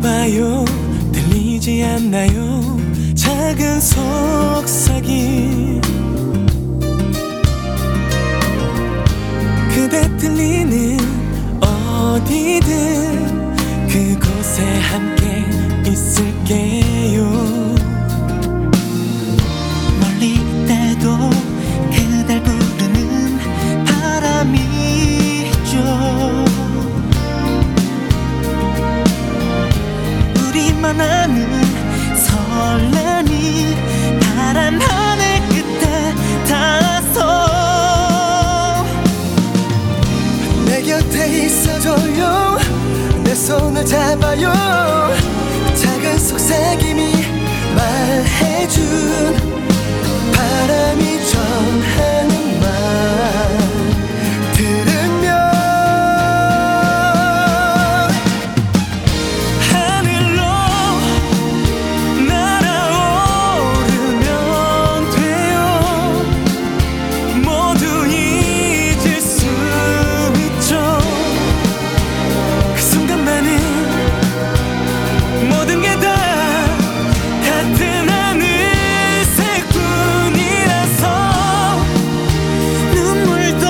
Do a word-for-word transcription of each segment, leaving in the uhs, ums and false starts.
들어봐요. 들리지 않나요? 작은 속삭임. 그대 들리는 어디든 그곳에 함께 있을게요. 멀리 있대도 그댈 부르는 바람이 있죠. 우리만 아는 설렘이 파란 하늘 끝에 닿아서 내 곁에 있어줘요. 내 손을 잡아요. 작은 속삭임이 말해준 바람이 전하는 말 들으면 하늘로 날아오르면 돼요. 모두 잊을 수 있죠. 그 순간만은 모든 게 다 같은 하늘색뿐이라서 눈물도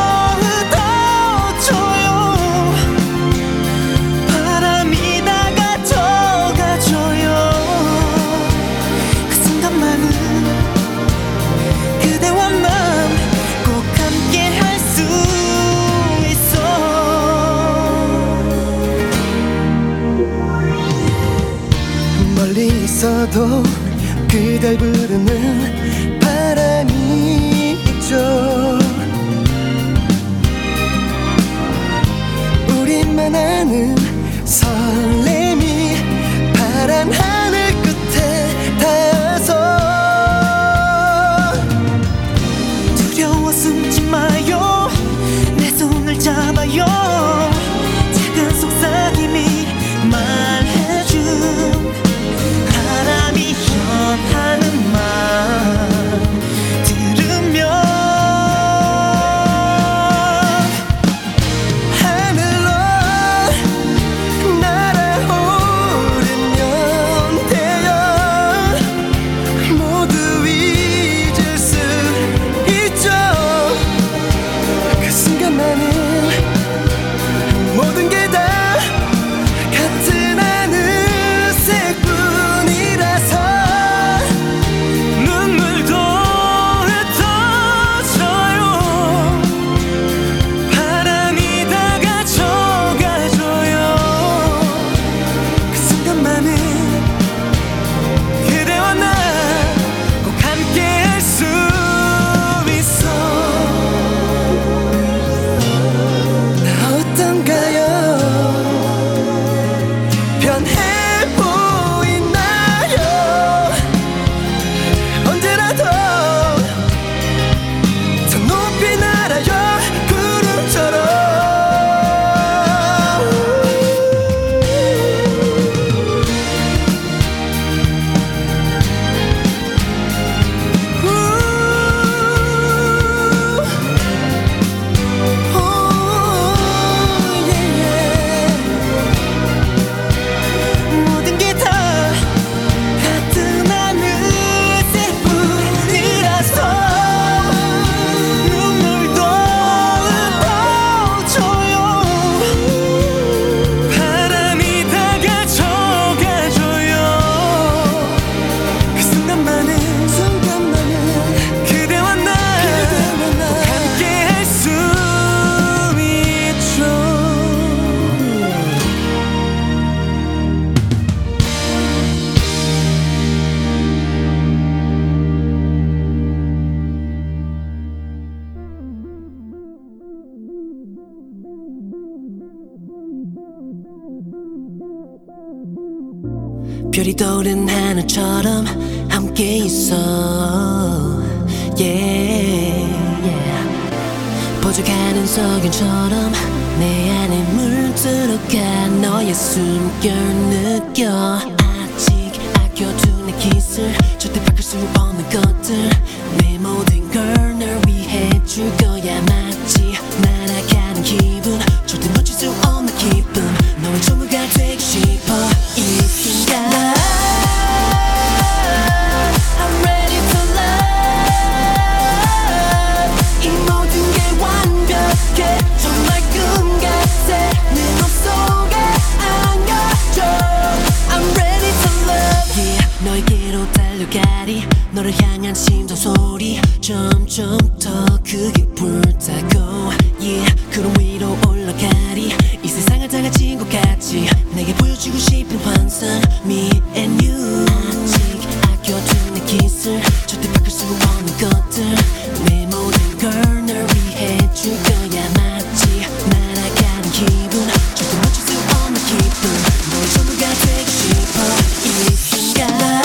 흩어져요. 바람이 다가져가줘요. 그 순간만은 그대와 난 꼭 함께 할 수 있어. 멀리 있어도 그댈 부르는 바람이 있죠. 우리만 아는 설렘이 파란 하늘 끝에 닿아서 두려워 숨지 마요. 내 손을 잡아요. 작은 속삭임이 말해준 바람이 전하는 말 들으면 하늘로 날아오르면 돼요. 모두 잊을 수 있죠. 그 순간만은 모든 게 다 같은 하늘색뿐이라서 눈물도 흩어져요. 바람이 다가져가줘요. 그 순간만은 그대와 나 꼭 함께 할 수 있어. 나 어떤가요? 변해 보이나요? 언제라도 더 높이 날아요. 구름처럼. 우, 오, 예, 예. 모든 게 다 같은 하늘색뿐이라서 눈물도 흩어져요. 바람이 다가져가줘요. 그 순간만은 그대와 나 함께 할 수 있죠. 별이 떠오른 하늘처럼 함께 있어. yeah, yeah. 보조가는 석연처럼 내 안에 물들어가 너의 숨결 느껴. 아직 아껴둔 내 기술 절대 바꿀 수 없는 것들. 내 모든 걸 널 위해 줄 거야. 마치 날아가는 기분 절대 놓칠 수 없는 기쁨. 너의 조무가 되고 싶어. 너를 향한 심장 소리 점점 더 크게 불타고 yeah 구름 위로 올라가리 이 세상을 다 가진 것 같지 내게 보여주고 싶은 환상 Me and you 아직 아껴둔 내 기술 절대 바꿀 수 없는 것들 내 모든 걸 널 위해 줄 거야 마치 날아가는 기분 절대 멈출 수 없는 기분 너의 전부가 되고 싶어 이 순간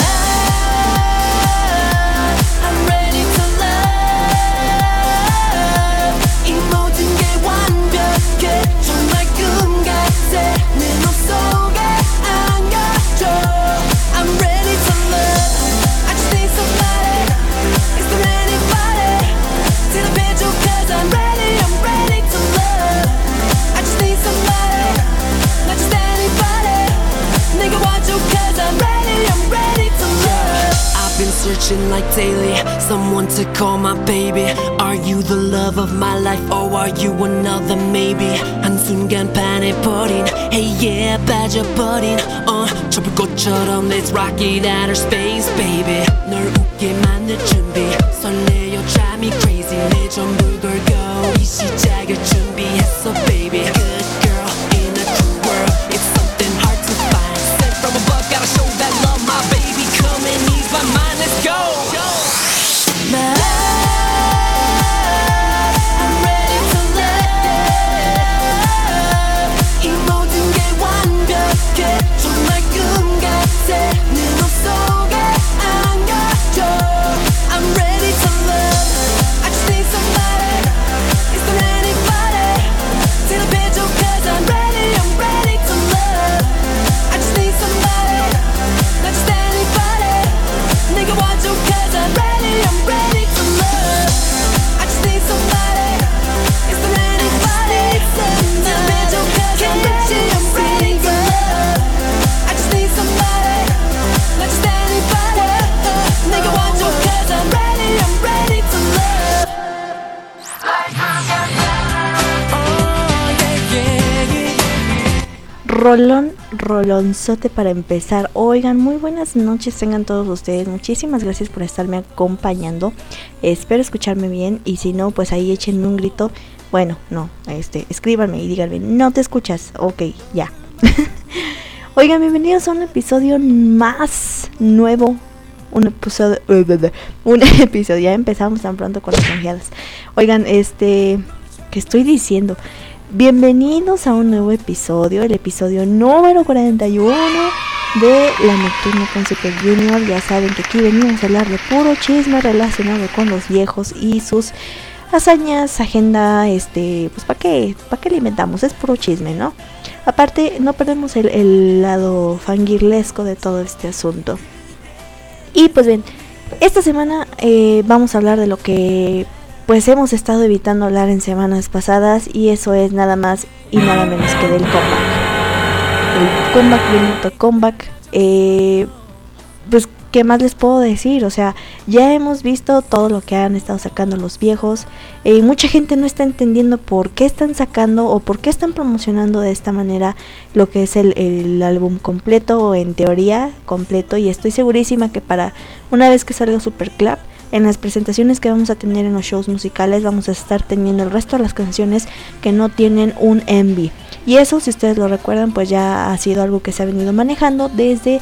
searching like daily someone to call my baby Are you the love of my life or are you another maybe 한순간 반해버린 Hey yeah 빠져버린 uh, 저 불꽃처럼 Let's rock it outer space baby 널 웃게 만들 준비 설레요 drive me crazy 내 전부 걸고 이 시작을 준비했어 baby Good girl in a cool world It's something hard to find Sent from above gotta show that love my baby Come and ease my mind Let's go. My love, I'm ready to love. 이 모든 게 완벽해. 정말 꿈 같아. 내 몸 속에 안겨줘. I'm ready to love. I just need somebody. Is there anybody? 대답해줘, 'cause I'm ready, I'm ready to love. I just need somebody. Not just anybody. 내가 와줘 cause I'm ready, I'm ready to love I just need somebody Is there anybody? 대답해줘 cause I'm ready, I'm ready to love I just need somebody Not just anybody 내가 와줘 cause I'm ready, I'm ready to love Oh yeah yeah yeah Rolón, rolonzote para empezar. Oigan, muy buenas noches tengan todos ustedes. Muchísimas gracias por estarme acompañando. Espero escucharme bien y si no, pues ahí échenme un grito. Bueno, no, este, escríbanme y díganme, no te escuchas. Ok, ya. Oigan, bienvenidos a un episodio más nuevo. Un episodio, un episodio. Ya empezamos tan pronto con las confiadas. Oigan, este, ¿qué estoy diciendo? Bienvenidos a un nuevo episodio, el episodio número cuarenta y uno de La Nocturna con Super Junior. Ya saben que aquí venimos a hablar de puro chisme relacionado con los viejos y sus hazañas, agenda, este, pues ¿para qué? ¿Para qué le inventamos? Es puro chisme, ¿no? Aparte, no perdemos el, el lado fangirlesco de todo este asunto. Y pues bien, esta semana eh, vamos a hablar de lo que pues hemos estado evitando hablar en semanas pasadas y eso es nada más y nada menos que del comeback. El comeback, bendito comeback. Eh, pues, ¿qué más les puedo decir? O sea, ya hemos visto todo lo que han estado sacando los viejos. Eh, mucha gente no está entendiendo por qué están sacando o por qué están promocionando de esta manera lo que es el, el álbum completo o en teoría completo. Y estoy segurísima que para una vez que salga Superclub, en las presentaciones que vamos a tener en los shows musicales vamos a estar teniendo el resto de las canciones que no tienen un M V. Y eso, si ustedes lo recuerdan, pues ya ha sido algo que se ha venido manejando desde,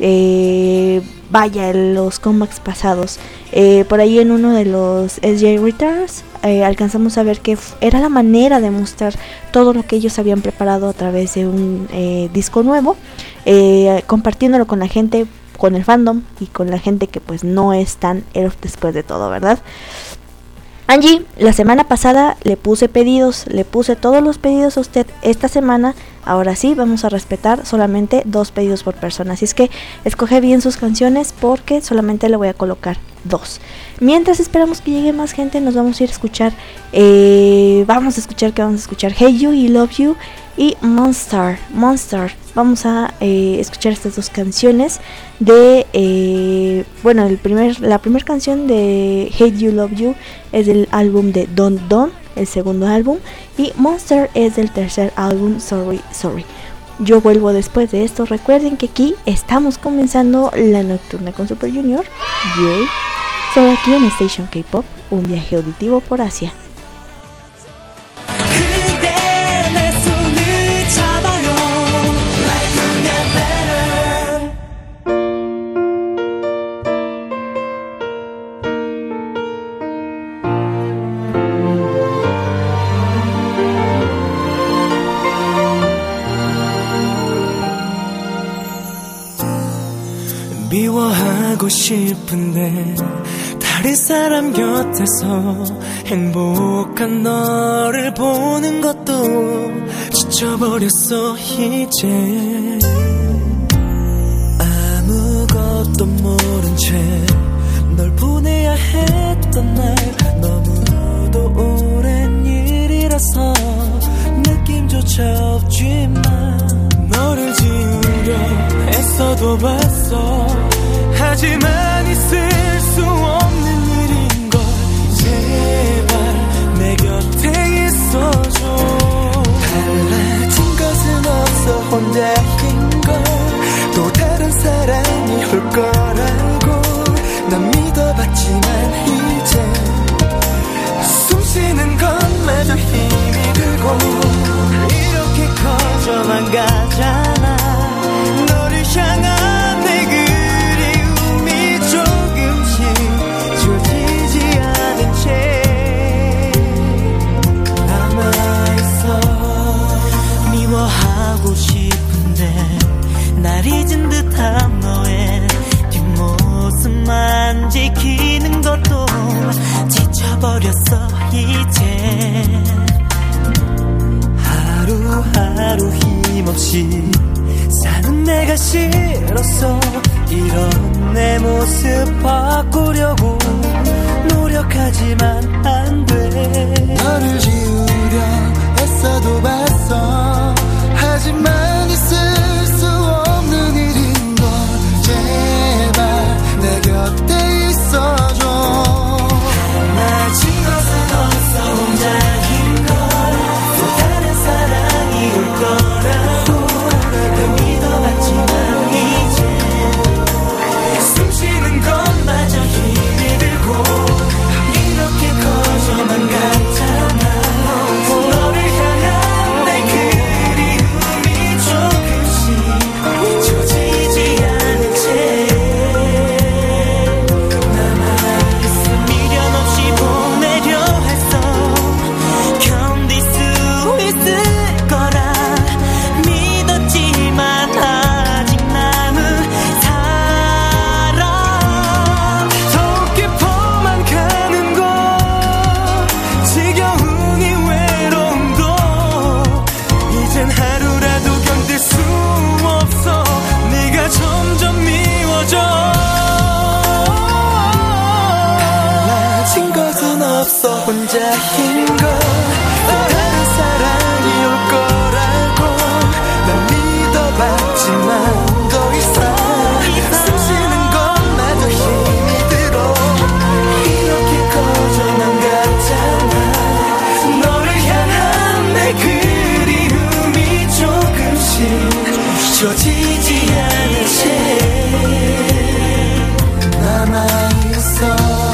eh, vaya, los comebacks pasados. Eh, por ahí en uno de los S J Returns eh, alcanzamos a ver que f- era la manera de mostrar todo lo que ellos habían preparado a través de un eh, disco nuevo, eh, compartiéndolo con la gente, con el fandom y con la gente que pues no es tan elf después de todo, ¿verdad? Angie, la semana pasada le puse pedidos, le puse todos los pedidos a usted. Esta semana, ahora sí, vamos a respetar solamente dos pedidos por persona. Así es que escoge bien sus canciones porque solamente le voy a colocar dos. Mientras esperamos que llegue más gente, nos vamos a ir a escuchar, eh, vamos a escuchar que vamos a escuchar Hey You y Love You y Monster, Monster. Vamos a eh, escuchar estas dos canciones de, eh, bueno, el primer, la primera canción de Hate You, Love You es del álbum de Don't Don't, el segundo álbum, y Monster es del tercer álbum, Sorry, Sorry. Yo vuelvo después de esto. Recuerden que aquí estamos comenzando La Nocturna con Super Junior. Yay. Solo aquí en Station K-Pop, un viaje auditivo por Asia. 미워하고 싶은데 다른 사람 곁에서 행복한 너를 보는 것도 지쳐버렸어 이제. 아무것도 모른 채 널 보내야 했던 날 너무도 오랜 일이라서 느낌조차 없지만 너를 지우려 애써도 봤어. 하지만 있을 수 없는 일인걸. 제발 내 곁에 있어줘. 달라진 것은 없어 혼자인걸. 또 다른 사랑이 올 거라고 난 믿어봤지만 이제 숨쉬는 것마저 힘이 들고 이렇게 커져만 가잖아. 너를 향한 내 그리움이 조금씩 지워지지 않은 채 남아있어. 미워하고 싶은데 날 잊은 듯한 너의 뒷모습만 지키는 것도 지쳐버렸어 이제. 하루하루 힘없이 사는 내가 싫었어. 이런 내 모습 바꾸려고 노력하지만 안 돼. 너를 지우려 애써도 봤어. 하지만 있을 수 없는 일인걸. 제발 내 곁에 있어줘. 달라진 것은 없어 혼자인걸. 또 다른 사랑이 올 거라고 난 믿어봤지만 이제 숨쉬는 것마저 힘이 들고 이렇게 커져만 갔잖아. 너를 향한 내 그리움이 조금씩 지워지지 않은 채 남아있어. 미련 없이 보내려 했어. 견딜 수 있을 거라 믿었지만 아직 남은 사랑 더 깊어만 가는 것. 지겨운 이 외로움도 이젠 하루라도 견딜 수 없어. 네가 점점 미워져. 달라진 것은 없어 혼자인걸. 또 다른 사랑이 올 거라고 난 믿어봤지만 더 이상 숨쉬는 것마저 힘이 들어 이렇게 커져만 갔잖아. 너를 향한 내 그리움이 조금씩 지워지지 않은 채 남아있어.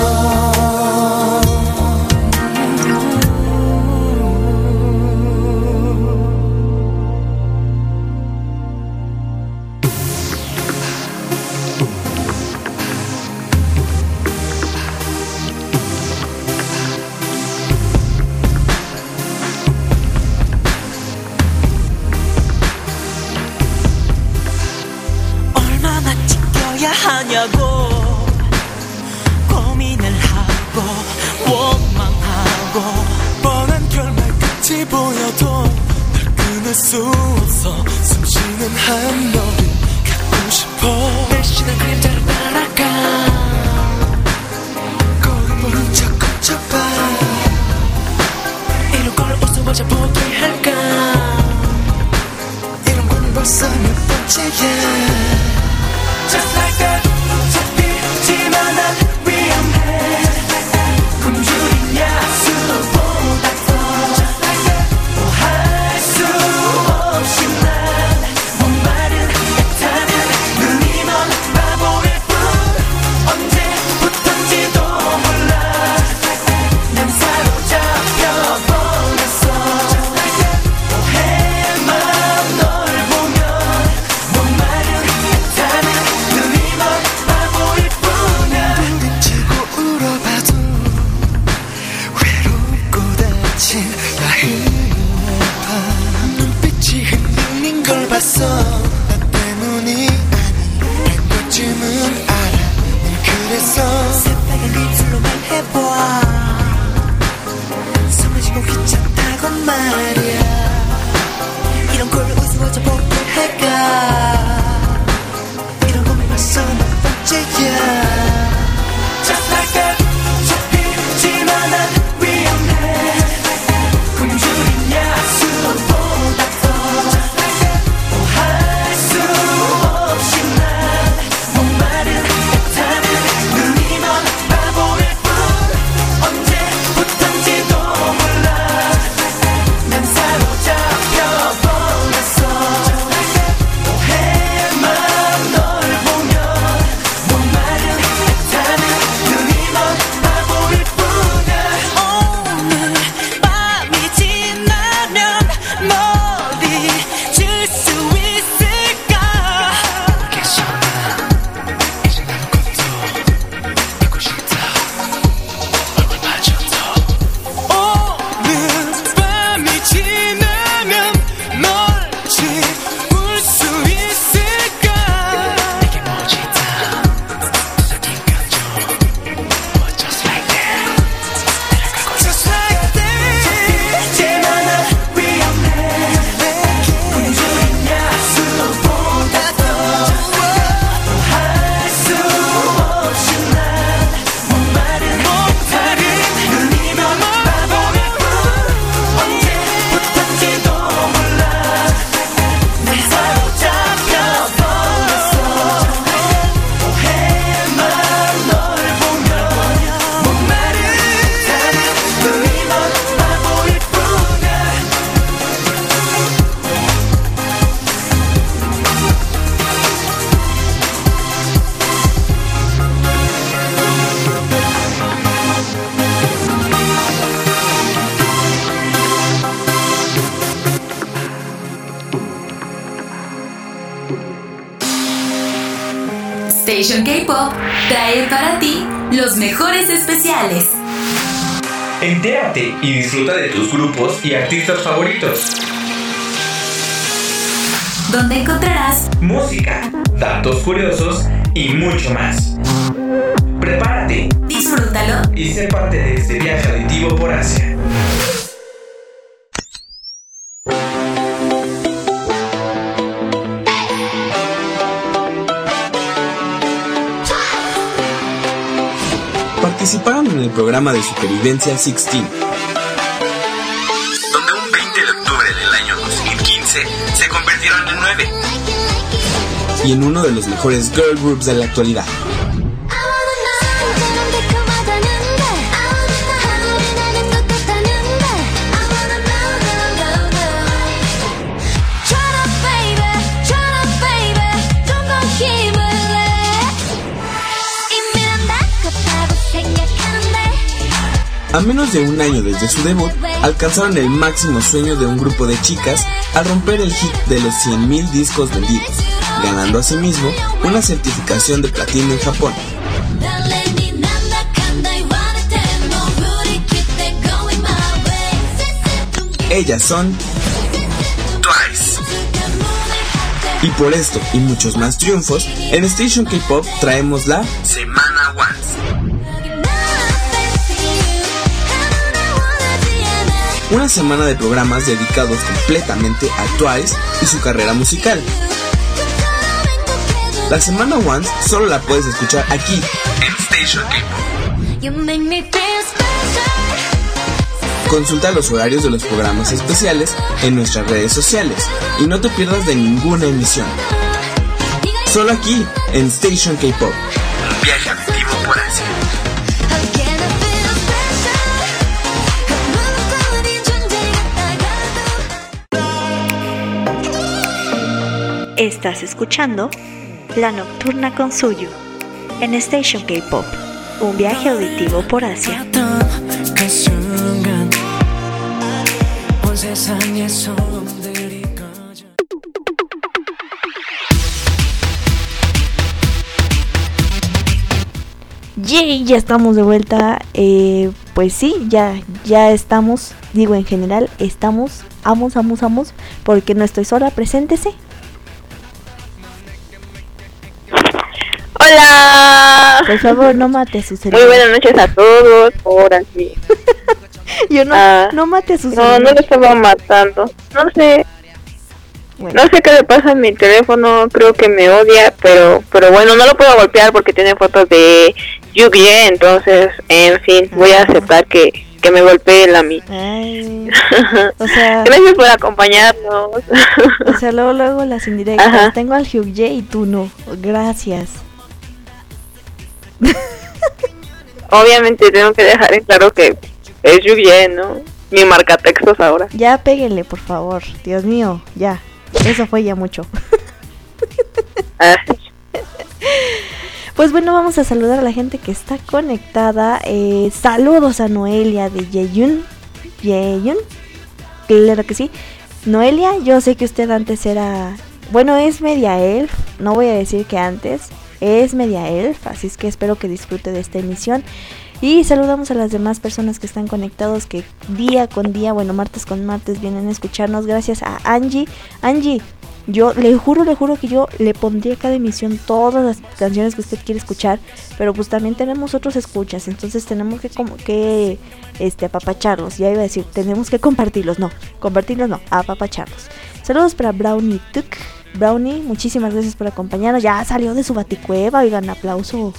얼마나 지켜야 하냐고 고민을 하고 원망하고 뻔한 결말 끝이 보여도 날 끊을 수 없어. 숨쉬는 한 너를 갖고 싶어. 날씬한 그림자를 따라가 거울 보는 척 걷혀봐. 이런 걸 어서마저 포기할까. 이런 건 벌써 몇 번째야. Just like that 잡히지만 난 위험해. 굶주린 야수보다 더 Just like that 뭐 할 수 없이 난 목마른 애타는 눈이 먼 바보일 뿐. 언제부턴지도 있어. 나 때문이 아니란 것쯤은 알아. 늘 그래서 새빨간 입술로 말해봐. 섬해지고 귀찮다고 말이야. 이런 걸 우스워져 보게 할까. 이런 고민 벌써 몇 번째야. Just like that. 잡히지만 난 위험해. 굶주리냐 수보다 더. Just like that. 뭐 할 수 없이 난 목마른 애타는 눈이 먼 바보일 뿐. 언제부턴지도 몰라 난 사로잡혀 버렸어. Just like that. 오해만 널 보면 목마른 애타는 눈이 먼 바보일 뿐이야. 오늘 밤이 지나면 머리 줄 수 있을까. 괜찮아 이제 난 것도 듣고 싶다. 얼굴 맞춰도. 오늘 밤이 지나면 널 지울 수 있을까. 내게 멋지다 쏟아진 감정. But just like that 날아가고 Just like that. 잡히지만 난 위험해. 굶주리냐 수보다 더. 뭐 할 수 없이 난 목마른 목마른 눈이 먼 바보일 뿐. 언제부턴지도 몰라 난 사로잡혀 버렸어. 오해만 널 보면 목마른 애타는 눈이 먼 바보일 뿐이야. Station K-Pop trae para ti los mejores especiales, Entérate y disfruta de tus grupos y artistas favoritos. donde encontrarás Música, datos curiosos y mucho más. Prepárate disfrútalo y sé parte de este viaje auditivo por Asia. Participaron en el programa de supervivencia dieciséis, donde un veinte de octubre del año dos mil quince se convirtieron en nueve. y en uno de los mejores girl groups de la actualidad. A menos de un año desde su debut, alcanzaron el máximo sueño de un grupo de chicas al romper el hit de los cien mil discos vendidos, ganando asimismo una certificación de platino en Japón. Ellas son Twice. Y por esto y muchos más triunfos, en Station K-Pop traemos la Semana Once. Una semana de programas dedicados completamente a Twice y su carrera musical. La Semana Once solo la puedes escuchar aquí, en Station K-Pop. Consulta los horarios de los programas especiales en nuestras redes sociales y no te pierdas de ninguna emisión. Solo aquí, en Station K-Pop. Un viaje auditivo por Asia. Estás escuchando La Nocturna con Suyu en Station K-Pop, un viaje auditivo por Asia. Yay, ya estamos de vuelta. Eh, pues sí, ya, ya estamos. Digo, en general, estamos. Vamos, vamos, vamos. Porque no estoy sola, preséntese. Hola. Por favor, no mate a su Muy celular. buenas noches a todos. Ahora sí. Yo no, Ah, no mate a su No, celular. no lo estaba matando. No sé, Bueno, no sé qué le pasa a mi teléfono. Creo que me odia, pero, pero bueno, no lo puedo golpear porque tiene fotos de Yu-Gi-Oh. Entonces, en fin, voy a Ah. aceptar que, que me golpee él a mí. ay, o sea, Gracias por acompañarnos. o sea, luego, luego las indirectas. Ajá. Tengo al Hugh J y tú no. Gracias. Obviamente tengo que dejar en claro que es Yu-Gi-Oh, ¿no? Mi marcatextos ahora. Ya péguenle, por favor. Dios mío, ya. Eso fue ya mucho. Ah, Pues bueno, vamos a saludar a la gente que está conectada. Eh, saludos a Noelia de Yeyun. Yeyun. Claro que sí. Noelia, yo sé que usted antes era... Bueno, es media elf. No voy a decir que antes. Es media elf. Así es que espero que disfrute de esta emisión. Y saludamos a las demás personas que están conectados, que día con día, bueno, martes con martes vienen a escucharnos. Gracias a Angie. Angie, yo le juro, le juro que yo le pondría a cada emisión todas las canciones que usted quiere escuchar, pero pues también tenemos otros escuchas, entonces tenemos que como que este apapacharlos. Ya iba a decir, tenemos que compartirlos, no, compartirlos no, apapacharlos. Saludos para Brownie Tuk. Brownie, muchísimas gracias por acompañarnos. Ya salió de su baticueva, oigan, aplauso.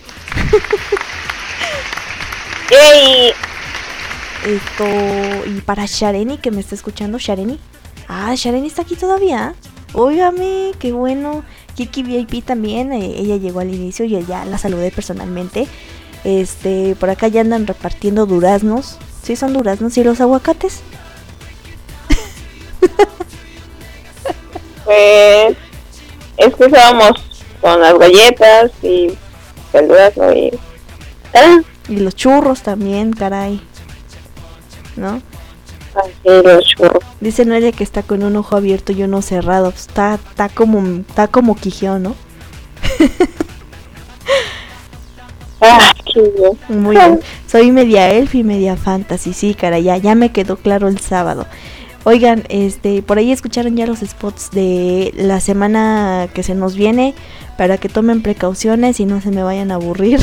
¡Yay! Esto, y para Shareni que me está escuchando, Shareni. Ah, Shareni está aquí todavía. Óigame, qué bueno. Kiki V I P también, eh, ella llegó al inicio y ya la saludé personalmente. Este, por acá ya andan repartiendo duraznos. Sí, son duraznos. ¿Y los aguacates? Pues es que estábamos con las galletas y el durazno y... Ah, Y los churros también, caray. ¿No? así los churros. Dice Noelia que está con un ojo abierto y uno cerrado. Pues está, está como, está como Quijión, ¿no? Ah, qué bien. Muy bien. Soy media elf y media fantasy. Sí, cara, ya, ya me quedó claro el sábado. Oigan, este, por ahí escucharon ya los spots de la semana que se nos viene, para que tomen precauciones y no se me vayan a aburrir.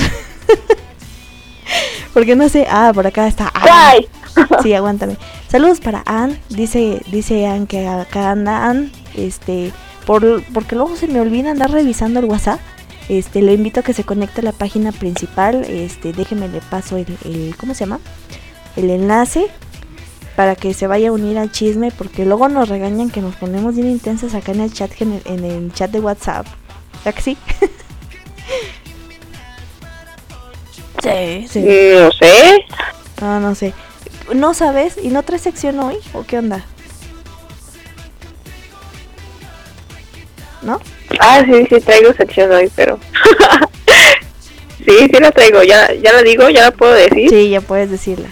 Porque no sé, ah, por acá está Ann. ¡Ay! Sí, aguántame. Saludos para Ann, dice, dice Ann que acá anda Ann, este, por, porque luego se me olvida andar revisando el WhatsApp. Este, lo invito a que se conecte a la página principal. Este, déjeme le paso el, el, ¿cómo se llama? El enlace para que se vaya a unir al chisme, porque luego nos regañan que nos ponemos bien intensas acá en el chat, en el, en el chat de WhatsApp. ¿Ya que sí? Sí, sí. No sé. No, no sé. ¿No sabes? ¿Y no traes sección hoy? ¿O qué onda? ¿No? Ah, sí, sí, traigo sección hoy, pero... sí, sí la traigo, ya, ya la digo, ya la puedo decir. Sí, ya puedes decirla.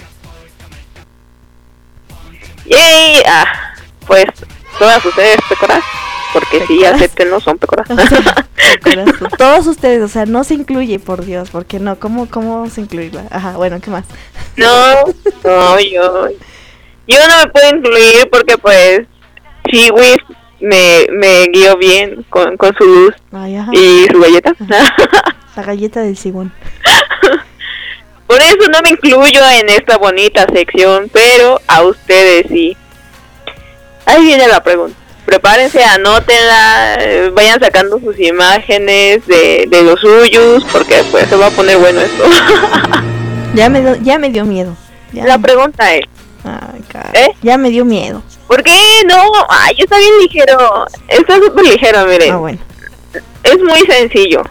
¡Yay! Ah, pues todas ustedes pecoras, porque sí, ¿Pecoras? acéptenlo, son pecoras. O sea, corazón. Todos ustedes, o sea, no se incluye, por Dios, porque no, ¿cómo, cómo vamos a incluirla? Ajá, bueno, ¿qué más? No, no, yo... Yo no me puedo incluir porque pues... Chiwi me, me guió bien con, con su luz Ay, ajá. y su galleta. La galleta del Sigún. Por eso no me incluyo en esta bonita sección, pero a ustedes sí. Ahí viene la pregunta. Prepárense, anótenla, eh, vayan sacando sus imágenes de, de los suyos, porque pues se va a poner bueno esto. Ya me, dio- ya me dio miedo. Ya La me- pregunta es, Ay, caray. ¿Eh? Ya me dio miedo. ¿por qué no? Ay, está bien ligero, está súper ligero, miren. Ah, bueno. Es muy sencillo.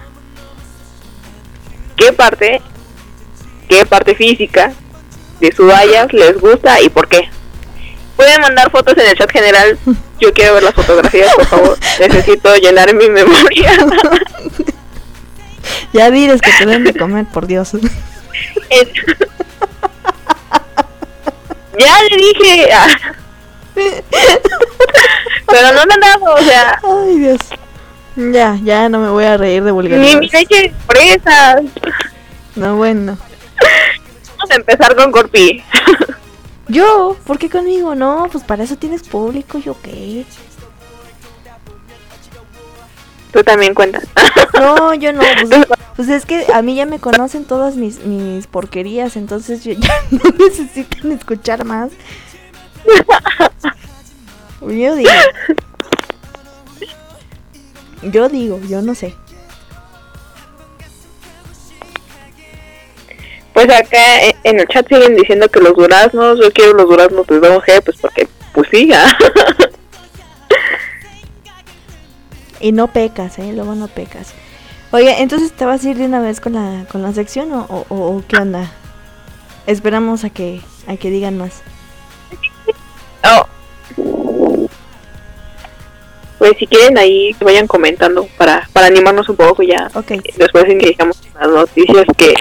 ¿Qué parte, qué parte física de su vallas les gusta y por qué? Pueden mandar fotos en el chat general. Yo quiero ver las fotografías, por favor. Necesito llenar mi memoria. Ya diles que te den de comer, por Dios. En- ya le dije. ah. Pero no me han dado, o sea, Ay, Dios. Ya, ya no me voy a reír de ni mi vulgaridades. leche de fresas. No, bueno. Vamos a empezar con Corpi. Yo, ¿por qué conmigo? No, pues para eso tienes público, ¿yo qué? Tú también cuentas. No, yo no, pues, pues es que a mí ya me conocen todas mis, mis porquerías, entonces yo ya no necesitan escuchar más. Yo digo. Yo digo, yo no sé. Pues acá en el chat siguen diciendo que los duraznos, yo quiero los duraznos de Don G, pues porque, pues siga. Y no pecas, eh, luego no pecas. Oye, entonces te vas a ir de una vez con la con la sección o, o, o qué onda? Esperamos a que a que digan más. Oh. Pues si quieren ahí que vayan comentando para para animarnos un poco ya. Okay. Después de que digamos las noticias que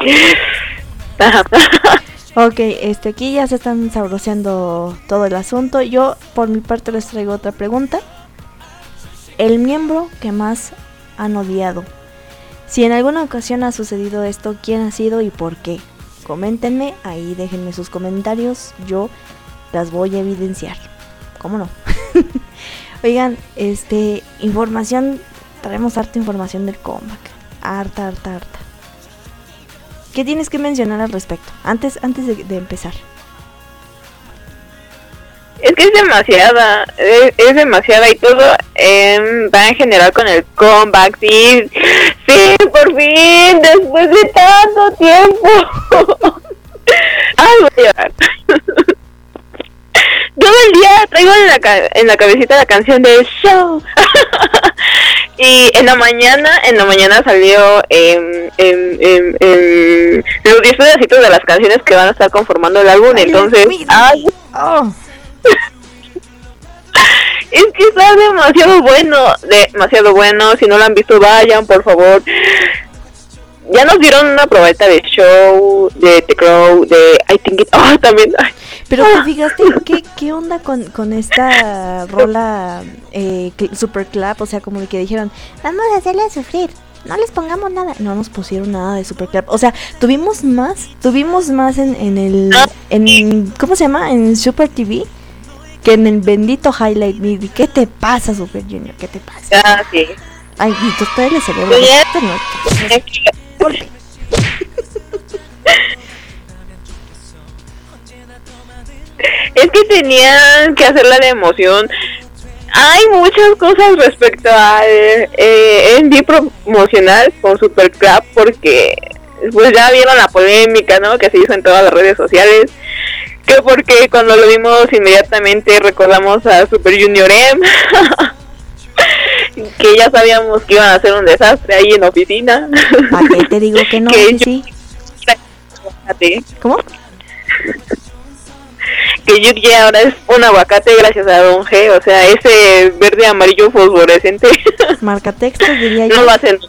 Ok, este aquí ya se están sabroseando todo el asunto. Yo por mi parte les traigo otra pregunta. El miembro que más han odiado. Si en alguna ocasión ha sucedido esto, ¿quién ha sido y por qué? Coméntenme, ahí déjenme sus comentarios, yo las voy a evidenciar. ¿Cómo no? Oigan, este, información, traemos harta información del comeback. Harta, harta, harta. ¿Qué tienes que mencionar al respecto? Antes, antes de, de empezar. Es que es demasiada, es, es demasiada y todo eh, va en general con el comeback, sí, sí, por fin, después de tanto tiempo. Ay, voy a llorar. Todo el día traigo en la, en la cabecita la canción de Show. Y en la mañana, en la mañana salió eh, eh, eh, eh, los diez pedacitos de las canciones que van a estar conformando el álbum, ay, entonces... Ay, oh. Es que está demasiado bueno, demasiado bueno. Si no lo han visto, vayan, por favor. Ya nos dieron una probeta de Show, de The Crow, de I Think It. Oh, también. Ay. Pero te fijaste, ¿qué, qué onda con, con esta rola eh, Super Clap? O sea, como que dijeron, vamos a hacerle sufrir, no les pongamos nada. No nos pusieron nada de Super Clap. O sea, tuvimos más, tuvimos más en, en el, en, ¿cómo se llama? En Super T V. Que en el bendito Highlight Media. ¿Qué te pasa, Super Junior? ¿Qué te pasa? Ah, sí. Ay, y tú todavía le celebro. Es que tenían que hacerla de emoción. Hay muchas cosas respecto al eh, M V promocional con Super Clap, porque pues ya vieron la polémica, ¿no? Que se hizo en todas las redes sociales. Que porque cuando lo vimos inmediatamente recordamos a Super Junior M. Que ya sabíamos que iban a hacer un desastre ahí en la oficina. ¿A qué te digo que no? Que sí, sí. ¿Cómo? Que Yuki ahora es un aguacate gracias a Don G. O sea, ese verde amarillo fosforescente. Marcatextos, diría yo. No lo hacen.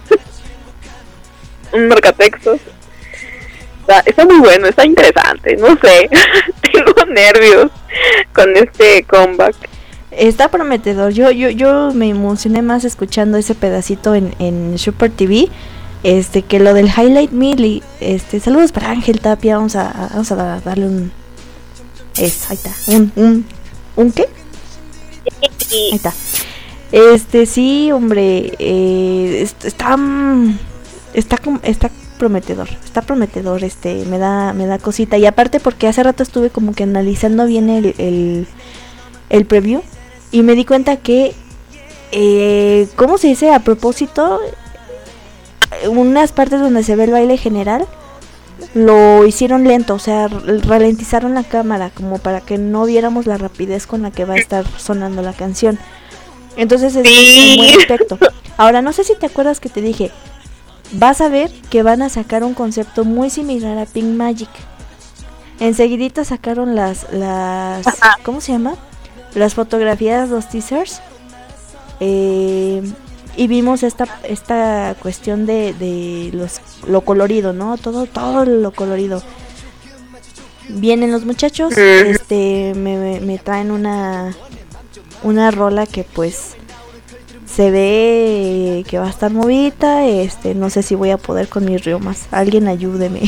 Un marcatextos. Está, está muy bueno, está interesante, no sé. Tengo nervios con este comeback. Está prometedor. Yo yo yo me emocioné más escuchando ese pedacito en, en Super T V, este que lo del Highlight Meal. Este, saludos para Ángel Tapia. Vamos a vamos a darle un es, ahí está. Un un un ¿qué? Ahí está. Este, sí, hombre, eh, está está está prometedor, está prometedor, este, me da me da cosita. Y aparte porque hace rato estuve como que analizando bien el el, el preview y me di cuenta que eh, ¿cómo se dice? A propósito, unas partes donde se ve el baile general lo hicieron lento, o sea, ralentizaron la cámara como para que no viéramos la rapidez con la que va a estar sonando la canción. Entonces es un buen aspecto. Ahora, no sé si te acuerdas que te dije, vas a ver que van a sacar un concepto muy similar a Pink Magic. Enseguidita sacaron las, las ¿cómo se llama? Las fotografías, los teasers. Eh, y vimos esta esta cuestión de, de los lo colorido, ¿no? Todo todo lo colorido. Vienen los muchachos, este me, me, me traen una una rola que pues se ve que va a estar movida, este, no sé si voy a poder con mis riomas. Alguien ayúdeme.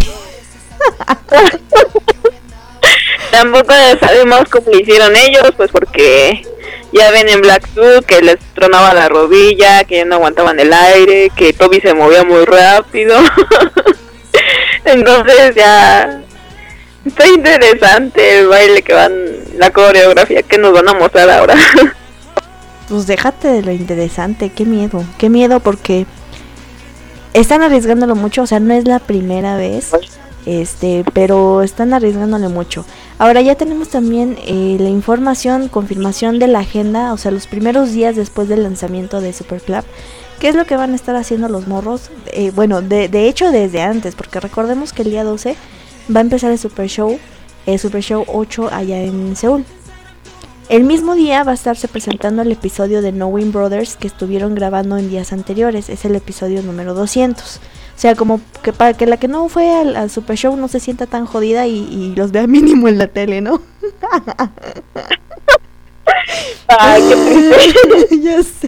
Tampoco sabemos cómo lo hicieron ellos, pues porque Ya ven en Black Suit que les tronaba la rodilla, que ya no aguantaban el aire, que Toby se movía muy rápido. Entonces ya está interesante el baile que van, la coreografía que nos van a mostrar ahora. Pues déjate de lo interesante, qué miedo, qué miedo porque están arriesgándolo mucho, o sea, no es la primera vez, este, pero están arriesgándole mucho. Ahora ya tenemos también eh, la información, confirmación de la agenda, o sea, los primeros días después del lanzamiento de Super Club. ¿Qué es lo que van a estar haciendo los morros? Eh, bueno, de, de hecho desde antes, porque recordemos que el día doce va a empezar el Super Show, el Super Show ocho allá en Seúl. El mismo día va a estarse presentando el episodio de Knowing Brothers que estuvieron grabando en días anteriores, es el episodio número doscientos. O sea, como que para que la que no fue al, al Super Show no se sienta tan jodida y, y los vea mínimo en la tele, ¿no? Ay, qué triste. Ya sé.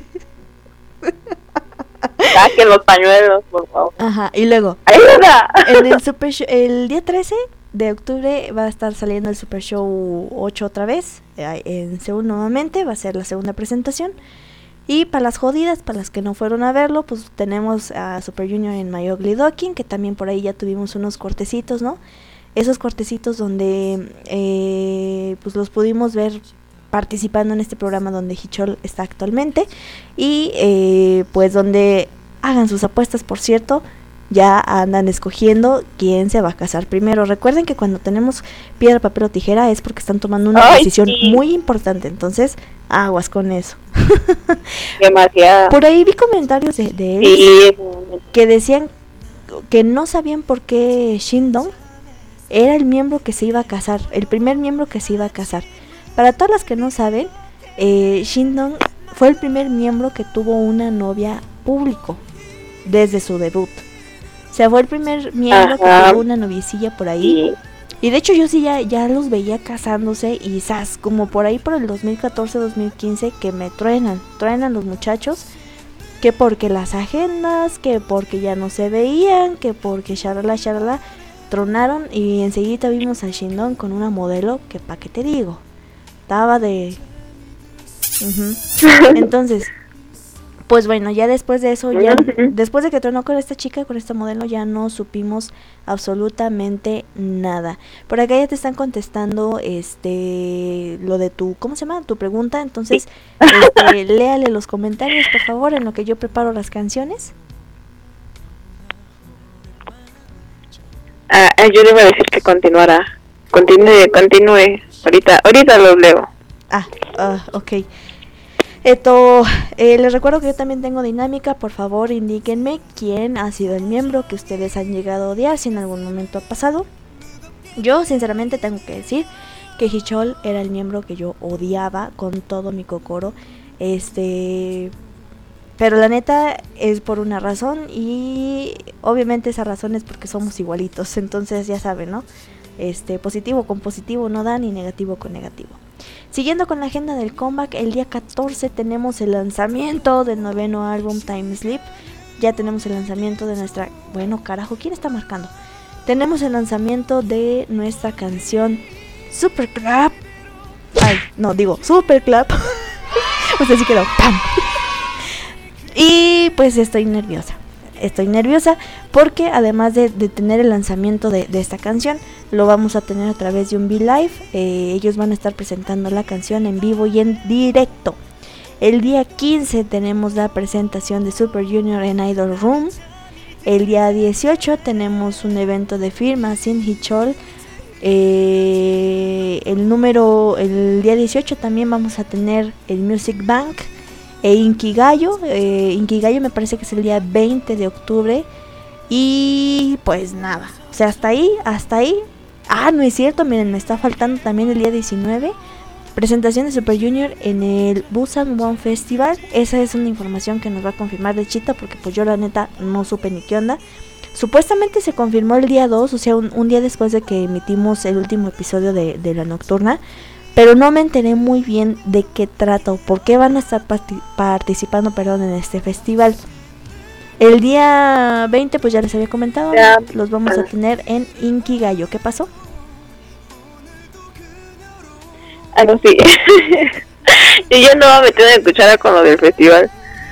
Saquen los pañuelos, por favor. Ajá, y luego ¡ayuda! En el Super Show, el día trece de octubre va a estar saliendo el Super Show ocho otra vez, eh, en Seúl nuevamente, va a ser la segunda presentación. Y para las jodidas, para las que no fueron a verlo, pues tenemos a Super Junior en My Ugly Duckling, que también por ahí ya tuvimos unos cortecitos, ¿no? Esos cortecitos donde eh, pues los pudimos ver participando en este programa donde Hichol está actualmente. Y eh, pues donde hagan sus apuestas, por cierto, ya andan escogiendo quién se va a casar primero. Recuerden que cuando tenemos piedra, papel o tijera es porque están tomando una Ay, decisión sí. muy importante, entonces aguas con eso. Demasiado. Por ahí vi comentarios de, de él Sí. que decían que no sabían por qué Shindong era el miembro que se iba a casar, el primer miembro que se iba a casar. Para todas las que no saben, eh, Shindong fue el primer miembro que tuvo una novia público desde su debut. O sea, fue el primer miembro Ajá. que tuvo una noviecilla por ahí. Sí. Y de hecho yo sí ya, ya los veía casándose y zas, como por ahí por el dos mil catorce dos mil quince que me truenan, truenan los muchachos, que porque las agendas, que porque ya no se veían, que porque sharala sharala, tronaron y enseguida vimos a Shindong con una modelo que pa' qué te digo, estaba de... Ujú. Entonces... Pues bueno, ya después de eso, ya después de que tronó con esta chica, con esta modelo, ya no supimos absolutamente nada. Por acá ya te están contestando este lo de tu, ¿cómo se llama? Tu pregunta. Entonces, este, léale los comentarios, por favor, en lo que yo preparo las canciones. Ah, yo le iba a decir que continuara. Continúe, continúe. Ahorita, ahorita los leo. Ah, uh, ok. Esto, eh, les recuerdo que yo también tengo dinámica. Por favor, indíquenme quién ha sido el miembro que ustedes han llegado a odiar, si en algún momento ha pasado. Yo, sinceramente, tengo que decir que Hichol era el miembro que yo odiaba con todo mi cocoro. Este, pero la neta es por una razón y obviamente esa razón es porque somos igualitos. Entonces ya saben, ¿no? Este, positivo con positivo no da, ni negativo con negativo. Siguiendo con la agenda del comeback, el día catorce tenemos el lanzamiento del noveno álbum Time Sleep. Ya tenemos el lanzamiento de nuestra... Bueno, carajo, ¿quién está marcando? Tenemos el lanzamiento de nuestra canción Super Club. Ay, no, digo Super Club. O sea, sí quedó ¡pam! Y pues estoy nerviosa. Estoy nerviosa porque además de, de tener el lanzamiento de, de esta canción, lo vamos a tener a través de un V-Live. Eh, ellos van a estar presentando la canción en vivo y en directo. El día quince tenemos la presentación de Super Junior en Idol Room. El día dieciocho tenemos un evento de firma sin Hichol. Eh, el número, el día dieciocho también vamos a tener el Music Bank e Inkigayo. Eh, Inkigayo me parece que es el día veinte de octubre. Y pues nada, o sea, hasta ahí, hasta ahí. Ah, no es cierto, miren, me está faltando también el día diecinueve. Presentación de Super Junior en el Busan One Festival. Esa es una información que nos va a confirmar de Chita, porque pues yo la neta no supe ni qué onda. Supuestamente se confirmó el día dos, o sea, un, un día después de que emitimos el último episodio de, de la nocturna. Pero no me enteré muy bien de qué trata o por qué van a estar parti- participando perdón, en este festival. El día veinte, pues ya les había comentado, Ya. los vamos a tener en Inkigayo. ¿Qué pasó? Ah, no, sí. Y yo no me metí en cuchara con lo del festival.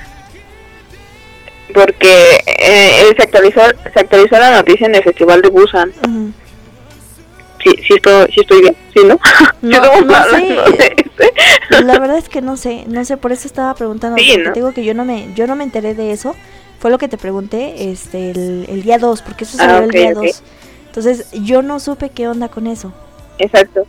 Porque eh, se actualizó se actualizó la noticia en el festival de Busan. Uh-huh. Sí, sí estoy, sí estoy bien, ¿sí, no? No, no sé. No sé. La verdad es que no sé, no sé, por eso estaba preguntando. Sí, ¿no? Te digo que yo no me yo no me enteré de eso. Fue lo que te pregunté este el, el día dos, porque eso salió ah, okay, el día okay. dos. Entonces, yo no supe qué onda con eso. Exacto.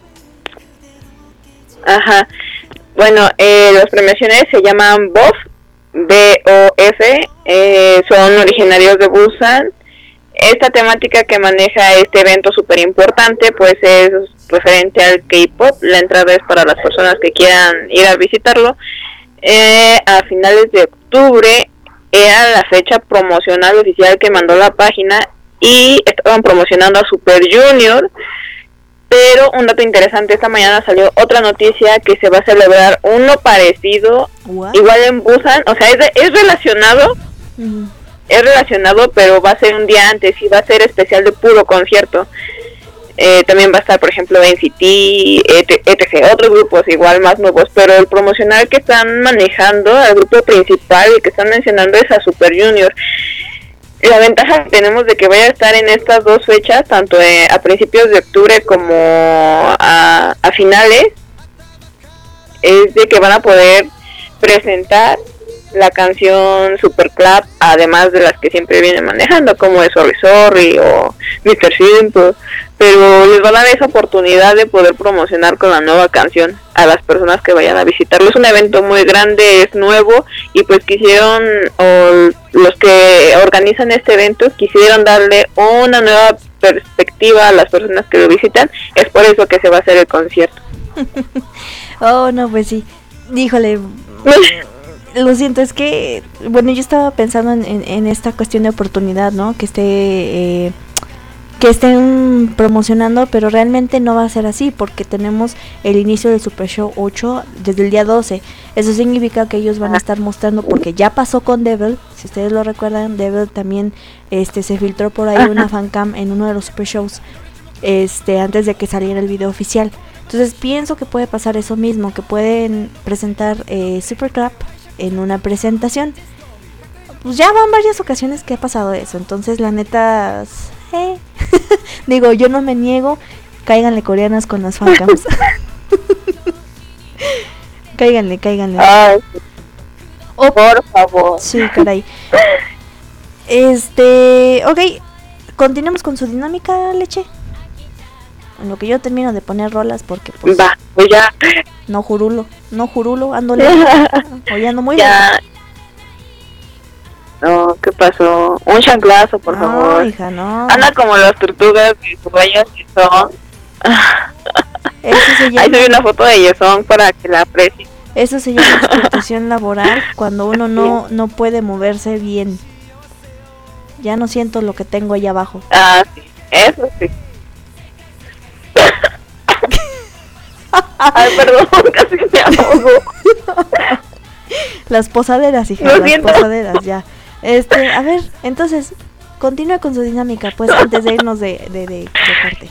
Ajá. Bueno, eh, las premiaciones se llaman B O F, B O F, eh, son originarios de Busan. Esta temática que maneja este evento súper importante, pues es referente al K-pop. La entrada es para las personas que quieran ir a visitarlo. Eh, a finales de octubre era la fecha promocional oficial que mandó la página y estaban promocionando a Super Junior. Pero un dato interesante, esta mañana salió otra noticia que se va a celebrar uno parecido, What? igual en Busan, o sea, es, de, es relacionado, uh-huh. es relacionado, pero va a ser un día antes y va a ser especial de puro concierto. Eh, también va a estar, por ejemplo, N C T, etcétera, otros grupos igual más nuevos, pero el promocional que están manejando, el grupo principal, el que están mencionando es a Super Junior. La ventaja que tenemos de que vaya a estar en estas dos fechas, tanto eh, a principios de octubre como a, a finales, es de que van a poder presentar la canción Super Club, además de las que siempre vienen manejando, como es Sorry Sorry o mister Simple, pero les va a dar esa oportunidad de poder promocionar con la nueva canción a las personas que vayan a visitarlo. Es un evento muy grande, es nuevo, y pues quisieron, o los que organizan este evento quisieron darle una nueva perspectiva a las personas que lo visitan. Es por eso que se va a hacer el concierto. Oh, no, pues sí, híjole. Lo siento, es que, bueno, yo estaba pensando en, en, en esta cuestión de oportunidad, ¿no? Que esté, eh, que estén promocionando, pero realmente no va a ser así, porque tenemos el inicio del Super Show ocho desde el día doce. Eso significa que ellos van a estar mostrando, porque ya pasó con Devil, si ustedes lo recuerdan, Devil también este se filtró por ahí una fancam en uno de los Super Shows, este antes de que saliera el video oficial. Entonces pienso que puede pasar eso mismo, que pueden presentar eh, Super Club en una presentación. Pues ya van varias ocasiones que ha pasado eso, entonces la neta, eh. digo, yo no me niego, cáiganle coreanas con las fancams. cáiganle, cáiganle. Ay, oh, por favor. Sí, caray. Este, ok, continuemos con su dinámica, Leche. En lo que yo termino de poner rolas, porque pues va, pues ya no jurulo, no jurulo, ando hoy ando muy ya. No, ¿qué pasó? Un chanclazo, por no, favor. Hija, no. Anda como las tortugas que su huellas que son. Eso se llama... Ahí subí una foto de Yesón para que la aprecien. Eso se llama explotación laboral, cuando uno no no puede moverse bien. Ya no siento lo que tengo allá abajo. Ah, sí, eso sí. Ay, perdón, casi me ahogo. Las posaderas, hija, Lo las siento. posaderas, ya. Este, a ver, entonces, continúa con su dinámica, pues, antes de irnos de, de, de, de corte.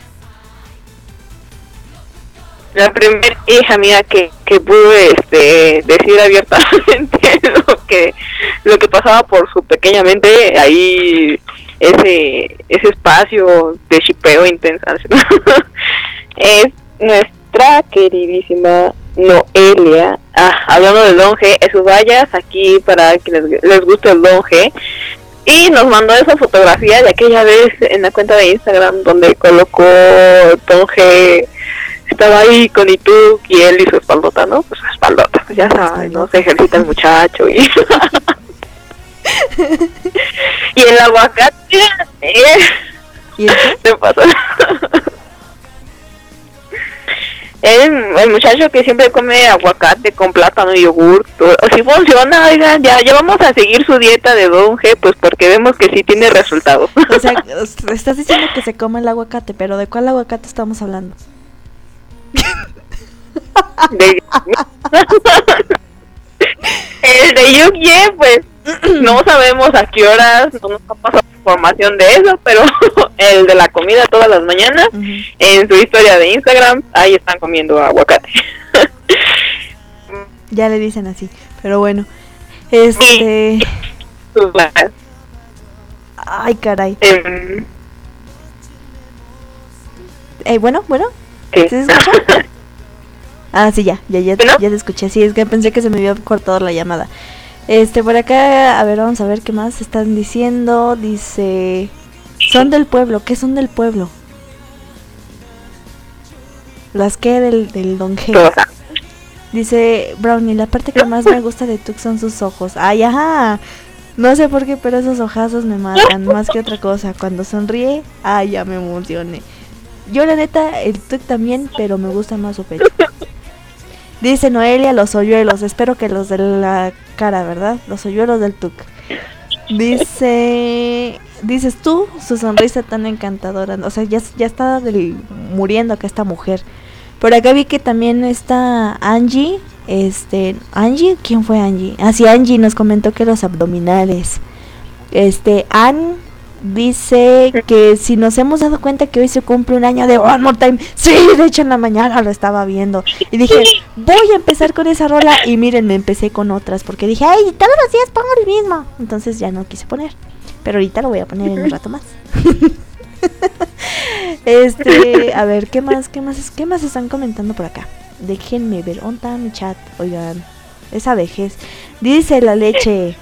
La primera hija mía que, que pude este, decir abiertamente lo que lo que pasaba por su pequeña mente, ahí ese ese espacio de shipeo intenso, es nuestra queridísima Noelia. Ah, hablando del Don G, en sus vallas aquí para que les, les guste el Don G, y nos mandó esa fotografía de aquella vez en la cuenta de Instagram donde colocó Don G. Estaba ahí con Ituk y él y su espaldota, ¿no? Pues espaldota, pues ya sabes, ¿no? Se ejercita el muchacho y... y el aguacate... ¿eh? ¿Y el qué? ¿Qué pasó? el, el muchacho que siempre come aguacate con plátano y yogur, o si funciona, oigan, ya, ya vamos a seguir su dieta de Don G, pues porque vemos que sí tiene resultados. O sea, estás diciendo que se come el aguacate, pero ¿de cuál aguacate estamos hablando? De... el de Yukie, pues no sabemos a qué horas, no nos ha pasado información de eso, pero el de la comida todas las mañanas, uh-huh. En su historia de Instagram, ahí están comiendo aguacate. Ya le dicen así, pero bueno. Este... Ay, caray. Eh, eh, bueno, bueno. ¿Qué? ¿Se escucha? Ah, sí, ya, ya, ya, ¿No? ya te escuché. Sí, es que pensé que se me había cortado la llamada. Este, por acá, a ver, vamos a ver qué más están diciendo. Dice... Son del pueblo, ¿qué son del pueblo? Las que del, del Don G. Rosa. Dice Brownie, la parte que más me gusta de Tuk son sus ojos. Ay, ajá. No sé por qué, pero esos ojazos me matan más que otra cosa. Cuando sonríe, ay, ya me emocioné. Yo la neta, el Tuk también, pero me gusta más su pecho. Dice Noelia, los hoyuelos. Espero que los de la cara, ¿verdad? Los hoyuelos del Tuk. Dice... Dices tú, su sonrisa tan encantadora. O sea, ya, ya está del, muriendo acá esta mujer. Por acá vi que también está Angie. Este, Angie, ¿quién fue Angie? Ah, sí, Angie nos comentó que los abdominales. Este, Ann dice que si nos hemos dado cuenta que hoy se cumple un año de One More Time. Sí, de hecho en la mañana lo estaba viendo. Y dije, voy a empezar con esa rola. Y miren, me empecé con otras. Porque dije, ay, todos los días pongo el mismo. Entonces ya no quise poner. Pero ahorita lo voy a poner en un rato más. Este, a ver, ¿qué más, qué más, qué más están comentando por acá? Déjenme ver, ¿dónde está mi chat? Oigan, esa vejez. Dice la leche.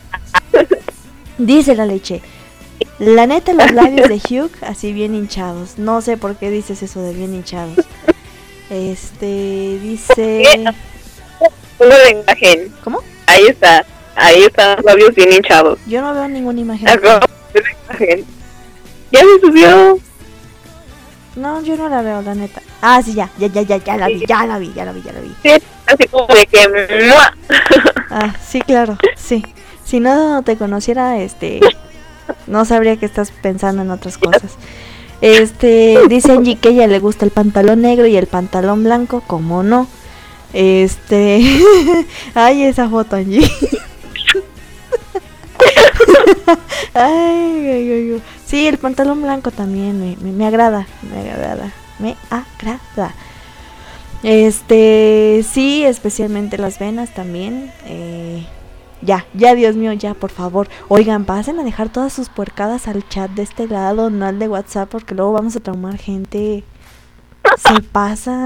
Dice la leche. La neta, los labios de Hugh así bien hinchados. No sé por qué dices eso de bien hinchados. Este, dice... Una de imagen. ¿Cómo? Ahí está. Ahí están los labios bien hinchados. Yo no veo ninguna imagen. Acabo de ver la imagen. Ya se subió. No, yo no la veo, la neta. Ah, sí, ya, ya, ya, ya, ya la vi, ya la vi, ya la vi, ya la vi. Sí, así como de que... ¡mua! Ah, sí, claro, sí. Si no te conociera, este... no sabría que estás pensando en otras cosas. Este, dice Angie que a ella le gusta el pantalón negro y el pantalón blanco, ¿cómo no? Este... Ay, esa foto, Angie. Ay, ay, ay, ay. Sí, el pantalón blanco también me, me, me agrada, me agrada, me agrada. Este, sí, especialmente las venas también. Eh, ya, ya, Dios mío, ya, por favor. Oigan, pasen a dejar todas sus puercadas al chat de este lado, no al de WhatsApp, porque luego vamos a traumar gente. Se pasan.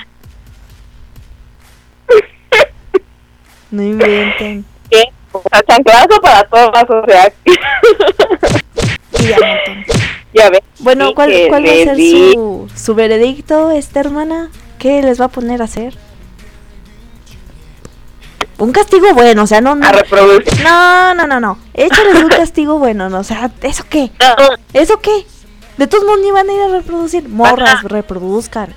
No inventen. ¿Qué? Chanclazo para todas, o sea. Y ya, montón. Ya ves. Bueno, sí, ¿cuál, cuál va a ser di... su, su veredicto, esta hermana? ¿Qué les va a poner a hacer? Un castigo bueno, o sea, no... no a reproducir. No, no, no, no. Échales un castigo bueno, no, o sea, ¿eso qué? No. ¿Eso qué? De todos modos ni van a ir a reproducir. Morras, reproduzcan.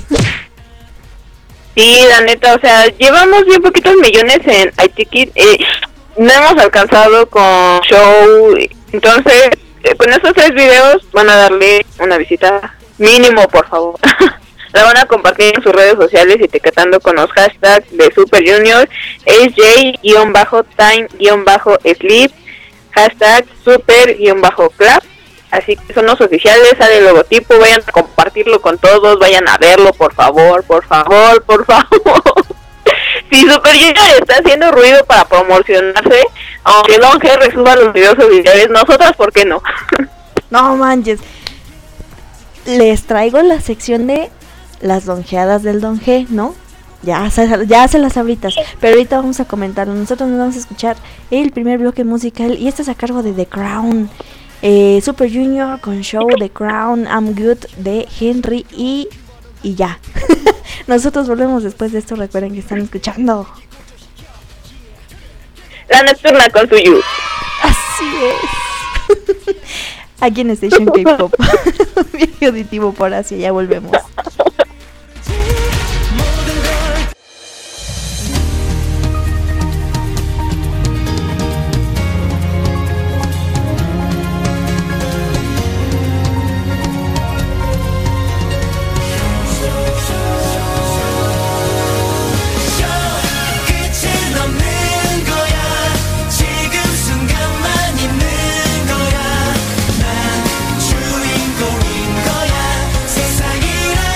Sí, la neta, o sea, llevamos bien poquitos millones en iTicket. Eh, no hemos alcanzado con show. Entonces, eh, con estos tres videos van a darle una visita mínimo, por favor. La van a compartir en sus redes sociales etiquetando con los hashtags de Super Junior, S J-time-sleep, hashtag super-clap. Así que son los oficiales, sale el logotipo, vayan a compartirlo con todos, vayan a verlo, por favor, por favor, por favor. Si Super Junior está haciendo ruido para promocionarse, aunque Don G resuba los videos oficiales, nosotras, ¿por qué no? No manches. Les traigo la sección de las donjeadas del Don G, ¿no? Ya se, ya se las abritas, pero ahorita vamos a comentarlo. Nosotros nos vamos a escuchar el primer bloque musical y este es a cargo de The Crown. Eh, Super Junior con show The Crown, I'm Good de Henry y, y ya. Nosotros volvemos después de esto. Recuerden que están escuchando La Nocturna con su You. Así es. Aquí en Station K-Pop. Viaje auditivo por Asia, ya volvemos. 주인공인 거야 세상이란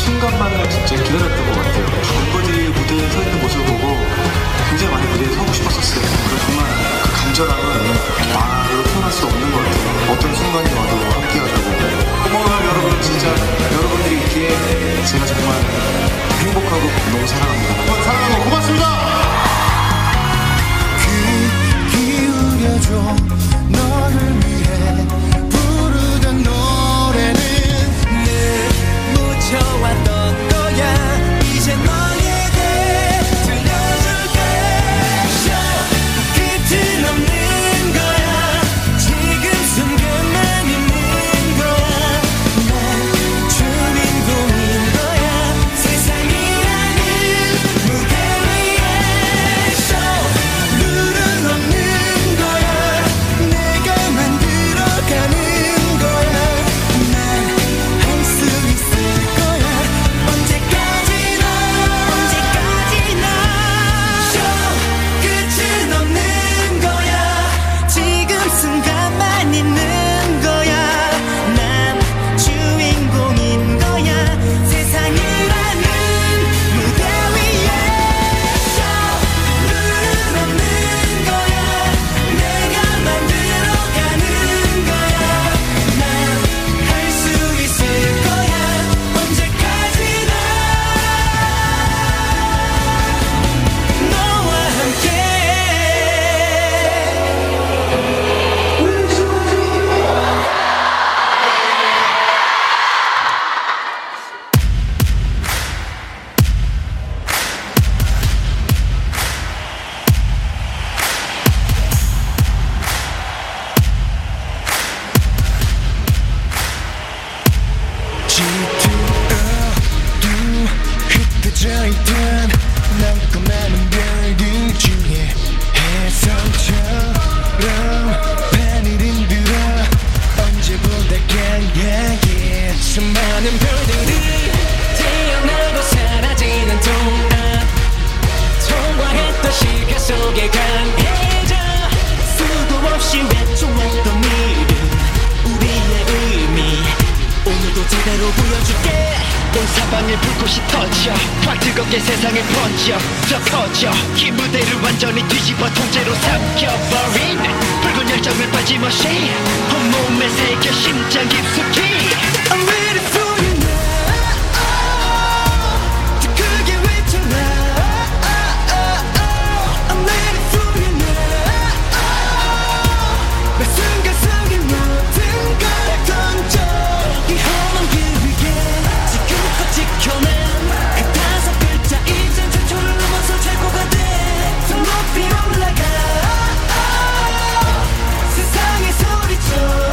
순간만을 진짜 기다렸던 것 같아요. 멤버들이 무대에 서 있는 모습을 보고 굉장히 많이 무대에 서고 싶었었어요. 그래서 정말 그 간절함은 말로 표현할 수 없는 것 같아요. 어떤 순간이 와도 함께하자고. 고마워요 여러분. 진짜 여러분들이 있기에 제가 정말 행복하고 너무 사랑합니다. 한번 사랑하고 고맙습니다. 귀 기울여줘. 너를 위해 부르던 노래는 늘 묻혀왔던 거야. 이제 너에게 들려줄게. 끝은 없는 거야. 지금 순간만 있는 거야. 난 주인공인 거야. 세상이라는 무대 위에 룰은 없는 거야. 내가 만들어가는 거야. 난 할 수 있을 거야. 언제까지나 언제까지나 끝은 없는 거야. 지금 순간만 있는 거야. 난 주인공인 거야. 세상이라는 무대 위에 룰은 없는 거야. 내가 만들어가는 거야. 난 할 수 있을 거야. 언제까지나 너와 함께. 지투어도 흩어져 있던 남고마는 별들 중에 혜성처럼 하늘은 들어 언제보다 강하게 수많은 별들이 태어나고 사라지는 동안 통과했던 시간 속에 강해져 수도 없이 외쳐왔던 일은 우리의 의미 오늘도 제대로 보여줄게. 온 사방에 불꽃이 터져 확 뜨겁게 세상에 번져 더 커져 이 무대를 완전히 뒤집어 통째로 삼켜버린 붉은 열정을 빠짐없이 온몸에 새겨 심장 깊숙이 I'm ready for you now. 더 크게 외쳐라. I'm ready for you now. 매 순간 속에 모든 걸 던져 이 험한 길 위에 지금껏 지켜낸 그 다섯 글자 이젠 전초를 넘어서 최고가 돼. 더 높이 올라가 세상에 소리쳐.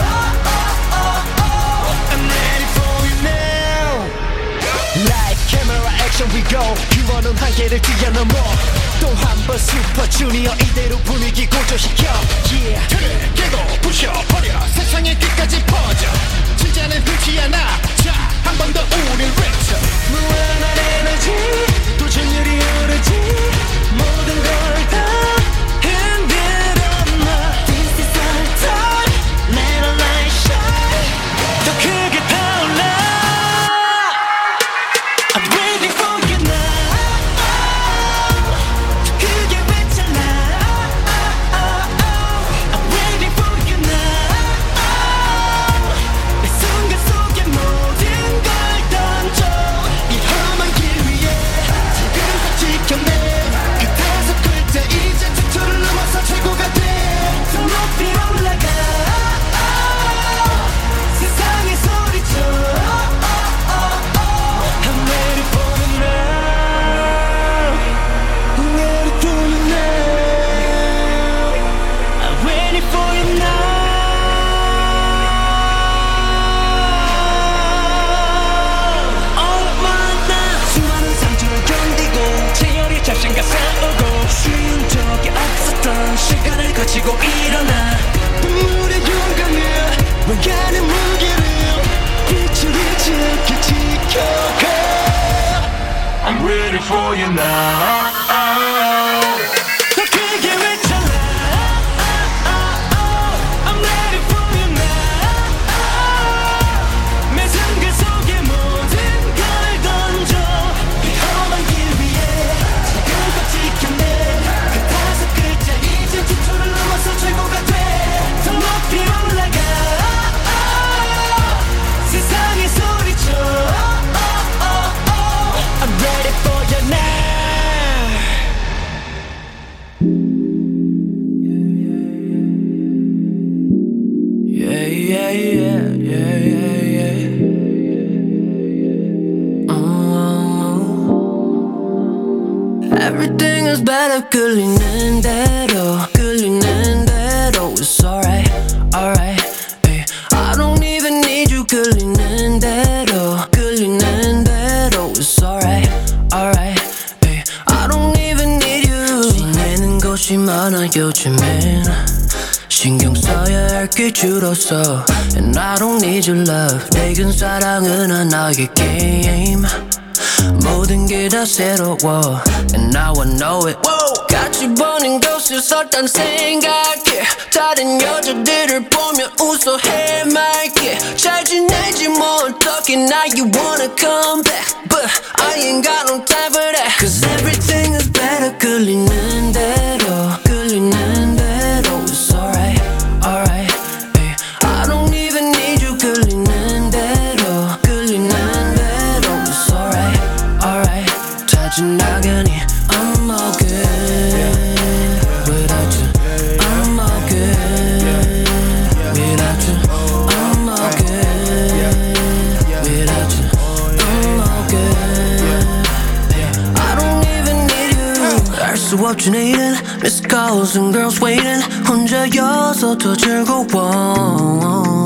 I'm ready for you now. Like camera action we go. 규원은 한계를 뛰어넘어 또 한 번 슈퍼주니어 이대로 분위기 고조시켜. Yeah. 틀을 깨고 부셔버려 세상의 끝까지 퍼져. 진짜는 흔치 않아. 자, 한 번 더 우릴 외쳐. 무한한 에너지 도전율이 오르지 모든 걸 다 흔들어 놔. This is our time. Let our light shine. 더 크게 타올라. I'm ready for you now. 더 크게 외쳐라. I'm ready for you now. 매 순간 속에 모든 걸 던져 이 험한 길 위에 지금껏 지켜낸 그 다섯 글자 이젠 전초를 넘어서 최고가 돼. 더 높이 올라가 세상에 소리쳐. I'm ready for you now. I'm ready for you now. I'm ready for you now. All of my time. 수많은 상처를 견디고 치열히 자신과 싸우고 쉬운 적이 없었던 시간을 거치고 일어나 눈물의 용감을 원하는 무게를 빛을 잃지 않게 지켜가. I'm ready for you now. 더 크게 외쳐라. I'm ready for you now. 매 순간 속에 모든 걸 던져 Everything is better 끌리는 대로 끌리는 대로 It's alright, alright ay. I don't even need you 끌리는 대로 끌리는 대로 It's alright, alright ay. I don't even need you 지내는 곳이 많아 요즘엔 신경 써야 할 게 줄었어 And I don't need your love 내겐 사랑은 하나의 게임 모든 게 다 새로워 And now I know it Whoa. 같이 보는 곳을 섰단 생각해 다른 여자들을 보며 웃어 해맑게 잘 지내지 뭐 어떻게 now you wanna come back But I ain't got no time for that Cause everything is better 끌리는 대로 끌리는 대로 It's alright, alright ay. I don't even need you 끌리는 대로 끌리는 대로 It's alright, alright 다 지나가니 I'm all good Without you I'm all good Without you I'm all good Without you I'm all good I don't even need you 알 수 없지 내일은 Missed calls and girls waiting 혼자여서 더 즐거워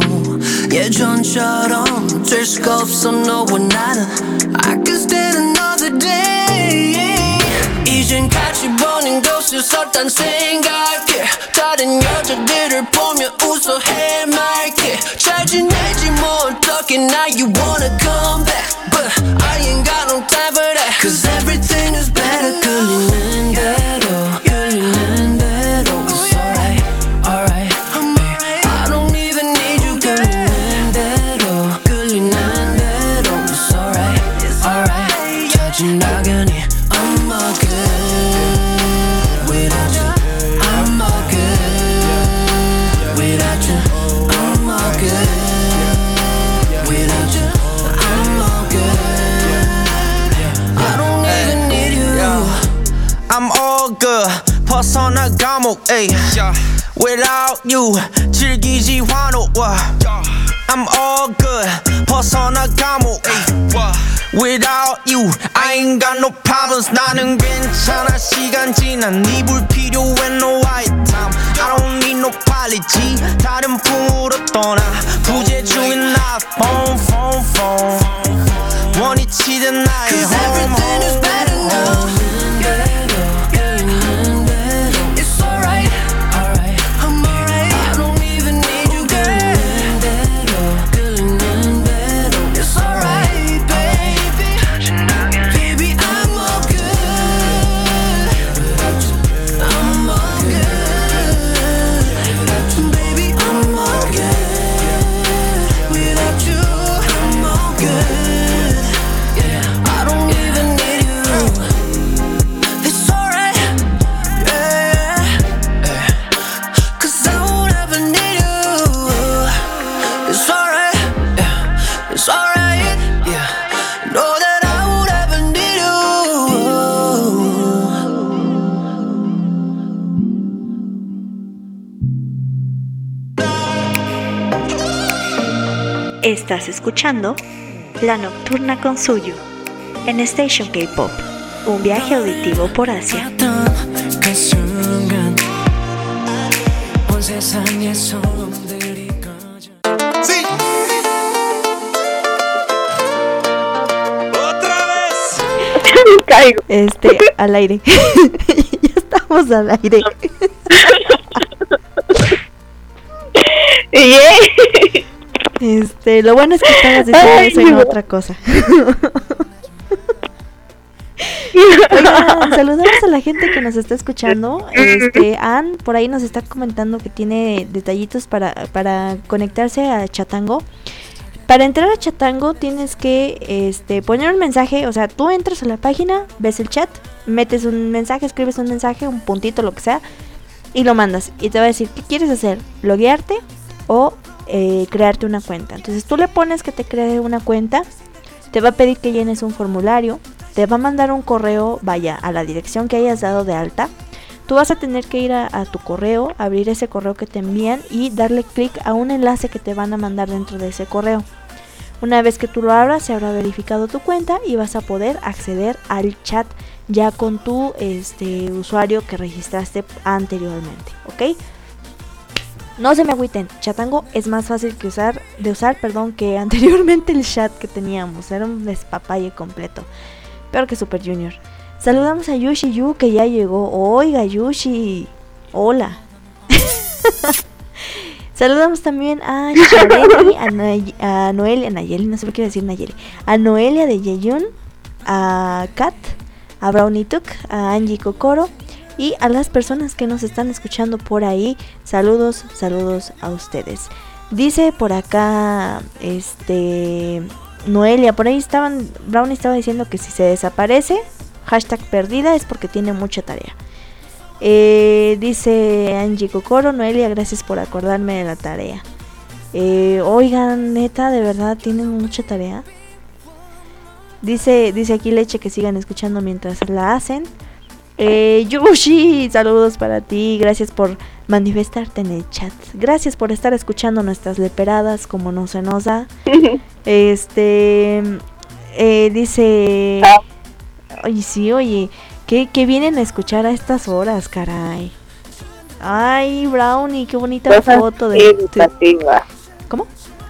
예전처럼 될 수가 없어 너와 나는 I could stand another day 이젠 같이 보는 곳을 섰단 생각해 다른 여자들을 보며 웃어 해맑게 잘 지내지 뭐 어떻게 now you wanna come back But I ain't got no time for that Cause everything is better 끌리는 대로 끌리는 대로 It's alright, alright ay. I don't even need you 끌리는 대로 끌리는 대로 It's alright, alright 다 지나가니 I'm all good Without you I'm all good Without you I'm all good Without you I'm all good I don't even need you I'm all good 벗어나 감옥 ay. Without you 즐기지 환호와 I'm all good 벗어나 감옥 ay. Without you I ain't got no problems 나는 괜찮아 시간 지난 네 불필요해 no white time I don't need no apology 다른 풍으로 떠나 부재중인 나 phone phone phone 원위치된 나의 Cause home everything is better now It's alright, alright I'm alright I don't even need you 끌리는 대로 끌리는 대로 It's alright baby Baby I'm all good I'm all good Baby I'm all good Without you I'm all good I don't even need you It's alright yeah. Cause I won't ever need you It's alright yeah. It's alright yeah. Know that I won't ever need you. Estás escuchando La Nocturna con Suyu en Station K-Pop, un viaje auditivo por Asia. 그 순간 온 세상의 소음들이 꺼져 Sí. Otra vez. Caigo. Este, al aire. Ya estamos al aire. Yeah. Este, lo bueno es que estabas diciendo Ay, eso en no. otra cosa. Oigan, saludamos a la gente que nos está escuchando. Este, Ann por ahí nos está comentando que tiene detallitos para, para conectarse a Chatango. Para entrar a Chatango tienes que este, poner un mensaje. O sea, tú entras a la página, ves el chat, metes un mensaje, escribes un mensaje, un puntito, lo que sea, y lo mandas. Y te va a decir, ¿qué quieres hacer? ¿Loguearte o eh, crearte una cuenta? Entonces tú le pones que te cree una cuenta. Te va a pedir que llenes un formulario. Te va a mandar un correo, vaya, a la dirección que hayas dado de alta. Tú vas a tener que ir a, a tu correo, abrir ese correo que te envían y darle clic a un enlace que te van a mandar dentro de ese correo. Una vez que tú lo abras, se habrá verificado tu cuenta y vas a poder acceder al chat ya con tu este usuario que registraste anteriormente, ¿ok? No se me agüiten, Chatango es más fácil que usar, de usar, perdón, que anteriormente el chat que teníamos, era un despapalle completo, peor que Super Junior. Saludamos a Yushi Yu que ya llegó. Oiga Yushi, hola. Saludamos también a Chareni, a, Nay- a Noelia, Nayeli, no sé por qué decir Nayeli, a Noelia de Yeyun, a Kat, a Brownie Tuk, a Angie Kokoro y a las personas que nos están escuchando por ahí. Saludos, saludos a ustedes. Dice por acá, este, Noelia, por ahí estaban, Brownie estaba diciendo que si se desaparece, hashtag perdida, es porque tiene mucha tarea. Eh, dice Angie Kokoro, Noelia, gracias por acordarme de la tarea. Eh, oigan, neta, de verdad tienen mucha tarea. Dice, dice aquí Leche que sigan escuchando mientras la hacen. Eh, Yushi, saludos para ti, gracias por manifestarte en el chat. Gracias por estar escuchando nuestras leperadas como no se nos da. Este, eh, dice, oye, sí, oye. Que, que vienen a escuchar a estas horas, caray. Ay, Brownie, qué bonita Cosas foto de... educativas. ¿Cómo?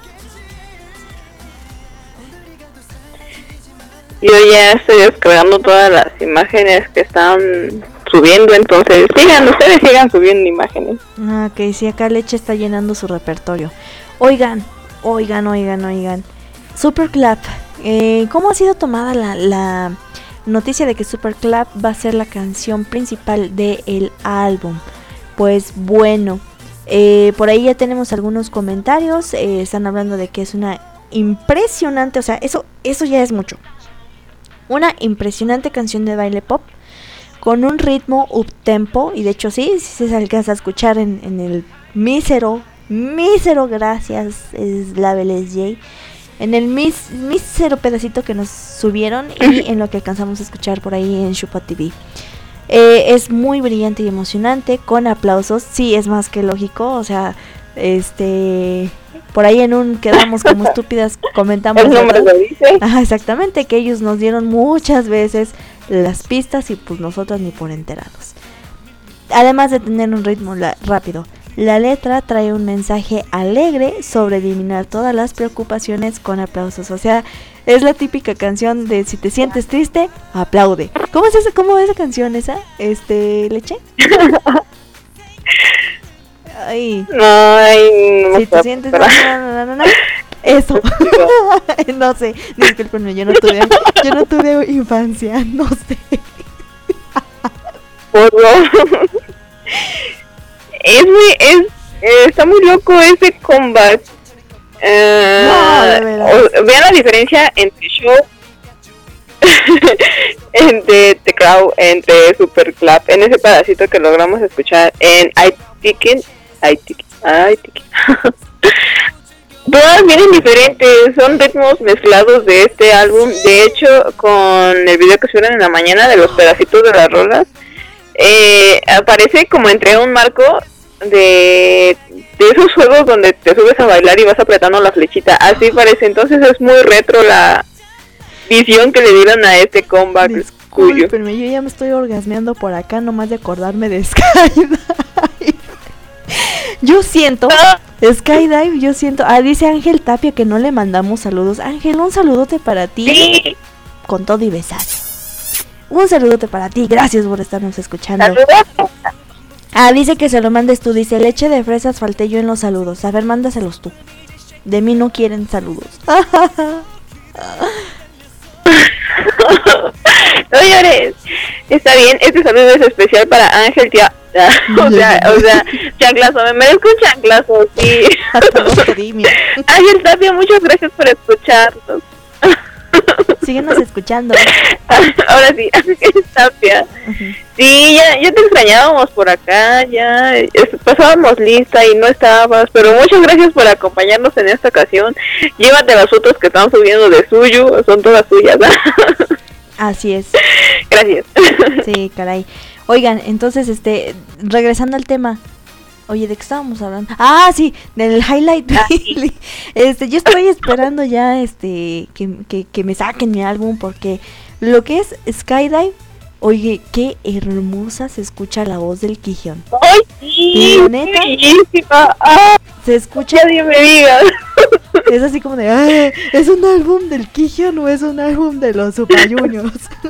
Yo ya estoy descargando todas las imágenes que están subiendo, entonces sigan, ustedes sigan subiendo imágenes. Ah, ok, sí, acá Leche está llenando su repertorio. Oigan, oigan, oigan, oigan. Superclap, eh, ¿cómo ha sido tomada la... la noticia de que Superclap va a ser la canción principal del álbum? Pues bueno, eh, por ahí ya tenemos algunos comentarios. Eh, están hablando de que es una impresionante, o sea, eso, eso ya es mucho. Una impresionante canción de baile pop con un ritmo uptempo. Y de hecho sí, sí se alcanza a escuchar en, en el mísero, mísero, gracias, es la Beles J. En el mis, mísero pedacito que nos subieron y en lo que alcanzamos a escuchar por ahí en Shupa T V. Eh, es muy brillante y emocionante, con aplausos, sí, es más que lógico, o sea, este, por ahí en un quedamos como estúpidas comentamos. El nombre lo dice. Ajá, exactamente, que ellos nos dieron muchas veces las pistas y pues nosotros ni por enterados. Además de tener un ritmo la, rápido. La letra trae un mensaje alegre sobre eliminar todas las preocupaciones con aplausos. O sea, es la típica canción de si te sientes triste, aplaude. ¿Cómo es esa, cómo es esa canción esa? Este, Leche. Ay. Ay, no si te sientes no, no, no, no, eso. No sé, discúlpenme, yo no tuve, yo no tuve infancia, no sé. Por favor. Es muy, es, eh, está muy loco ese comeback. Uh, no, de verdad. O, vean la diferencia entre show, entre The Crow, entre Superclap, en ese pedacito que logramos escuchar en I Ticket, I Ticket, I Ticket. Todas vienen diferentes, son ritmos mezclados de este álbum. De hecho, con el video que subieron en la mañana de los pedacitos de las rolas, eh, aparece como entre un marco de, de esos juegos donde te subes a bailar y vas apretando la flechita, así parece. Entonces es muy retro la visión que le dieron a este comeback. Discúlpenme, yo ya me estoy orgasmeando por acá nomás de acordarme de Skydive. Yo siento, Skydive, yo siento, ah, dice Ángel Tapia que no le mandamos saludos. Ángel, un saludote para ti, sí. Con todo y besazo. Un saludote para ti, gracias por estarnos escuchando. Saludos. Ah, dice que se lo mandes tú, dice Leche de fresas, falté yo en los saludos. A ver, mándaselos tú. De mí no quieren saludos. No llores. Está bien, este saludo es especial para Ángel, tía. O sea, o sea, chanclazo, me merezco un chanclazo, sí. Ángel Tapia, muchas gracias por escucharnos. Síguenos escuchando. Ahora sí, Ángel Tapia. Uh-huh. Sí, ya, ya te extrañábamos por acá, ya es, pasábamos lista y no estabas, pero muchas gracias por acompañarnos en esta ocasión. Llévate las fotos que están subiendo de suyo, son todas suyas, ¿no? Así es. Gracias. Sí, caray. Oigan, entonces, este, regresando al tema. Oye, ¿de qué estábamos hablando? Ah, sí, del highlight. Ah, sí. Este, yo estoy esperando ya, este, que, que, que me saquen mi álbum, porque lo que es Skydive, Oye, qué hermosa se escucha la voz del Kihyun. ¡Ay, sí! La neta, ¡Bellísima! ¡Ah! Se escucha... Nadie me diga. Es así como de, "Ay, ¿es un álbum del Kihyun o es un álbum de los Super Juniors?"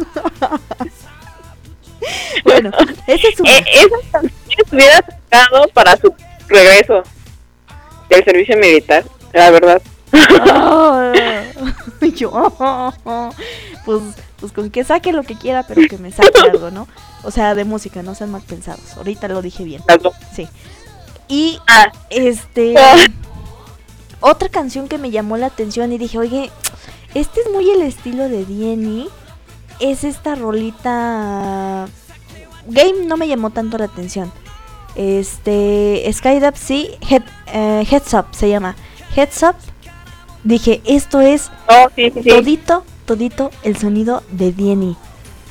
Bueno, ese es un... Eh, esas canciones hubiera sacado para su regreso del servicio militar, la verdad. Oh, yo, pues, pues con que saque lo que quiera, pero que me saque algo, ¿no? O sea, de música, no sean mal pensados. Ahorita lo dije bien. Sí. Y ah. este otra canción que me llamó la atención y dije, oye, este es muy el estilo de D N E. Es esta rolita. Game no me llamó tanto la atención. Este Skydub sí, head, uh, Heads Up se llama. Heads Up. Dije, esto es oh, sí, sí, sí. todito, todito el sonido de D N E.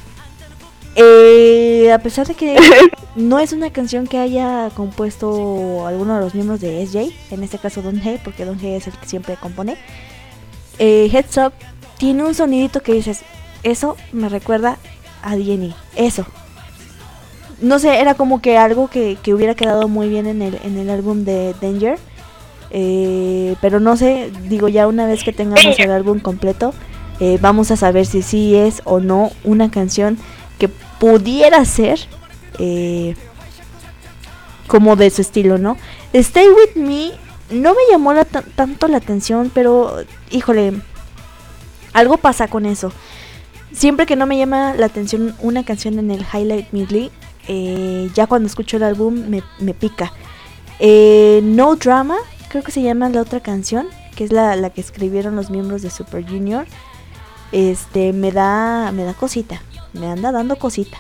Eh, a pesar de que no es una canción que haya compuesto alguno de los miembros de S J, en este caso Don Hye, porque Don Hye es el que siempre compone. eh, Heads Up tiene un sonidito que dices, eso me recuerda a D N E, eso. No sé, era como que algo que, que hubiera quedado muy bien en el, en el álbum de Danger. Eh, pero no sé, digo, ya una vez que tengamos el álbum completo, eh, vamos a saber si sí es o no una canción que pudiera ser eh, como de su estilo, ¿no? Stay With Me no me llamó la t- tanto la atención, pero híjole, algo pasa con eso. Siempre que no me llama la atención una canción en el Highlight Medley, eh, ya cuando escucho el álbum me, me pica. eh, No Drama, creo que se llama la otra canción, que es la, la que escribieron los miembros de Super Junior. Este, me da, me da cosita, me anda dando cosita.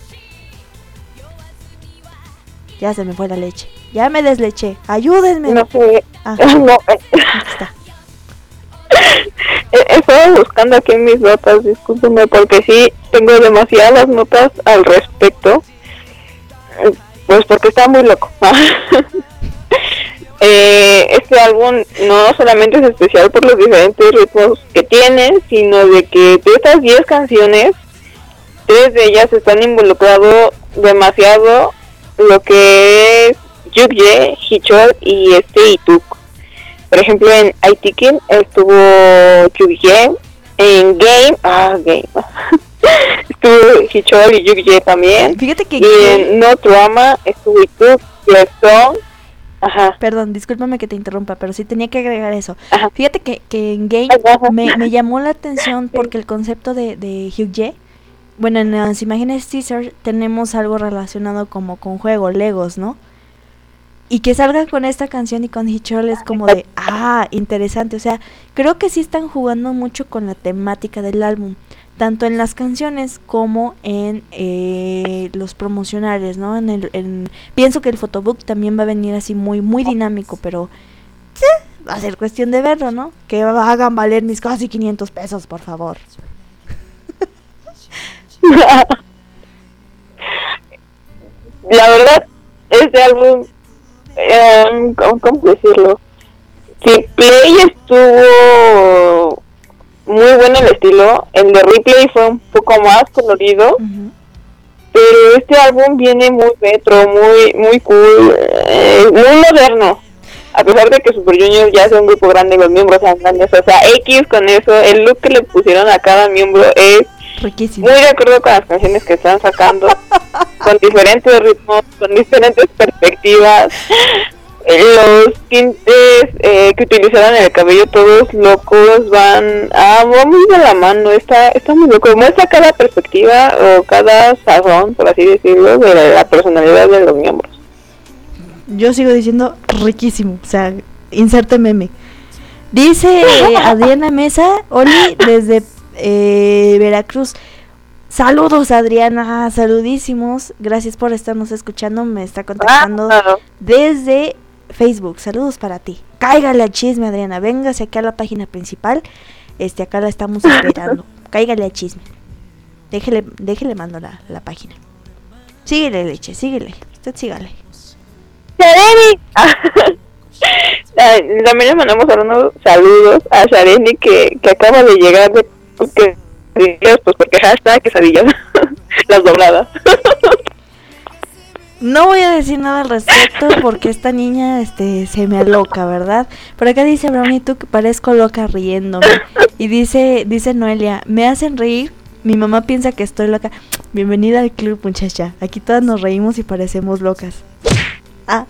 Ya se me fue la leche, ya me desleché, ayúdenme. No sé, ah, no. Aquí está. Estaba buscando aquí en mis notas, discúlpenme, porque sí tengo demasiadas notas al respecto. Pues porque está muy loco. eh, este álbum no solamente es especial por los diferentes ritmos que tiene, sino de que de estas diez canciones, tres de ellas están involucrado demasiado lo que es Yugye, Hichol y este Ituk. Por ejemplo, en Aitikin estuvo Yugye, en Game, ah, Game, estuvo Hichol y Yugye también. Fíjate que... Y en No Drama estuvo Ituk, Song. Ajá. Perdón, discúlpame que te interrumpa, pero sí tenía que agregar eso. Ajá. Fíjate que, que en Game me, me llamó la atención porque el concepto de, de Hyukje, bueno, en las imágenes teaser tenemos algo relacionado como con juego, Legos, ¿no? Y que salgan con esta canción y con Hichol es como de, ah, interesante. O sea, creo que sí están jugando mucho con la temática del álbum, tanto en las canciones como en eh, los promocionales, ¿no? En el, en, pienso que el photobook también va a venir así muy, muy dinámico, pero sí, va a ser cuestión de verlo, ¿no? Que hagan valer mis casi quinientos pesos, por favor. La verdad, este álbum, eh, ¿cómo, ¿cómo decirlo? Sí, Play estuvo muy bueno el estilo, el de Replay fue un poco más colorido, uh-huh. Pero este álbum viene muy retro, muy muy cool, eh, muy moderno, a pesar de que Super Junior ya es un grupo grande y los miembros sean grandes, o sea, X con eso, el look que le pusieron a cada miembro es riquísimo, muy de acuerdo con las canciones que están sacando, con diferentes ritmos, con diferentes perspectivas. Los tintes eh, que utilizaron en el cabello, todos locos, van a muy de la mano, está está muy loco, muestra cada perspectiva o cada sazón, por así decirlo, de la personalidad de los miembros. Yo sigo diciendo riquísimo, o sea, inserte meme. Dice Adriana Mesa, Oli, desde eh, Veracruz. Saludos, Adriana, saludísimos, gracias por estarnos escuchando, me está contactando ah, desde Facebook, saludos para ti. Cáigale al chisme, Adriana, véngase aquí a la página principal, este acá la estamos esperando. Cáigale al chisme. Déjele, déjele mando la, la página. Síguele, Leche, síguele, usted sígale. Shareni. También le mandamos unos saludos a Shareni que, que acaba de llegar de, que, pues porque hashtag quesadillas. Las dobladas. No voy a decir nada al respecto porque esta niña este se me aloca, ¿verdad? Por acá dice Brownie, tú que parezco loca riéndome. Y dice dice Noelia, me hacen reír, mi mamá piensa que estoy loca. Bienvenida al club, muchacha. Aquí todas nos reímos y parecemos locas. Ah.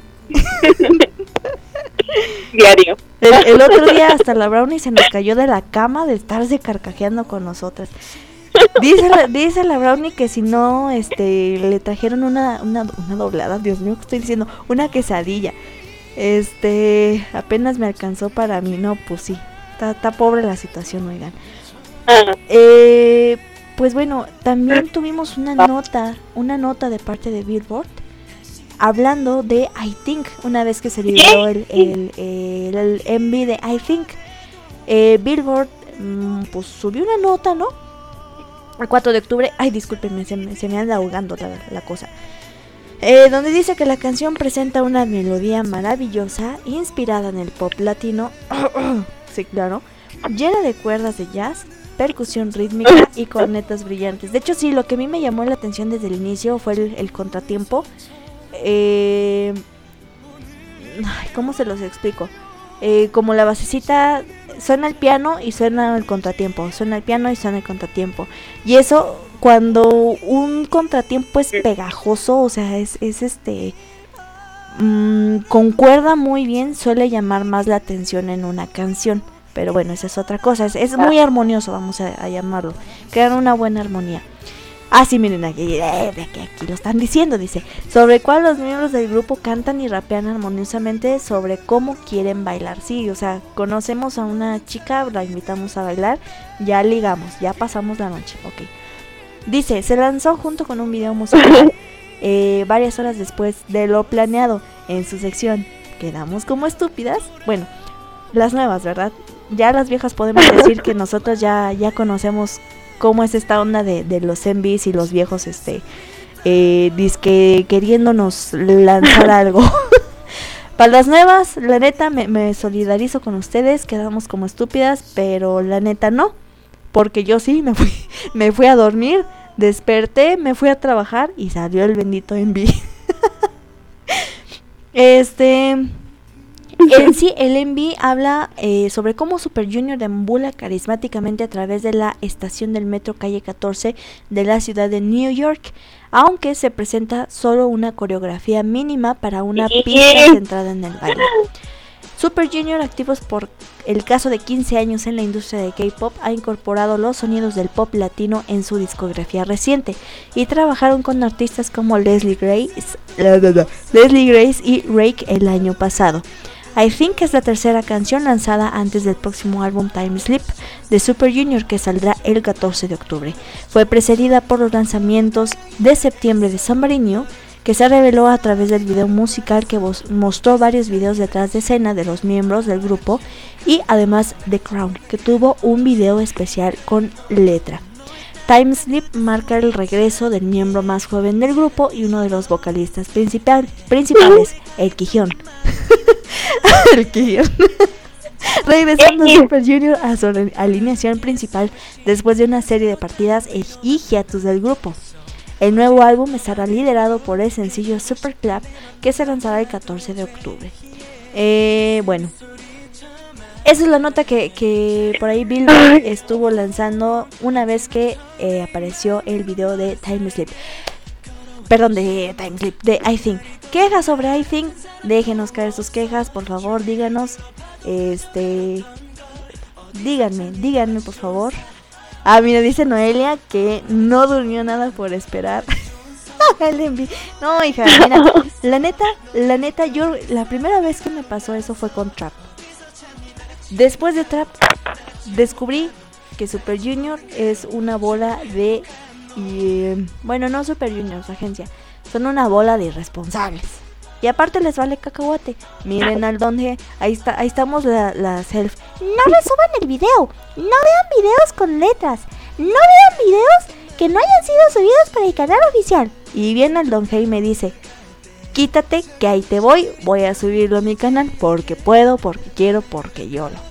Diario. El, el otro día hasta la Brownie se nos cayó de la cama de estarse carcajeando con nosotras. Dice la, dice la Brownie que si no, este, le trajeron una, una, una doblada, Dios mío, ¿qué estoy diciendo? Una quesadilla. Este, apenas me alcanzó para mí, no, pues sí, está, está pobre la situación, oigan. Eh, pues bueno, también tuvimos una nota, una nota de parte de Billboard, hablando de I Think, una vez que se liberó el, el, el, el M V de I Think. Eh, Billboard, mmm, pues subió una nota, ¿no? El cuatro de octubre, ay discúlpenme, se me, se me anda ahogando la, la cosa, eh, donde dice que la canción presenta una melodía maravillosa, inspirada en el pop latino, sí claro, llena de cuerdas de jazz, percusión rítmica y cornetas brillantes. De hecho sí, lo que a mí me llamó la atención desde el inicio fue el, el contratiempo. eh, ay, ¿Cómo se los explico? Eh, como la basecita, suena el piano y suena el contratiempo, suena el piano y suena el contratiempo. Y eso, cuando un contratiempo es pegajoso, o sea, es, es este, mmm, concuerda muy bien, suele llamar más la atención en una canción. Pero bueno, esa es otra cosa, es, es muy armonioso, vamos a, a llamarlo, crean una buena armonía. Ah, sí, miren, aquí, eh, aquí, aquí lo están diciendo, dice, sobre cuál los miembros del grupo cantan y rapean armoniosamente sobre cómo quieren bailar. Sí, o sea, conocemos a una chica, la invitamos a bailar, ya ligamos, ya pasamos la noche, ok. Dice, se lanzó junto con un video musical eh, varias horas después de lo planeado. En su sección, ¿quedamos como estúpidas? Bueno, las nuevas, ¿verdad? Ya las viejas podemos decir que nosotros ya, ya conocemos cómo es esta onda de, de los M Vs y los viejos, este, eh, disque queriéndonos lanzar algo. Para las nuevas, la neta, me, me solidarizo con ustedes, quedamos como estúpidas, pero la neta no, porque yo sí, me fui, me fui a dormir, desperté, me fui a trabajar y salió el bendito M V. Este... En sí, el M V habla eh, sobre cómo Super Junior deambula carismáticamente a través de la estación del metro calle catorce de la ciudad de New York, aunque se presenta solo una coreografía mínima para una pista centrada en el baile. Super Junior, activos por el caso de quince años en la industria de K-pop, ha incorporado los sonidos del pop latino en su discografía reciente y trabajaron con artistas como Leslie Grace, Leslie Grace y Rake el año pasado. I Think es la tercera canción lanzada antes del próximo álbum Time Sleep de Super Junior, que saldrá el catorce de octubre. Fue precedida por los lanzamientos de septiembre de Somebody New, que se reveló a través del video musical que mostró varios videos detrás de escena de los miembros del grupo, y además The Crown, que tuvo un video especial con letra. Time Sleep marca el regreso del miembro más joven del grupo y uno de los vocalistas principal, principales, el Quijón. el Quijón. Regresando Super Junior a su alineación principal después de una serie de partidas y hiatus del grupo. El nuevo álbum estará liderado por el sencillo Super Clap, que se lanzará el catorce de octubre. Eh, bueno, esa es la nota que, que por ahí Billboard estuvo lanzando una vez que eh, apareció el video de Time Sleep. Perdón, de Time Sleep, de I Think. Quejas sobre I Think, déjenos caer sus quejas, por favor, díganos. Este, díganme, díganme por favor. Ah, mira, dice Noelia que no durmió nada por esperar. El envi- no, hija, mira, la neta, la neta, yo la primera vez que me pasó eso fue con Trap. Después de Trap, descubrí que Super Junior es una bola de... Y, bueno, no Super Junior, su agencia. Son una bola de irresponsables. Y aparte les vale cacahuate. Miren al Don G, ahí está, ahí estamos la, la self. No le suban el video. No vean videos con letras. No vean videos que no hayan sido subidos para el canal oficial. Y viene el Don G y me dice: quítate que ahí te voy. Voy a subirlo a mi canal porque puedo, porque quiero, porque yo lo.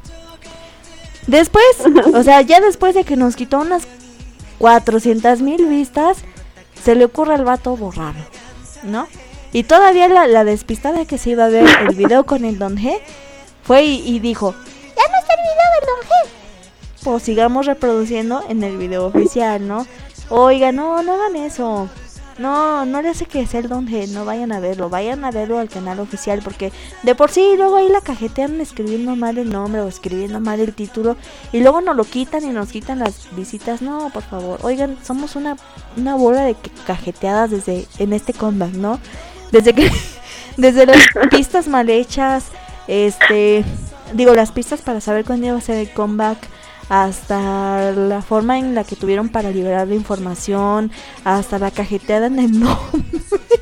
Después, o sea, ya después de que nos quitó unas cuatrocientas mil vistas, se le ocurre al vato borrarlo, ¿no? Y todavía la, la despistada que se iba a ver el video con el Don G fue y, y dijo, ya no está el video del Don G. Pues sigamos reproduciendo en el video oficial, ¿no? Oiga, no, no hagan eso. No, no le hace que sea el Don G, no vayan a verlo, vayan a verlo al canal oficial, porque de por sí luego ahí la cajetean escribiendo mal el nombre o escribiendo mal el título y luego nos lo quitan y nos quitan las visitas. No, por favor, oigan, somos una, una bola de cajeteadas desde en este comeback, ¿no? Desde que desde las pistas mal hechas, este, digo, las pistas para saber cuándo iba a ser el comeback, hasta la forma en la que tuvieron para liberar la información, hasta la cajeteada en el nombre.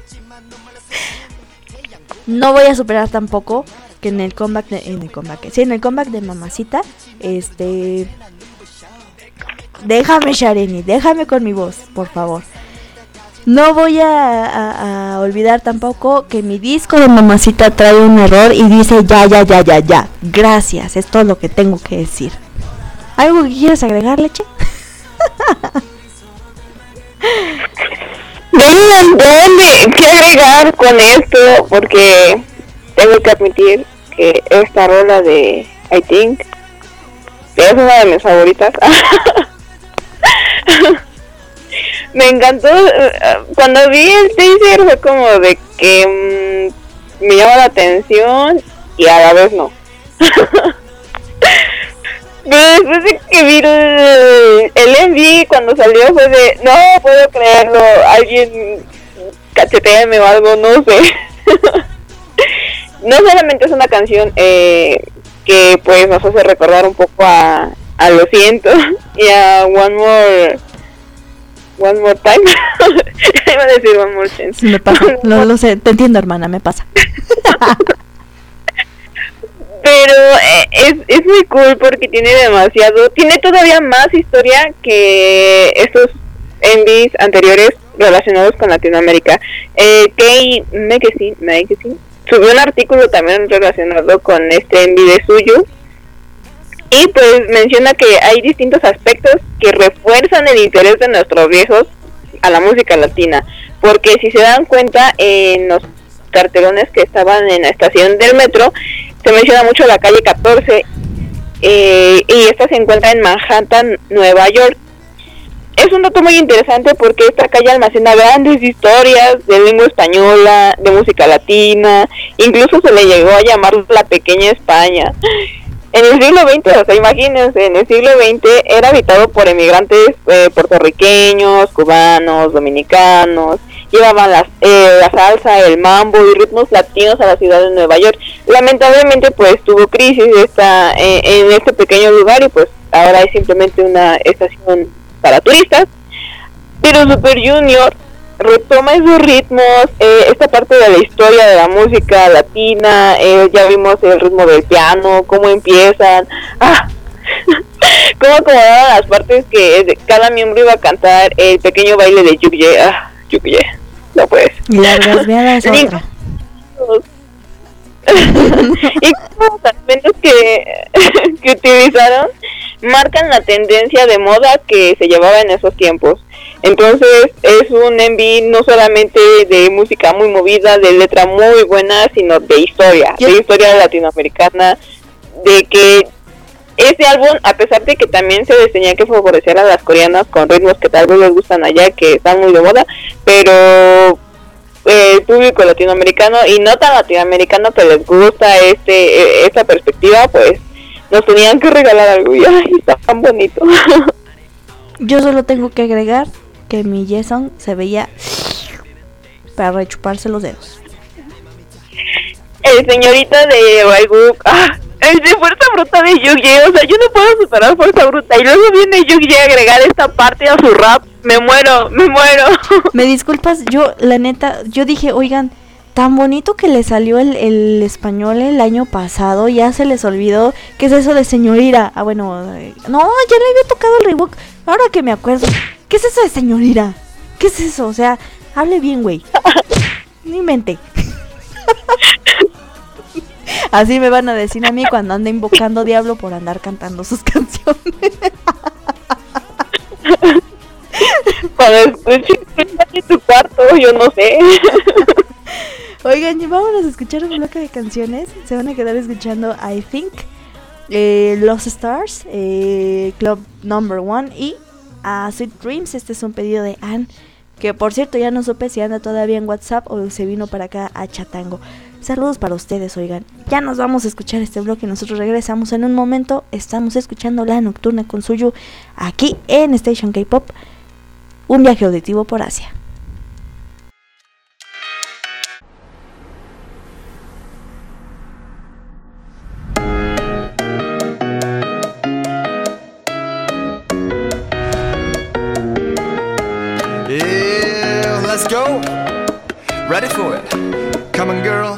No voy a superar tampoco que en el comeback de, en el comeback, sí, en el comeback de Mamacita, este, déjame Shareni, déjame con mi voz, por favor. No voy a, a, a olvidar tampoco que mi disco de Mamacita trae un error y dice ya, ya, ya, ya, ya. Gracias, es todo lo que tengo que decir. ¿Algo que quieras agregar, Leche? No hay dónde qué agregar con esto, porque tengo que admitir que esta rola de I Think es una de mis favoritas. Me encantó. Cuando vi el teaser fue como de que mmm, me llama la atención y a la vez no. Pero después de que vi el, el M V cuando salió fue de, no puedo creerlo, alguien cacheteame o algo, no sé. No solamente es una canción eh, que pues nos hace recordar un poco a, a Lo Siento y a One More One More Time. Iba a decir One More Chance. Sí, me pasa, lo, lo sé, te entiendo, hermana, me pasa. Pero eh, es, es muy cool porque tiene demasiado, tiene todavía más historia que estos M Vs anteriores relacionados con Latinoamérica. Eh, K Magazine, Magazine subió un artículo también relacionado con este M V de suyo y pues menciona que hay distintos aspectos que refuerzan el interés de nuestros viejos a la música latina, porque si se dan cuenta en los cartelones que estaban en la estación del metro se menciona mucho la calle catorce eh, y esta se encuentra en Manhattan, Nueva York. Es un dato muy interesante porque esta calle almacena grandes historias de lengua española, de música latina, incluso se le llegó a llamar la pequeña España. En el siglo veinte, o sea, imagínense, en el siglo veinte era habitado por emigrantes eh, puertorriqueños, cubanos, dominicanos. Llevaban las, eh, la salsa, el mambo y ritmos latinos a la ciudad de Nueva York. Lamentablemente pues tuvo crisis esta, eh, en este pequeño lugar y pues ahora es simplemente una estación para turistas. Pero Super Junior retoma esos ritmos, eh, esta parte de la historia de la música latina, eh, ya vimos el ritmo del piano, cómo empiezan, ah, cómo acomodaban las partes que de cada miembro iba a cantar, el pequeño baile de Yukye, ah, Yukye. No puedes. Y la rasgueada es otra. Y los elementos que, que utilizaron marcan la tendencia de moda que se llevaba en esos tiempos. Entonces es un M V no solamente de música muy movida, de letra muy buena, sino de historia, de historia latinoamericana, de que ese álbum, a pesar de que también se tenía que favorecer a las coreanas con ritmos que tal vez les gustan allá, que están muy de moda, pero eh, el público latinoamericano y no tan latinoamericano que les gusta este esta perspectiva, pues nos tenían que regalar algo y ay, está tan bonito. Yo solo tengo que agregar que mi Jason se veía para rechuparse los dedos. El señorita de Raiguk, ah, el de Fuerza Bruta de Yukye, o sea, yo no puedo superar Fuerza Bruta y luego viene Yukye a agregar esta parte a su rap, me muero, me muero. Me disculpas, yo la neta, yo dije, oigan, tan bonito que le salió el, el español el año pasado, ya se les olvidó. ¿Qué es eso de señorita? Ah, bueno, eh, no, ya le había tocado el Reebok. Ahora que me acuerdo, ¿qué es eso de señorita? ¿Qué es eso? O sea, hable bien, güey. No invente. Así me van a decir a mí cuando ande invocando diablo por andar cantando sus canciones. Cuando escuches en tu cuarto, yo no sé. Oigan, y vámonos a escuchar un bloque de canciones. Se van a quedar escuchando I Think, eh, Los Stars, eh, Club Number One y uh, Sweet Dreams. Este es un pedido de Anne, que por cierto ya no supe si anda todavía en WhatsApp o se vino para acá a Chatango. Saludos para ustedes, oigan. Ya nos vamos a escuchar este bloque. Nosotros regresamos en un momento. Estamos escuchando La Nocturna con Suyu aquí en Station K-Pop. Un viaje auditivo por Asia. Yeah, let's go. Ready for it. Come on, girl.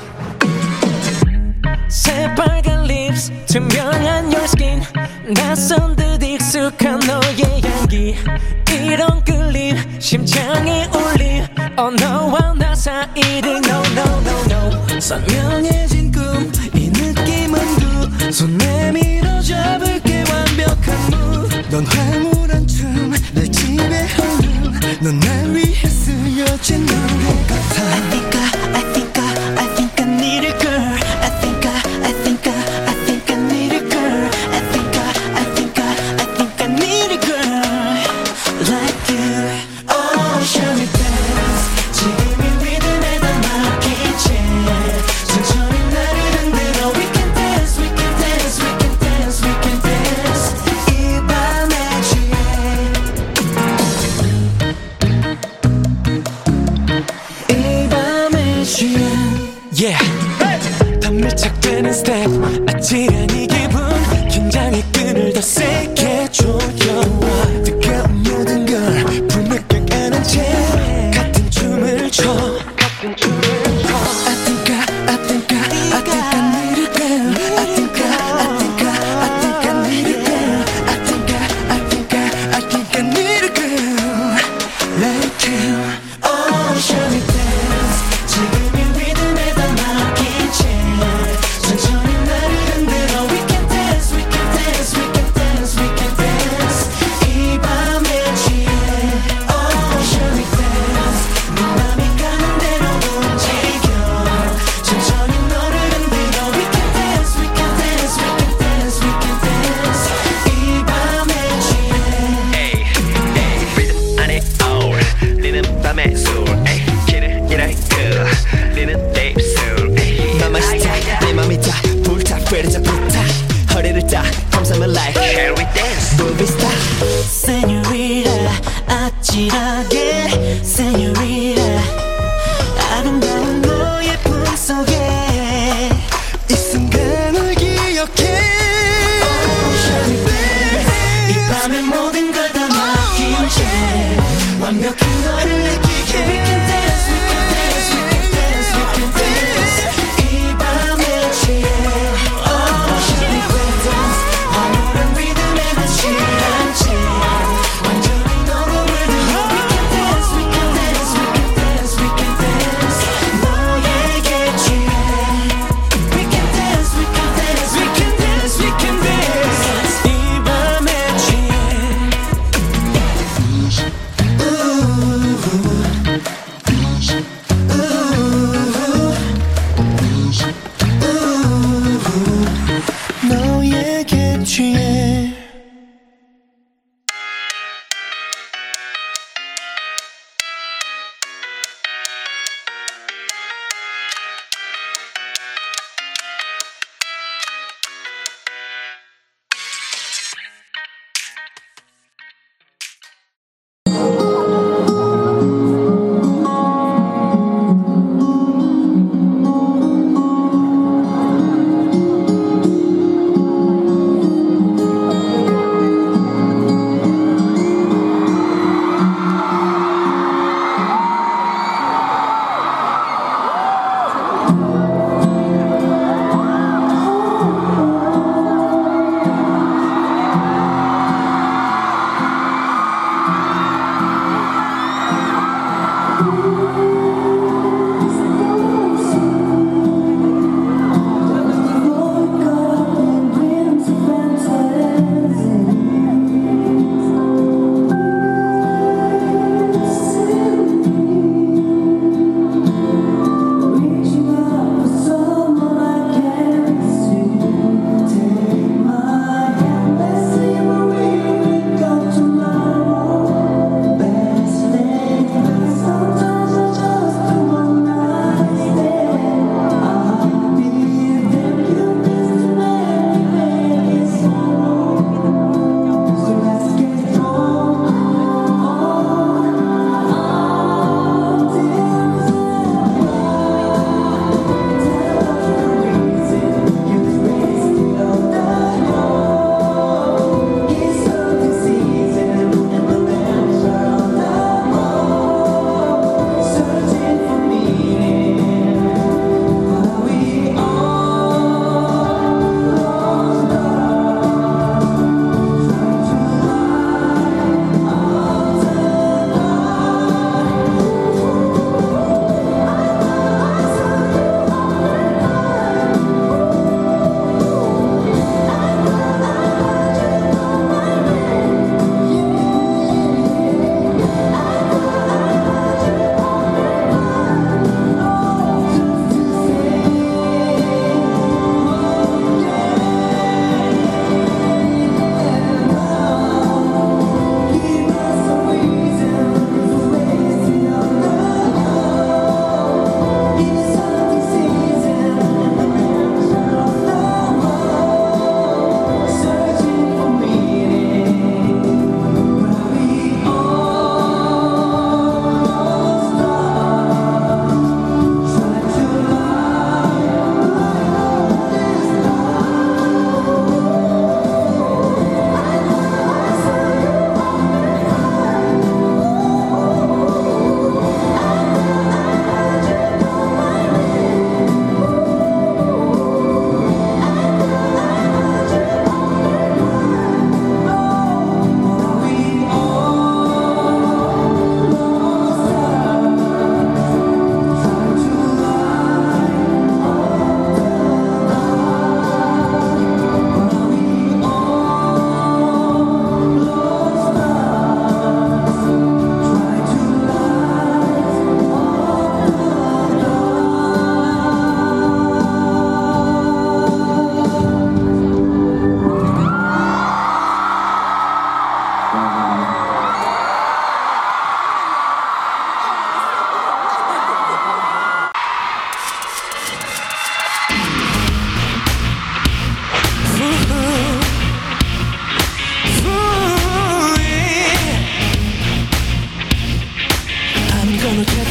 새빨간 lips, 투명한 your skin, 낯선 듯 익숙한 너의 향기. 이런 끌림, 심장이 울림. Oh 너와 나 사이를 no no no no. 선명해진 꿈, 이 느낌은 두 손 내밀어 잡을게 완벽한 move. 넌 황홀한 춤, 내 지배하는 넌 날 위해 쓰여진 노래 같아. I think I, I think I, I think I need a girl. I think I, I think I, I think I need a girl. I think I, I think I, I think I need a girl like you. Oh, show me dance. 지금 이 리듬에 다 맡긴 채 천천히 나를 흔들어. We can dance, we can dance, we can dance, we can dance. 이 밤에 취해. 이 밤에 취해. Yeah. 더 밀착되는 스텝, 아찔한 이 기분, 긴장의 끈을 더 세게 조여와. 뜨거운 모든 걸 품에 껴안은 채 같은 춤을 춰. 같은 춤을 춰. I think I, I think I, I think I need a girl. I think I, I think I, I think I need a girl. I think I, I think I, I think I need a girl like you. Oh, show me dance. 지금 이 리듬에 다 맡긴 채 천천히 나를 흔들어. We can dance, we can dance, we can dance, we can dance. 이 밤에 취해. Oh, show me dance. 네 맘이 가는 대로 움직여. 천천히 너를 흔들어. We can dance, we can dance, we can dance, we can dance. 이 밤에 취해. Hey, hey, rhythm 안에 all 리는 밤의 술, ay, 길을 잃어있고 리는 내 입술, ay. 맘만 시작 내 맘이 다 불타 프레자 불타 허리를 딱 감싸면 like Shall we dance? movie star. Señorita, 아찔하게 Señorita, 아름다운 너의 품속에 이 순간을 기억해. Show me dance. 이 밤의 모든 걸 다 맡긴 채 완벽히 너를 느끼게. We can dance, we can dance, we can dance, we can dance. 이 밤에 취해. Oh, show me dance. 황홀한 리듬에만 취한 채 완전히 너로 물들어. We can dance, we can dance, we can dance, we can dance. 너에게 취해. We can dance, we can dance, we can dance, we can dance. 이 밤에 취해. Ooh.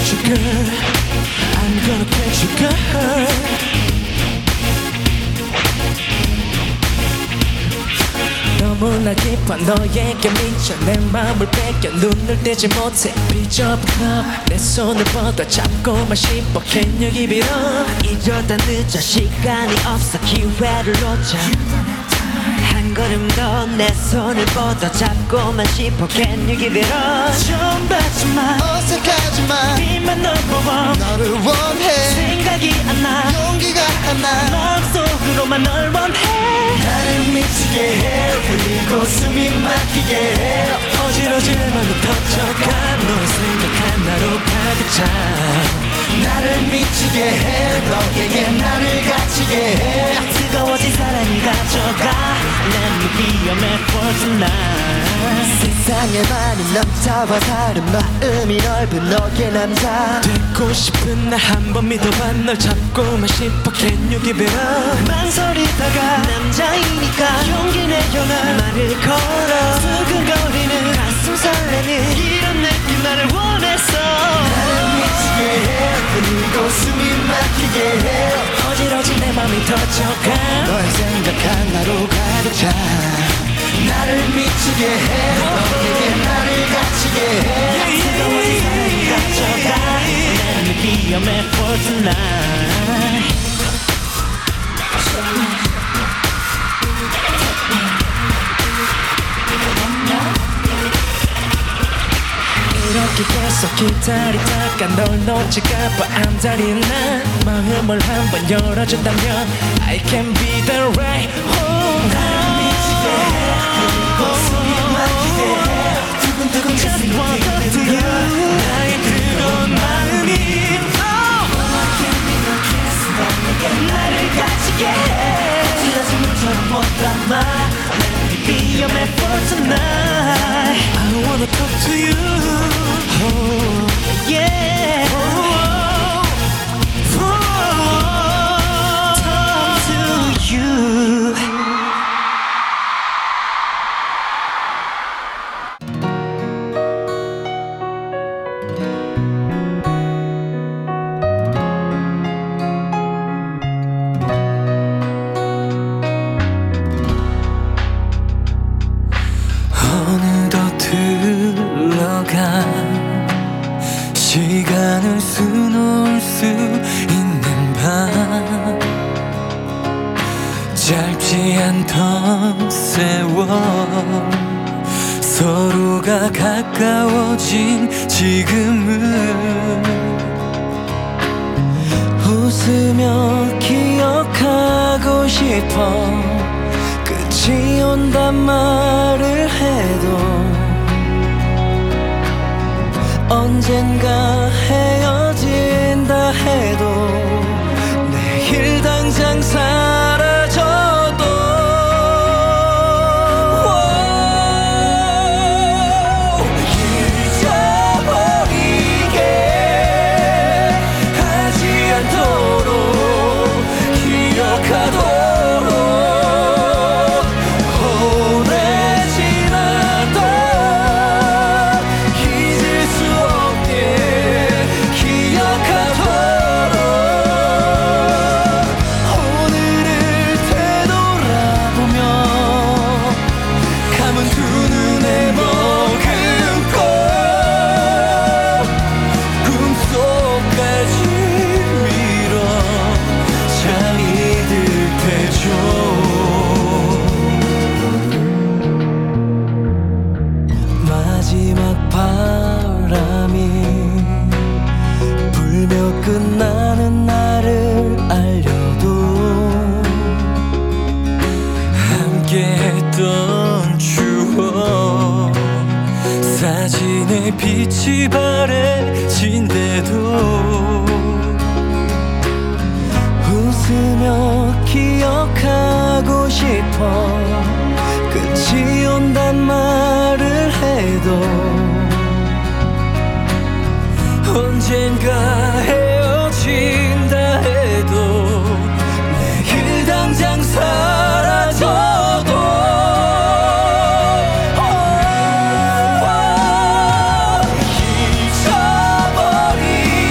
catch you girl I'm gonna catch you girl 너무나 깊어 너에게 미쳐 내 맘을 뺏겨 눈을 떼지 못해 삐져부터 내 손을 뻗어 잡고만 싶어 Can you give it up 이러다 늦어 시간이 없어 기회를 놓쳐 한 걸음 더 내 손을 뻗어 잡고만 싶어 Can you give it up 좀 받지마 어색하지마 빛만 널 보고 너를 원해 생각이 안나 용기가 안나 마음속으로만 널 원해 나를 미치게 해 그리고 숨이 막히게 해 어지러질 맘은 터져가 널 생각한 나로 가득 차 나를 미치게 해 너에게 나를 갇히게 해 뜨거워진 사랑이 가져가 Let me be your man for tonight 세상에 많은 남자와 다른 마음이 넓은 너의 남자 되고 싶은 나 한번 믿어봐 널 잡고만 싶어 Can you give it up 망설이다가 남자이니까 용기 내겨라 말을 걸어 두근거리는 가슴 설레는 이런 느낌 나를 원했어 나를 미치게 해 그리고 숨이 막히게 해 어지러진 내 맘이 터져가 널 생각한 나로 가득 차 나를 미치게 해 너에게 나를 갇히게 해 뜨거워진 사랑이 가져가 Let me be your man for tonight 이렇게 계속 기다리다가 널 놓칠까봐 안달이 나 마음을 한번 열어준다면 I can be the right home 나를 미치게 해 그리고 숨이 막히게 해 두근두근 가슴이 뛰는 나의 뜨거운 마음이 I can be the kiss 너에게 나를 갇히게 해 찔러진 물처럼 못 담아 Let me be your man for tonight I wanna talk to you Oh, yeah. Oh, oh, oh, talk to you. 어느덧 흘러가 시간을 수놓을 수 있는 밤 짧지 않던 세월 서로가 가까워진 지금은 웃으며 기억하고 싶어 끝이 온단 말을 해도 언젠가 헤어진다 해도 내일 당장 사라져도 잊어버리게 하지 않도록 기억하도록 오래 지나도 잊을 수 없게 기억하도록 오늘을 되돌아보며 감은 두 눈에 머금고 꿈속까지 밀어 잠이 들 때죠 마지막 바람이 불며 끝나는 날을 알려도 함께했던 추억 사진에 빛이 바래진대도 웃으며 기억하고 싶어 끝이 온단 말을 해도 언젠가 헤어진다 해도 내일 당장 사라져도 잊어버리게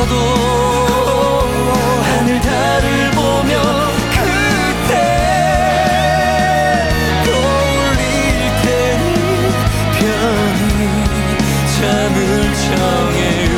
있어도 하늘 달을 보며 그때 떠올릴 테니 편히 잠을 청해요.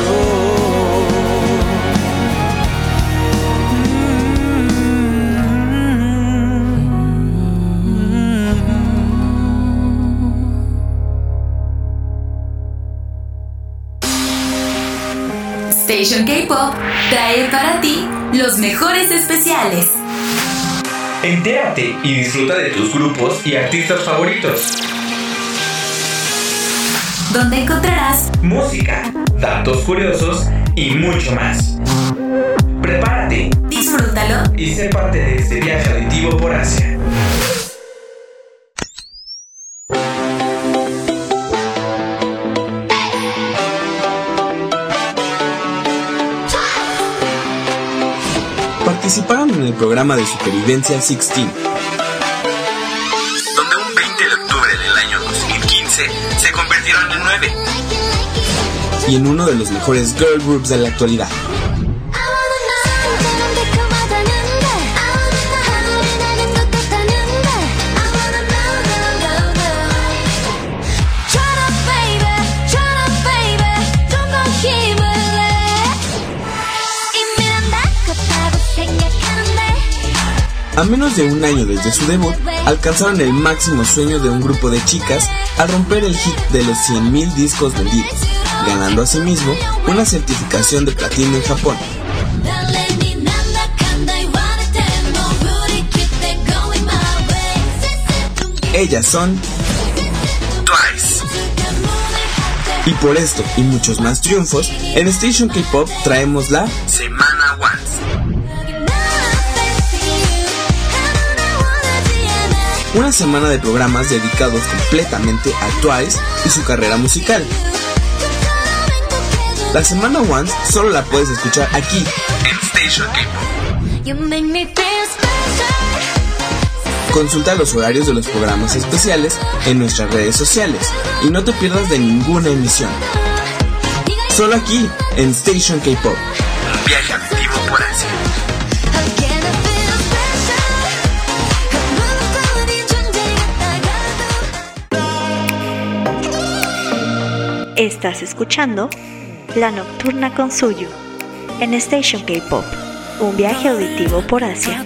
Station K-Pop trae para ti los mejores especiales. Entérate y disfruta de tus grupos y artistas favoritos. Donde encontrarás música, datos curiosos y mucho más. Prepárate, disfrútalo y sé parte de este viaje auditivo por Asia. Participaron en el programa de supervivencia dieciséis, donde un veinte de octubre del año dos mil quince se convirtieron en nueve, y en uno de los mejores girl groups de la actualidad. A menos de un año desde su debut, alcanzaron el máximo sueño de un grupo de chicas al romper el hit de los cien mil discos vendidos, ganando asimismo una certificación de platino en Japón. Ellas son Twice. Y por esto y muchos más triunfos, en Station K-Pop traemos la Semana Once. Una semana de programas dedicados completamente a Twice y su carrera musical. La Semana Once solo la puedes escuchar aquí, en Station K-Pop. Consulta los horarios de los programas especiales en nuestras redes sociales y no te pierdas de ninguna emisión. Solo aquí, en Station K-Pop. Un viaje auditivo por Asia. Estás escuchando La Nocturna con Suyu en Station K-Pop, un viaje auditivo por Asia.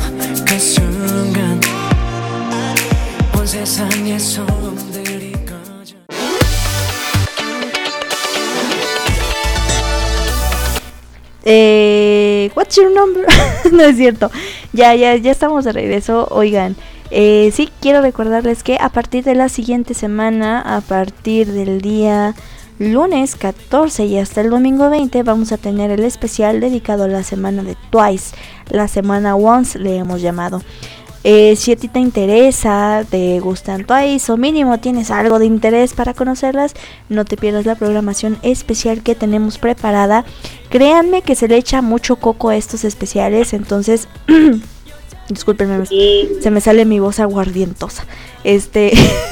Eh, what's your number? No es cierto. Ya, ya, ya estamos de regreso. Oigan, eh, sí quiero recordarles que a partir de la siguiente semana, a partir del día lunes catorce y hasta el domingo veinte, vamos a tener el especial dedicado a la semana de Twice, la semana Once le hemos llamado. Eh, si a ti te interesa, te gustan Twice o mínimo tienes algo de interés para conocerlas, no te pierdas la programación especial que tenemos preparada. Créanme que se le echa mucho coco a estos especiales, entonces discúlpenme, sí. Se me sale mi voz aguardientosa. Este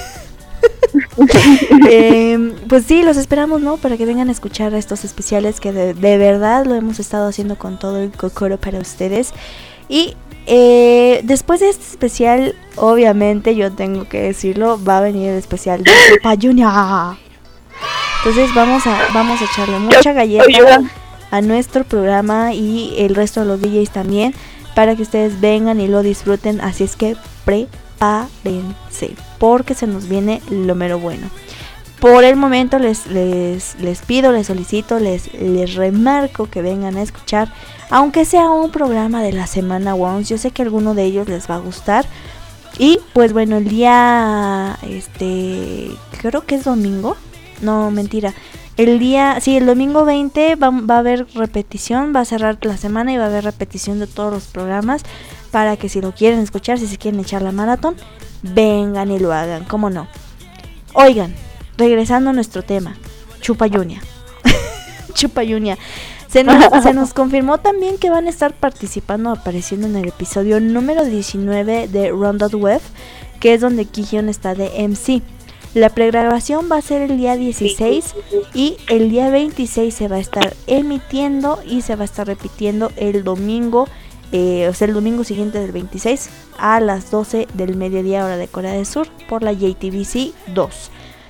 eh, pues sí, los esperamos, ¿no? Para que vengan a escuchar estos especiales que de, de verdad lo hemos estado haciendo con todo el cocoro para ustedes. Y Eh, después de este especial, obviamente yo tengo que decirlo, va a venir el especial de Super Junior. Entonces vamos a vamos a echarle mucha galleta a nuestro programa y el resto de los D Js también, para que ustedes vengan y lo disfruten. Así es que prepárense, porque se nos viene lo mero bueno. Por el momento les, les, les pido, les solicito, les, les remarco que vengan a escuchar, aunque sea un programa de la semana Once. Yo sé que a alguno de ellos les va a gustar. Y pues bueno, el día, este, creo que es domingo, no, mentira, el día, sí, el domingo veinte va, va a haber repetición, va a cerrar la semana y va a haber repetición de todos los programas, para que si lo quieren escuchar, si se quieren echar la maratón, vengan y lo hagan, cómo no. Oigan, regresando a nuestro tema, Chupa Junior. Chupa Junior. Se nos, se nos confirmó también que van a estar participando, apareciendo en el episodio número diecinueve de Round Web, que es donde Kihyun está de M C. La pregrabación va a ser el día dieciséis y el día veintiséis se va a estar emitiendo y se va a estar repitiendo el domingo, eh, o sea el domingo siguiente del veintiséis a las doce del mediodía hora de Corea del Sur por la J T B C dos.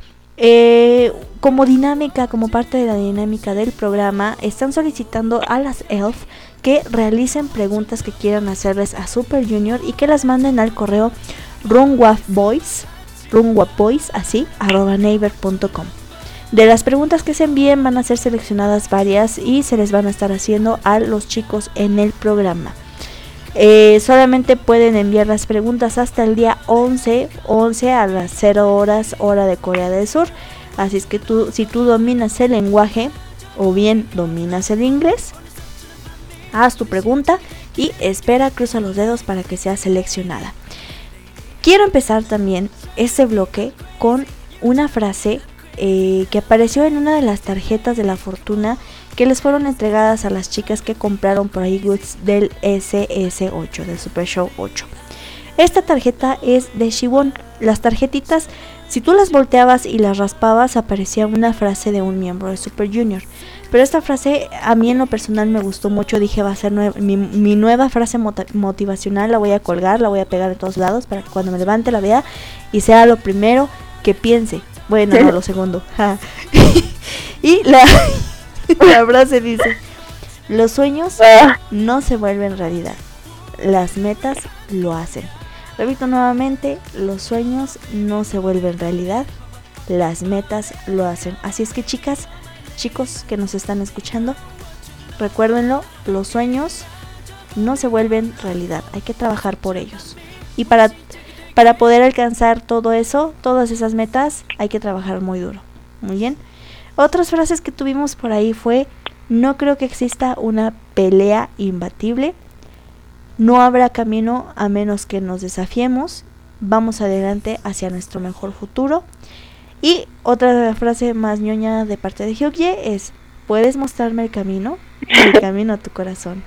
Eh, como dinámica, como parte de la dinámica del programa, están solicitando a las E L F que realicen preguntas que quieran hacerles a Super Junior y que las manden al correo runwapboys runwapboys así arroba naver punto com. De las preguntas que se envíen van a ser seleccionadas varias y se les van a estar haciendo a los chicos en el programa. Eh, solamente pueden enviar las preguntas hasta el día once a las cero horas hora de Corea del Sur. Así es que tú, si tú dominas el lenguaje o bien dominas el inglés, haz tu pregunta y espera, cruza los dedos para que sea seleccionada. Quiero empezar también este bloque con una frase eh, que apareció en una de las tarjetas de la fortuna que les fueron entregadas a las chicas que compraron por ahí goods del S S ocho, del Super Show ocho. Esta tarjeta es de Shibon. Las tarjetitas, si tú las volteabas y las raspabas, aparecía una frase de un miembro de Super Junior. Pero esta frase a mí en lo personal me gustó mucho. Dije, va a ser nue- mi, mi nueva frase mot- motivacional. La voy a colgar, la voy a pegar de todos lados para que cuando me levante la vea y sea lo primero que piense. Bueno, no, lo segundo. Y la, la frase dice: los sueños no se vuelven realidad, las metas lo hacen. Repito nuevamente, los sueños no se vuelven realidad, las metas lo hacen. Así es que chicas, chicos que nos están escuchando, recuérdenlo, los sueños no se vuelven realidad, hay que trabajar por ellos. Y para, para poder alcanzar todo eso, todas esas metas, hay que trabajar muy duro. Muy bien. Otras frases que tuvimos por ahí fue: no creo que exista una pelea imbatible, no habrá camino a menos que nos desafiemos, vamos adelante hacia nuestro mejor futuro. Y otra frase más ñoña de parte de Hyukye es: puedes mostrarme el camino, el camino a tu corazón.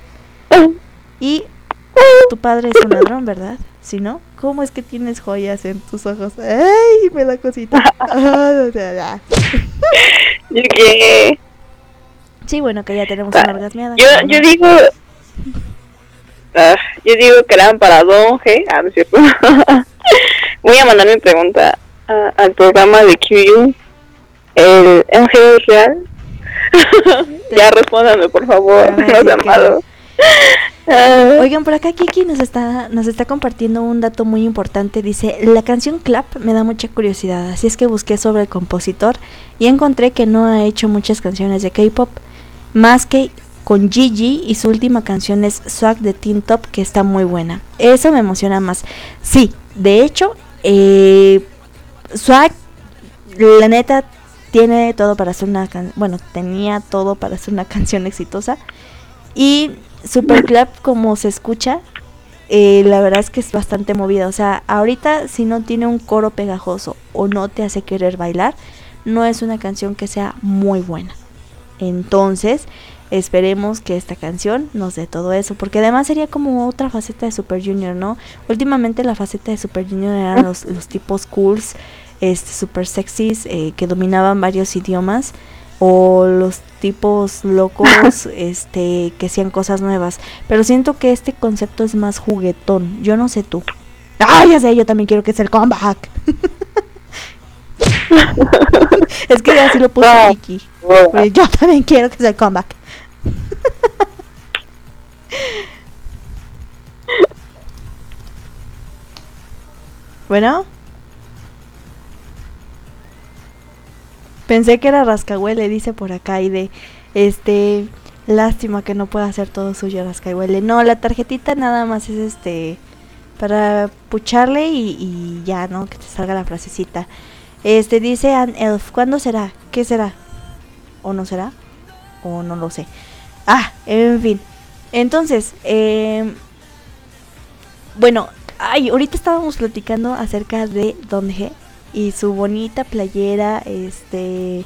Y tu padre es un ladrón, ¿verdad? Si no, ¿cómo es que tienes joyas en tus ojos? ¡Ay! Me da cosita. Sí, bueno, que ya tenemos una orgasmeada. Yo, yo digo... Uh, yo digo que eran para Don G. Ah, no es cierto. Voy a mandar mi pregunta uh, al programa de Q U. ¿El ángel es real? Ya respóndanme, por favor. Los llamados. Uh, Oigan, por acá Kiki nos está nos está compartiendo un dato muy importante. Dice: la canción Clap me da mucha curiosidad, así es que busqué sobre el compositor y encontré que no ha hecho muchas canciones de K-pop, más que con Gigi, y su última canción es Swag de Teen Top, que está muy buena. Eso me emociona más. Sí, de hecho, eh, Swag, la neta, tiene todo para hacer una can- bueno, tenía todo para hacer una canción exitosa. Y Super Clap, como se escucha, eh, la verdad es que es bastante movida. O sea, ahorita si no tiene un coro pegajoso o no te hace querer bailar, no es una canción que sea muy buena. Entonces, esperemos que esta canción nos dé todo eso, porque además sería como otra faceta de Super Junior, ¿no? Últimamente la faceta de Super Junior eran los, los tipos cools, este, super sexys, eh, que dominaban varios idiomas, o los tipos locos, este, que hacían cosas nuevas. Pero siento que este concepto es más juguetón. Yo no sé tú. ¡Ah, ya sé! Yo también quiero que sea el comeback. Es que así lo puso Kiki. Yo también quiero que sea el comeback. Bueno, pensé que era Rascahuele, dice por acá, y de este, lástima que no pueda hacer todo suyo Rascahuele. No, la tarjetita nada más es este para pucharle y, y ya, ¿no? Que te salga la frasecita. Este dice An Elf, ¿cuándo será? ¿Qué será? ¿O no será? O no lo sé. Ah, en fin. Entonces, eh, bueno, ay, ahorita estábamos platicando acerca de Don G y su bonita playera, este...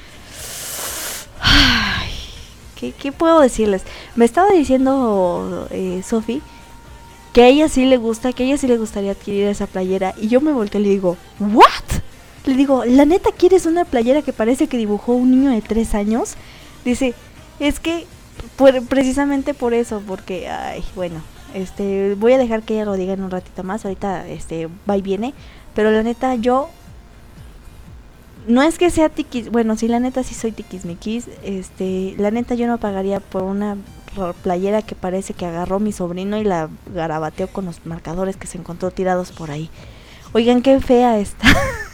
Ay, ¿qué, ¿qué puedo decirles? Me estaba diciendo eh, Sophie que a ella sí le gusta, que a ella sí le gustaría adquirir esa playera, y yo me volteé y le digo, ¿what? Le digo, ¿la neta quieres una playera que parece que dibujó un niño de tres años? Dice, es que por, precisamente por eso, porque, ay, bueno, este, voy a dejar que ella lo diga en un ratito más, ahorita, este, va y viene, pero la neta, yo, no es que sea tiquis, bueno, sí, la neta sí soy tiquismiquis, este, la neta yo no pagaría por una playera que parece que agarró mi sobrino y la garabateó con los marcadores que se encontró tirados por ahí. Oigan, qué fea está.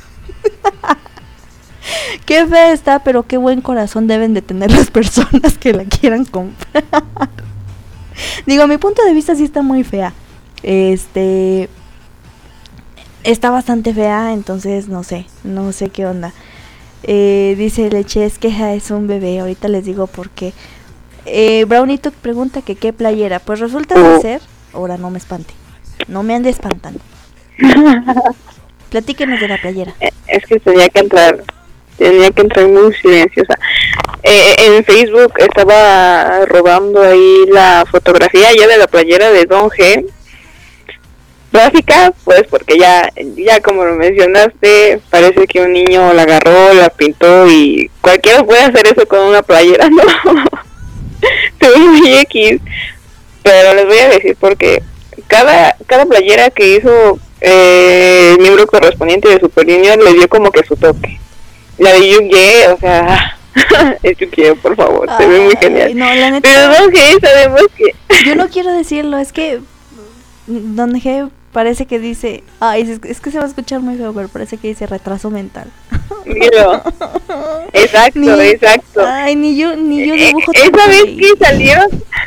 Qué fea está, pero qué buen corazón deben de tener las personas que la quieran comprar. Digo, a mi punto de vista sí está muy fea. Este... Está bastante fea, entonces no sé, no sé qué onda. Eh, dice Leche, es que ja, es un bebé, ahorita les digo por qué. Eh, Brownito pregunta que qué playera. Pues resulta de ser... Ahora no me espante. No me ande espantando. Platíquenos de la playera. Es que tenía que entrar, tenía que entrar muy silenciosa. Eh, en Facebook estaba robando ahí la fotografía ya de la playera de Don G. Gráfica, pues porque ya, ya como lo mencionaste, parece que un niño la agarró, la pintó y cualquiera puede hacer eso con una playera, ¿no? Se ve muy X, pero les voy a decir porque cada, cada playera que hizo eh, el miembro correspondiente de Super Junior le dio como que su toque. La de Yu-Gi, o sea, es Yu-Gi, por favor, ay, se ve muy genial. No, la neta, pero Don G sabemos que... Yo no quiero decirlo, es que Don G parece que dice, ay, es, es que se va a escuchar muy feo, pero parece que dice retraso mental. Mira. Exacto, ni, exacto. Ay, ni yo, ni yo dibujo. Eh, esa vez que salieron,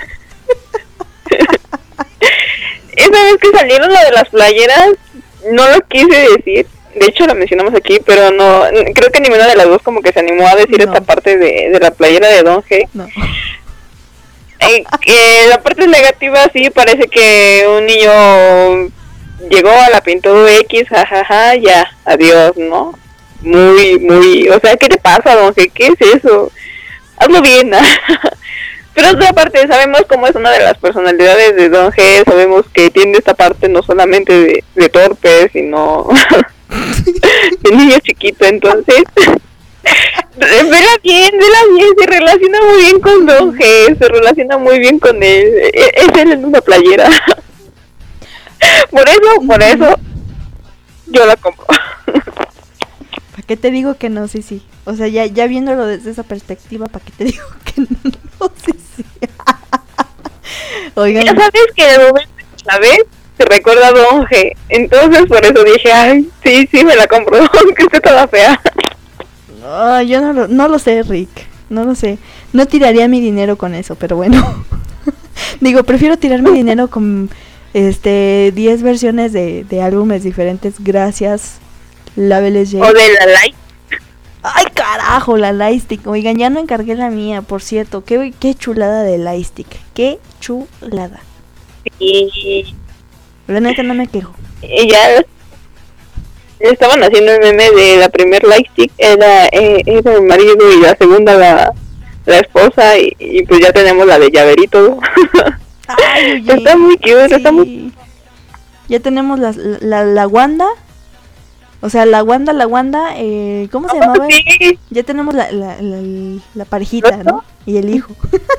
esa vez que salieron la de las playeras, no lo quise decir. De hecho, la mencionamos aquí, pero no, creo que ninguna de las dos como que se animó a decir no. esta parte de, de la playera de Don G. No. Eh, que la parte negativa sí parece que un niño llegó a la pintó X, jajaja, ya, adiós, ¿no? Muy, muy, o sea, ¿qué te pasa, Don G? ¿Qué es eso? Hazlo bien, ¿no? Pero otra parte, sabemos cómo es una de las personalidades de Don G, sabemos que tiene esta parte no solamente de, de torpe, sino de niño chiquito, entonces... Vela bien, vela bien, se relaciona muy bien con Don G, se relaciona muy bien con él, es él en una playera. Por eso, por eso, yo la compro. ¿Para qué te digo que no? Sí, sí. O sea, ya, ya viéndolo desde esa perspectiva, ¿para qué te digo que no? Sí, sí. Oigan. Ya sabes que de momento, ¿sabes? Te recuerda a Don G. Entonces, por eso dije, ay, sí, sí, me la compro, aunque esté toda fea. Oh, yo no lo, no lo sé, Rick, no lo sé. No tiraría mi dinero con eso, pero bueno. Digo, prefiero tirar mi dinero con este diez versiones de, de álbumes diferentes. Gracias, Label J. O de la Light. Ay, carajo, la Lightstick. Oigan, ya no encargué la mía, por cierto. Qué, qué chulada de Lightstick. Qué chulada. Y... la neta no me quejo. Y ya... estaban haciendo el meme de la primer Lightstick era, eh, era el marido y la segunda la, la esposa y, y pues ya tenemos la de llaverito. Ay, oye, está muy cute, sí. Está muy... ya tenemos la, la, la Wanda, o sea la Wanda, la Wanda, eh, ¿cómo se oh, llamaba? Sí. Ya tenemos la, la, la, la parejita, ¿no? Y el hijo.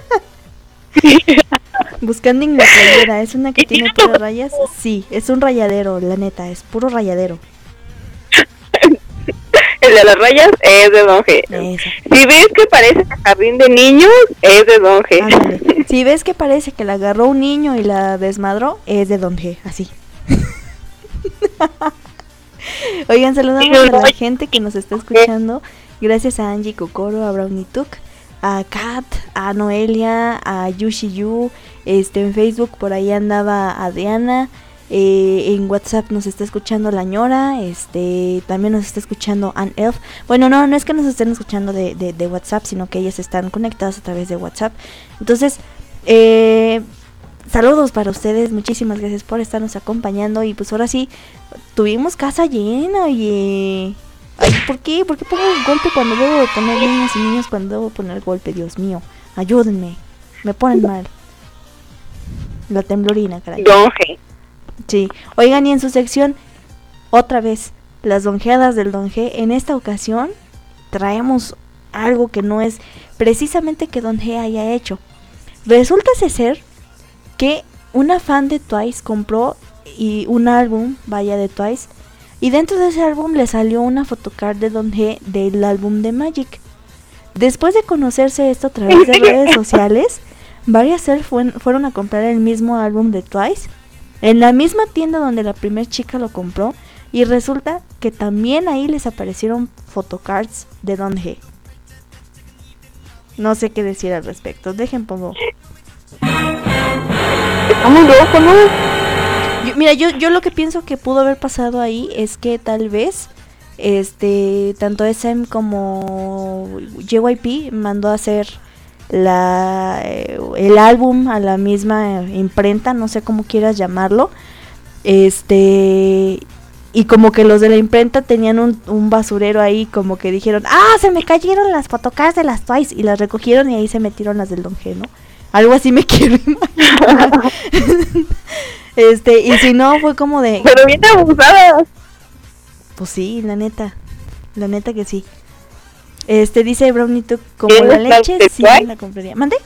Buscando en la playera, ¿es una que tiene puras rayas? Sí, es un rayadero, la neta, es puro rayadero. El de las rayas es de Don G. Esa. Si ves que parece jardín de niños, es de Don G. Ándale. Si ves que parece que la agarró un niño y la desmadró, es de Don G, así. Oigan, saludamos a la gente que nos está escuchando. Gracias a Angie Kokoro, a Brownie Tuk, a Kat, a Noelia, a Yushi Yu. Este, en Facebook por ahí andaba Adriana. Eh, en WhatsApp nos está escuchando la ñora, este, también nos está escuchando Ann Elf. Bueno, no, no es que nos estén escuchando de, de, de WhatsApp, sino que ellas están conectadas a través de WhatsApp. Entonces, eh, saludos para ustedes, muchísimas gracias por estarnos acompañando. Y pues ahora sí, tuvimos casa llena, oye. Ay, ¿por qué? ¿Por qué pongo golpe cuando debo de poner niños y niños cuando debo poner golpe? Dios mío, ayúdenme, me ponen mal. La temblorina, caray. Don G. Sí, oigan, y en su sección, otra vez, las donjeadas del Don G. En esta ocasión traemos algo que no es precisamente que Don G haya hecho. Resulta ser que una fan de Twice compró y un álbum, vaya, de Twice, y dentro de ese álbum le salió una photocard de Don G del álbum de Magic. Después de conocerse esto a través de redes sociales, varias self fueron a comprar el mismo álbum de Twice en la misma tienda donde la primer chica lo compró, y resulta que también ahí les aparecieron photocards de Don G. No sé qué decir al respecto. Dejen pongo. Está muy loco, ¿no? Yo, mira, yo, yo lo que pienso que pudo haber pasado ahí es que tal vez este tanto S M como J Y P mandó a hacer la eh, el álbum a la misma imprenta, no sé cómo quieras llamarlo, este y como que los de la imprenta tenían un, un basurero ahí, como que dijeron, ah, se me cayeron las fotocards de las Twice, y las recogieron y ahí se metieron las del Don G, ¿no? Algo así me quiero imaginar. Este, y si no, fue como de... Pero bien abusadas. Pues sí, la neta, la neta que sí. Este, dice Brownie, tú como la leche, sí la compraría. ¿Mande?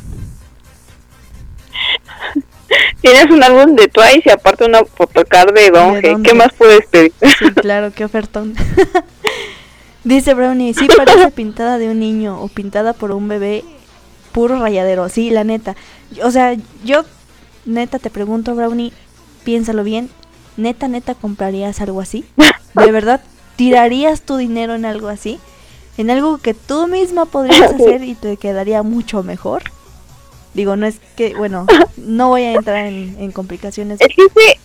Tienes un álbum de Twice y aparte una photocard de Don G. ¿Qué más puedes pedir? Sí, claro, qué ofertón. Dice Brownie, sí parece pintada de un niño o pintada por un bebé, puro rayadero. Sí, la neta. O sea, yo neta te pregunto, Brownie, piénsalo bien. Neta, neta, ¿comprarías algo así? ¿De verdad tirarías tu dinero en algo así? ¿En algo que tú misma podrías hacer y te quedaría mucho mejor? Digo, no es que, bueno, no voy a entrar en, en complicaciones. El chiste,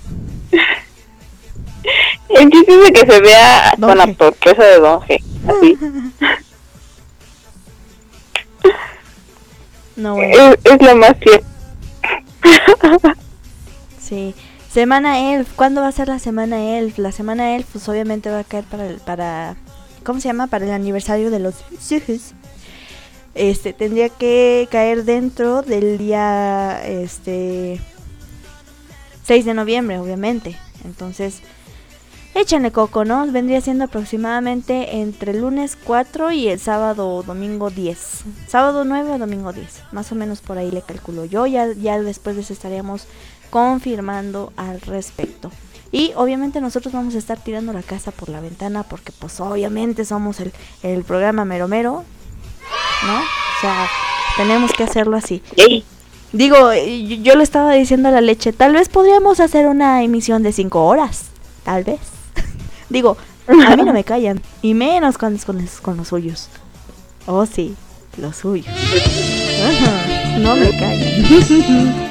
el chiste es de que se vea Don con G. La torpeza de Don G. Así. No, bueno. es, es lo más cierto. Sí. Semana Elf, ¿cuándo va a ser la Semana Elf? La Semana Elf, pues obviamente va a caer para, el, para ¿cómo se llama? Para el aniversario de los Suhus. Este, tendría que caer dentro del día, este, seis de noviembre, obviamente. Entonces, échenle coco, ¿no? Vendría siendo aproximadamente entre el lunes cuatro y el sábado o domingo diez. Sábado nueve o domingo diez. Más o menos por ahí le calculo yo. Ya, ya después les estaríamos confirmando al respecto. Y obviamente nosotros vamos a estar tirando la casa por la ventana porque pues obviamente somos el, el programa mero mero, ¿no? O sea, tenemos que hacerlo así. ¿Sí? Digo, yo, yo le estaba diciendo a la leche, tal vez podríamos hacer una emisión de cinco horas, tal vez. Digo, a mí no me callan, y menos con, con, con los suyos. Oh sí, los suyos. Ajá, no me callan.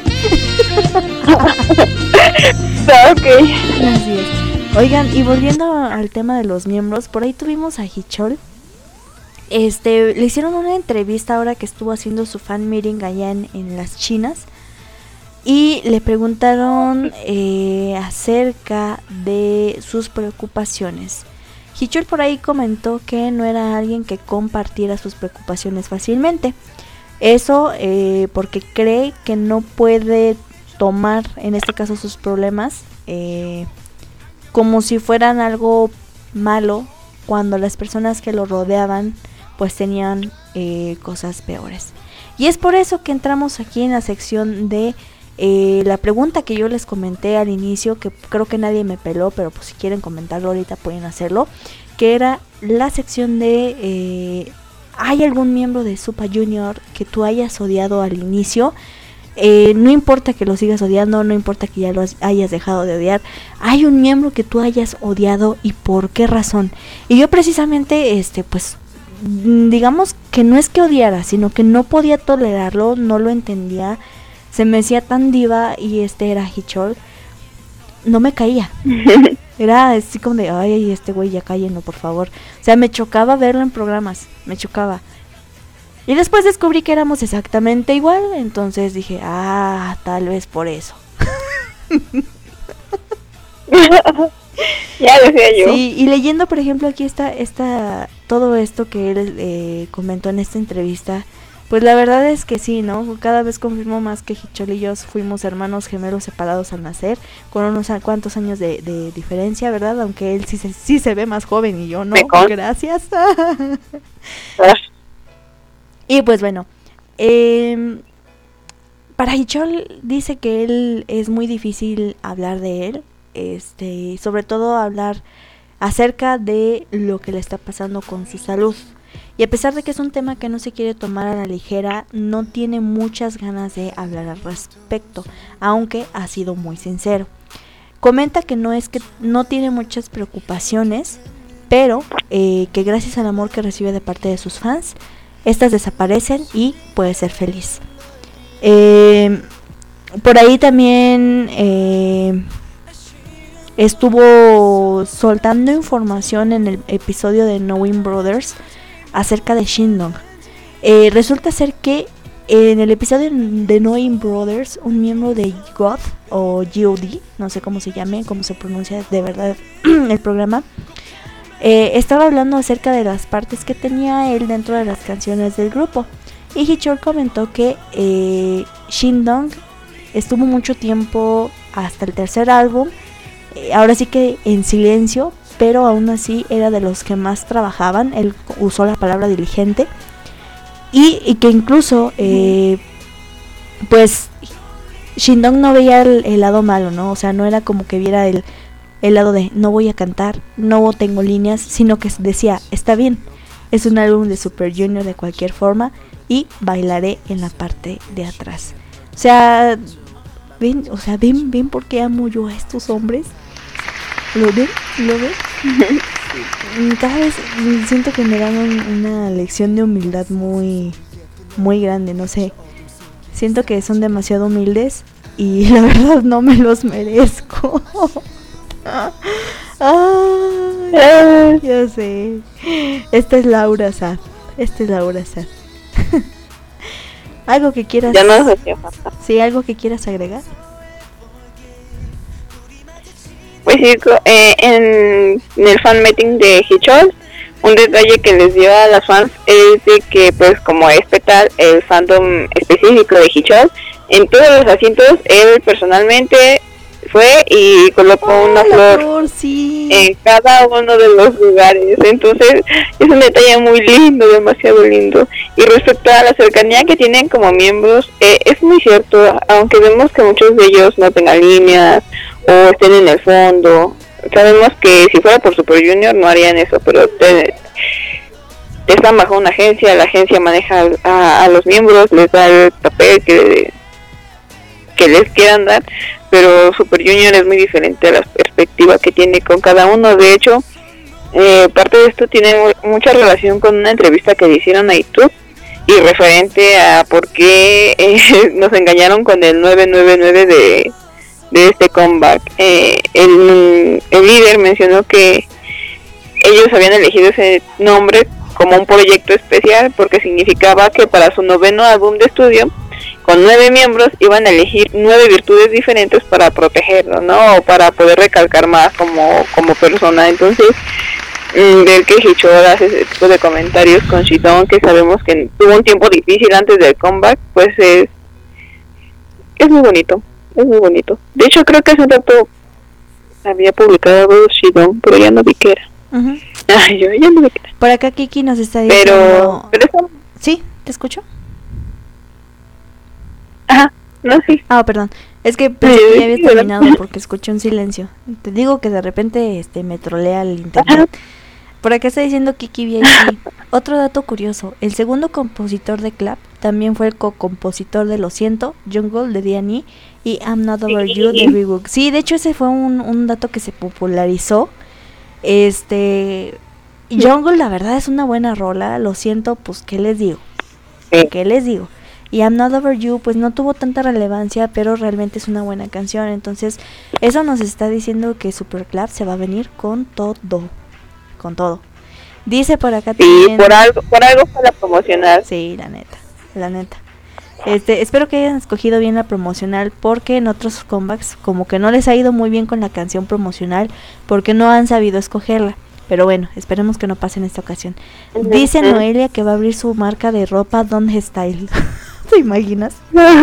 Ok. Así es. Oigan, y volviendo al tema de los miembros, por ahí tuvimos a Hichol. Este, le hicieron una entrevista ahora que estuvo haciendo su fan meeting allá en, en las Chinas. Y le preguntaron eh, acerca de sus preocupaciones. Hichol por ahí comentó que no era alguien que compartiera sus preocupaciones fácilmente. Eso eh, porque cree que no puede tomar, en este caso, sus problemas eh, como si fueran algo malo, cuando las personas que lo rodeaban pues tenían eh, cosas peores. Y es por eso que entramos aquí en la sección de eh, la pregunta que yo les comenté al inicio, que creo que nadie me peló, pero pues si quieren comentarlo ahorita pueden hacerlo, que era la sección de eh, ¿hay algún miembro de Supa Junior que tú hayas odiado al inicio? Eh, no importa que lo sigas odiando, no importa que ya lo hayas dejado de odiar, hay un miembro que tú hayas odiado y por qué razón. Y yo precisamente, este, pues, digamos que no es que odiara, sino que no podía tolerarlo, no lo entendía, se me hacía tan diva y este era Hichol, no me caía. Era así como de, ay, este güey ya cállenlo, por favor. O sea, me chocaba verlo en programas, me chocaba. Y después descubrí que éramos exactamente igual, entonces dije, ah, tal vez por eso. Ya decía yo. Sí, y leyendo, por ejemplo, aquí está, está todo esto que él eh, comentó en esta entrevista, pues la verdad es que sí, ¿no? Cada vez confirmo más que Hichol y yo fuimos hermanos gemelos separados al nacer, con unos cuantos años de, de diferencia, ¿verdad? Aunque él sí se, sí se ve más joven y yo no, gracias. Y pues bueno, eh, para Hichol dice que él es muy difícil hablar de él, este, sobre todo hablar acerca de lo que le está pasando con su salud. Y a pesar de que es un tema que no se quiere tomar a la ligera, no tiene muchas ganas de hablar al respecto, aunque ha sido muy sincero. Comenta que no es que no tiene muchas preocupaciones, pero eh, que gracias al amor que recibe de parte de sus fans, estas desaparecen y puede ser feliz. Eh, por ahí también eh, estuvo soltando información en el episodio de Knowing Brothers acerca de Shindong. Eh, resulta ser que en el episodio de Knowing Brothers, un miembro de G O D o G O D, no sé cómo se llame, cómo se pronuncia de verdad el programa, eh, estaba hablando acerca de las partes que tenía él dentro de las canciones del grupo. Y Hichol comentó que eh, Shindong estuvo mucho tiempo hasta el tercer álbum, eh, ahora sí que en silencio, pero aún así era de los que más trabajaban. Él usó la palabra diligente y, y que incluso eh, pues Shindong no veía el, el lado malo, ¿no? O sea, no era como que viera el, el lado de no voy a cantar, no tengo líneas, sino que decía, está bien, es un álbum de Super Junior de cualquier forma y bailaré en la parte de atrás. O sea, ven, o sea, ven, ven por qué amo yo a estos hombres. ¿Lo ven? ¿Lo ven? Cada vez siento que me dan un, una lección de humildad muy, muy grande, no sé. Siento que son demasiado humildes y la verdad no me los merezco. Ay, ya sé. Esta es Laura Sad. Esta es Laura Sad. ¿Algo que quieras? Ya no nos hacía falta. Sí, ¿algo que quieras agregar? Pues sí, eh, en, en el fan meeting de Hichol, un detalle que les dio a las fans es de que, pues como es Petal, el fandom específico de Hichol, en todos los asientos él personalmente fue y colocó oh, una flor, flor sí. en cada uno de los lugares. Entonces es un detalle muy lindo, demasiado lindo. Y respecto a la cercanía que tienen como miembros, eh, es muy cierto, aunque vemos que muchos de ellos no tengan líneas o estén en el fondo, sabemos que si fuera por Super Junior no harían eso, pero te, te están bajo una agencia, la agencia maneja a, a los miembros, les da el papel que, que les quieran dar, pero Super Junior es muy diferente a la perspectiva que tiene con cada uno. De hecho, eh, parte de esto tiene mucha relación con una entrevista que le hicieron a YouTube y referente a por qué eh, nos engañaron con el nueve nueve nueve de de este comeback. Eh, el, el líder mencionó que ellos habían elegido ese nombre como un proyecto especial porque significaba que para su noveno álbum de estudio, con nueve miembros, iban a elegir nueve virtudes diferentes para protegerlo, ¿no? O para poder recalcar más como, como persona. Entonces, mmm, ver que Hichol hace ese tipo de comentarios con Shindong, que sabemos que tuvo un tiempo difícil antes del comeback, pues es, es muy bonito. Es muy bonito. De hecho, creo que hace un rato había publicado algo de Shindong, pero ya no vi qué era. Uh-huh. Ay, yo ya no vi qué era. Por acá Kiki nos está diciendo... Pero... pero eso... ¿Sí? ¿Te escucho? Ajá, no, sí. Ah, perdón. Es que pensé sí, que ya había sí, terminado ¿verdad? Porque escuché un silencio. Te digo que de repente este me trolea el internet. Ajá. Por acá está diciendo Kiki V I P. Otro dato curioso, el segundo compositor de Clap también fue el co-compositor de Lo Siento, Jungle de D and E y I'm Not Over You de Reebok. Sí, de hecho ese fue un, un dato que se popularizó. Este Jungle la verdad es una buena rola, Lo Siento, pues qué les digo. ¿Qué les digo? Y I'm Not Over You pues no tuvo tanta relevancia, pero realmente es una buena canción. Entonces eso nos está diciendo que Super Clap se va a venir con todo. Con todo. Dice por acá sí, también... por algo, por algo fue la promocional. Sí, la neta, la neta. Este, espero que hayan escogido bien la promocional, porque en otros comebacks como que no les ha ido muy bien con la canción promocional, porque no han sabido escogerla. Pero bueno, esperemos que no pase en esta ocasión. Dice Noelia que va a abrir su marca de ropa Don Style. ¿Te imaginas?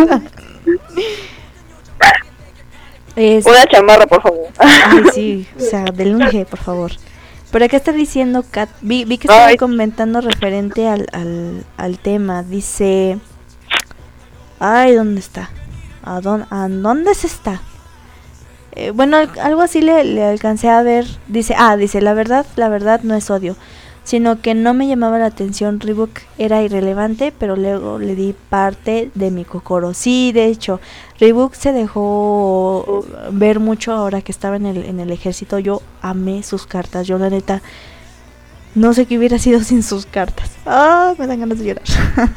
Es... Una chamarra, por favor. Ay, sí, o sea, del unge, por favor. Por acá está diciendo Kat, vi, vi que estaba comentando referente al, al, al tema. Dice, ay, ¿dónde está? ¿A dónde, a dónde se está? Eh, bueno, algo así le, le alcancé a ver. Dice, ah, dice, la verdad, la verdad no es odio, sino que no me llamaba la atención. Reebok era irrelevante, pero luego le di parte de mi cocoro. Sí, de hecho, Reebok se dejó ver mucho ahora que estaba en el, en el ejército. Yo amé sus cartas. Yo la neta no sé qué hubiera sido sin sus cartas. Ah, me dan ganas de llorar.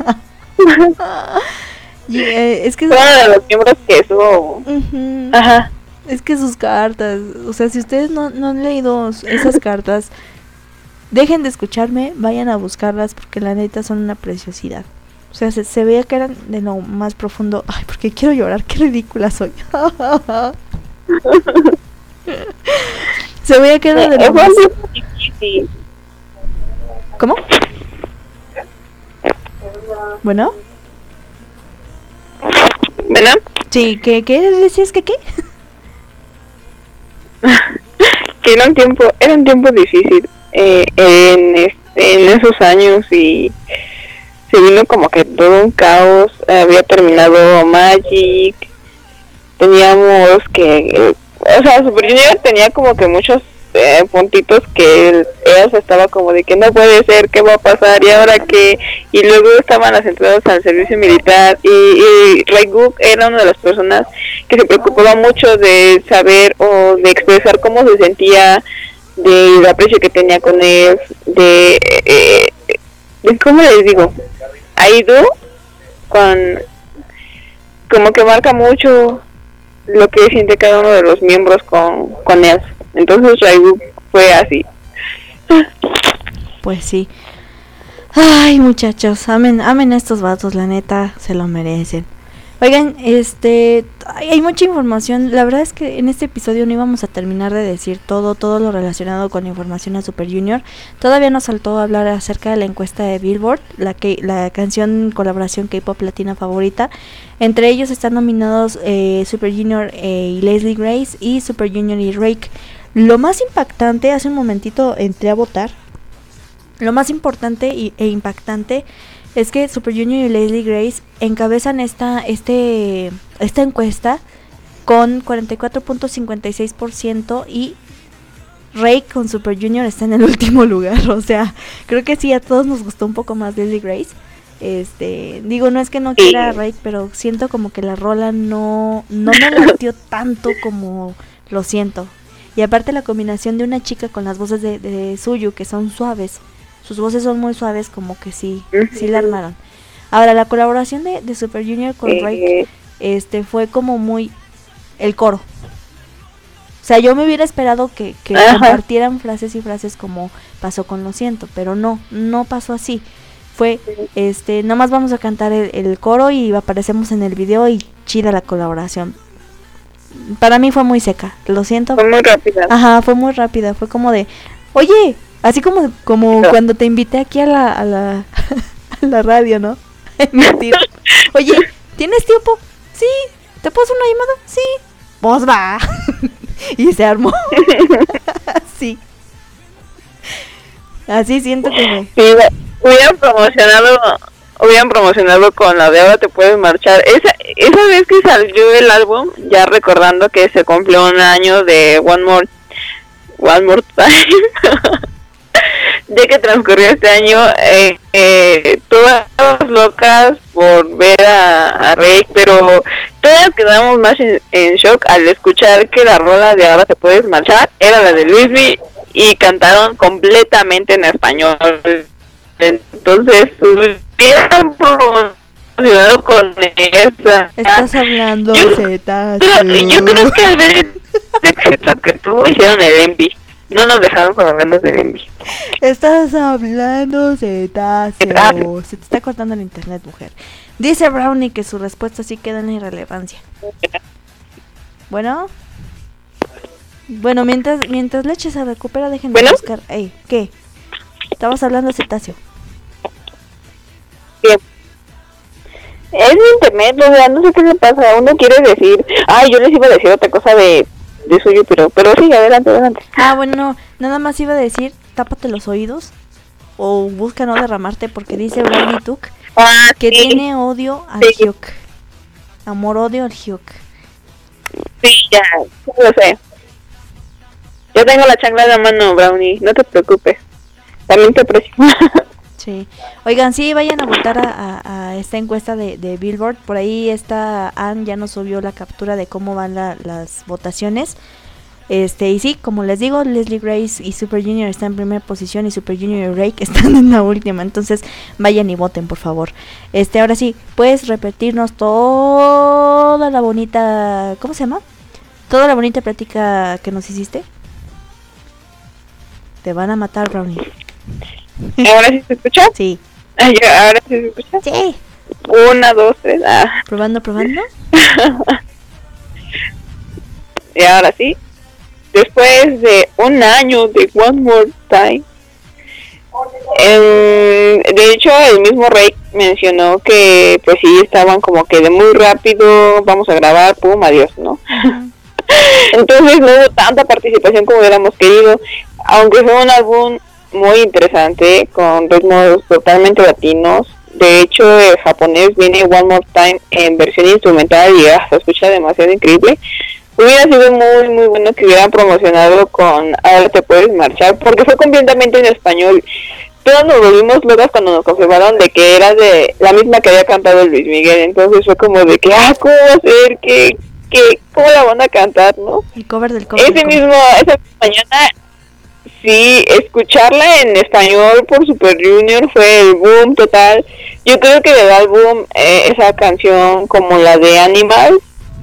Y, eh, es que uno de los miembros que eso. Uh-huh. Ajá. Es que sus cartas, o sea, si ustedes no, no han leído esas cartas, dejen de escucharme, vayan a buscarlas porque la neta son una preciosidad. O sea, se, se veía que eran de lo más profundo. Ay, porque quiero llorar, qué ridícula soy. Se veía que eran de lo más... ¿Cómo? Bueno. ¿Verdad? Sí, ¿qué, qué decías que qué? Que era un tiempo, era un tiempo difícil eh, en, este, en esos años y se vino como que todo un caos. Había terminado Magic, teníamos que, eh, o sea, Super Junior tenía como que muchos eh, puntitos que ella estaba como de que no puede ser, qué va a pasar y ahora qué, y luego estaban las entradas al servicio militar y, y Reebok era una de las personas que se preocupaba mucho de saber o de expresar cómo se sentía, del aprecio que tenía con él, de, eh, de cómo les digo, Aido con como que marca mucho lo que siente cada uno de los miembros con, con él. Entonces Reebok fue así. Pues sí. Ay, muchachos, amen, amen a estos vatos, la neta, se lo merecen. Oigan, este, hay, hay mucha información. La verdad es que en este episodio no íbamos a terminar de decir todo, todo lo relacionado con información a Super Junior. Todavía nos faltó hablar acerca de la encuesta de Billboard, la que la canción colaboración K-pop latina favorita. Entre ellos están nominados eh, Super Junior eh, y Leslie Grace y Super Junior y Rake. Lo más impactante, hace un momentito entré a votar. Lo más importante y, e impactante es que Super Junior y Leslie Grace encabezan esta este esta encuesta con cuarenta y cuatro punto cincuenta y seis por ciento y Rake con Super Junior está en el último lugar. O sea, creo que sí, a todos nos gustó un poco más Leslie Grace. Este, digo, no es que no quiera a Rake, pero siento como que la rola no, no me latió tanto como lo siento. Y aparte la combinación de una chica con las voces de, de Suyu, que son suaves. Sus voces son muy suaves, como que sí, uh-huh. sí la armaron. Ahora, la colaboración de, de Super Junior con uh-huh. Rake este, fue como muy el coro. O sea, yo me hubiera esperado que, que uh-huh. compartieran frases y frases como pasó con Lo Siento, pero no, no pasó así. Fue, este, nada más vamos a cantar el, el coro y aparecemos en el video y chida la colaboración. Para mí fue muy seca, Lo Siento. Fue muy rápida. Ajá, fue muy rápida, fue como de, oye, así como como no. cuando te invité aquí a la a la, a la radio, ¿no? Oye, ¿tienes tiempo? Sí. ¿Te puedo hacer una llamada? Sí. Pues va. Y se armó. Sí. Así siento que me... Sí, hubieran promocionado, hubieran promocionado con la de Ahora Te Puedes Marchar. Esa esa vez que salió el álbum, ya recordando que se cumplió un año de One More One More Time. Ya que transcurrió este año, eh, eh, todas locas por ver a, a Rake, pero todas quedamos más en, en shock al escuchar que la rola de Ahora Te Puedes Marchar era la de Luismi y cantaron completamente en español. Entonces, hubieran promocionado con esa. Estás hablando Zeta. Yo creo que a ver, que tú hicieron el envy. No nos dejaron con hablando de envy. Estás hablando cetáceo. Se te está cortando el internet, mujer. Dice Brownie que su respuesta sí queda en la irrelevancia. Bueno. Bueno, mientras mientras Leche se recupera, déjenme ¿Bueno? buscar. Ey, ¿qué? Estabas hablando de cetáceo. Bien. Es mi internet, o sea, no sé qué le pasa. Uno quiere decir, ay, yo les iba a decir otra cosa de, de suyo, pero, pero sí, adelante, adelante. Ah, bueno, no, nada más iba a decir, tápate los oídos o busca no derramarte porque dice Brownie Tuk ah, que sí. tiene odio al Sí. Hyuk. Amor-odio al Hyuk. Sí, ya, sí lo sé. Yo tengo la chancla en la mano, Brownie, no te preocupes. También te aprecio. Sí. Oigan, sí, vayan a votar a, a, a esta encuesta de, de Billboard. Por ahí está Ann, ya nos subió la captura de cómo van la, las votaciones. Este, y sí, como les digo, Leslie Grace y Super Junior están en primera posición y Super Junior y Rake están en la última. Entonces, vayan y voten, por favor. Este, ahora sí, ¿puedes repetirnos toda la bonita, ¿cómo se llama? Toda la bonita plática que nos hiciste. Te van a matar, Brownie. ¿Ahora sí se escucha? Sí. Ah, ya, ¿ahora sí se escucha? Sí. Una, dos, tres, ah. Probando, probando. Y ahora sí. Después de un año de One More Time, eh, de hecho el mismo Rey mencionó que pues sí estaban como que de muy rápido, vamos a grabar, pum, adiós, ¿no? Uh-huh. Entonces no hubo tanta participación como hubiéramos querido, aunque fue un álbum muy interesante con ritmos totalmente latinos. De hecho el japonés viene One More Time en versión instrumental y ah, se escucha demasiado increíble. Hubiera sido muy muy bueno que hubieran promocionado con Ahora te puedes marchar, porque fue completamente en español. Todos nos volvimos locas cuando nos confirmaron de que era de la misma que había cantado Luis Miguel. Entonces fue como de que, ah, ¿cómo va a ser? ¿Qué, qué, ¿Cómo la van a cantar, no? El cover del cover. Ese del mismo, cover. esa mañana, sí, escucharla en español por Super Junior fue el boom total. Yo creo que del álbum, eh, esa canción como la de Animal,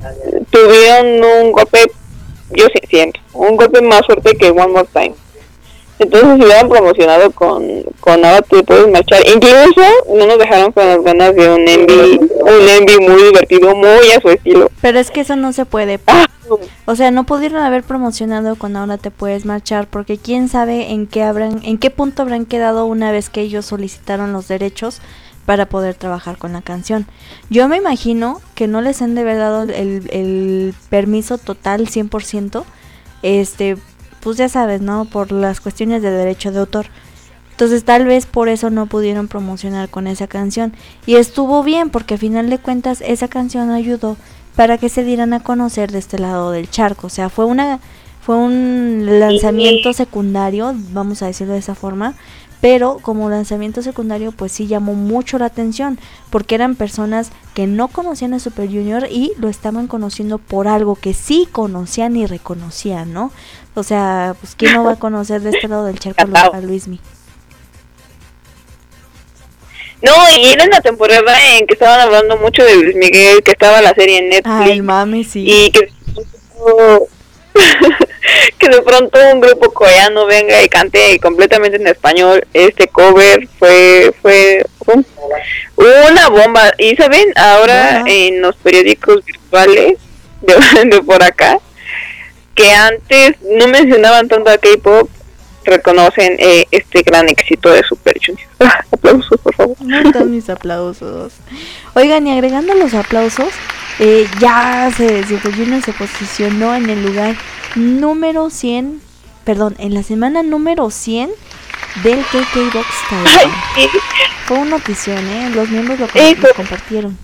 tuvieron un golpe, yo sí siento, un golpe más fuerte que One More Time. Entonces si hubieran promocionado con, con Ahora te puedes marchar, incluso no nos dejaron con las ganas de un M V, un M V muy divertido, muy a su estilo. Pero es que eso no se puede. Ah. O sea, no pudieron haber promocionado con Ahora te puedes marchar porque quién sabe en qué habrán, en qué punto habrán quedado una vez que ellos solicitaron los derechos para poder trabajar con la canción. Yo me imagino que no les han de haber dado el, el permiso total cien por ciento, este, pues ya sabes, ¿no? Por las cuestiones de derecho de autor. Entonces tal vez por eso no pudieron promocionar con esa canción. Y estuvo bien porque a final de cuentas esa canción ayudó para que se dieran a conocer de este lado del charco. O sea, fue una fue un lanzamiento secundario, vamos a decirlo de esa forma. Pero como lanzamiento secundario pues sí llamó mucho la atención porque eran personas que no conocían a Super Junior y lo estaban conociendo por algo que sí conocían y reconocían, ¿no? O sea, pues quién no va a conocer de este lado del charco a Luismi. No, y era en la temporada en que estaban hablando mucho de Luis Miguel, que estaba la serie en Netflix. Ay, mami, sí. Y que que de pronto un grupo coreano venga y cante completamente en español este cover fue fue un, una bomba. Y saben, ahora uh-huh. en los periódicos virtuales de, de por acá, que antes no mencionaban tanto a K-pop, reconocen eh, este gran éxito de Super Junior. Ah, aplausos, por favor. No están mis aplausos. Oigan, y agregando los aplausos, eh, ya se, Super Junior se posicionó en el lugar número cien, perdón, en la semana número cien del K K Box Taiwan. Sí. Fue una notición, ¿eh? Los miembros lo, comp- lo compartieron.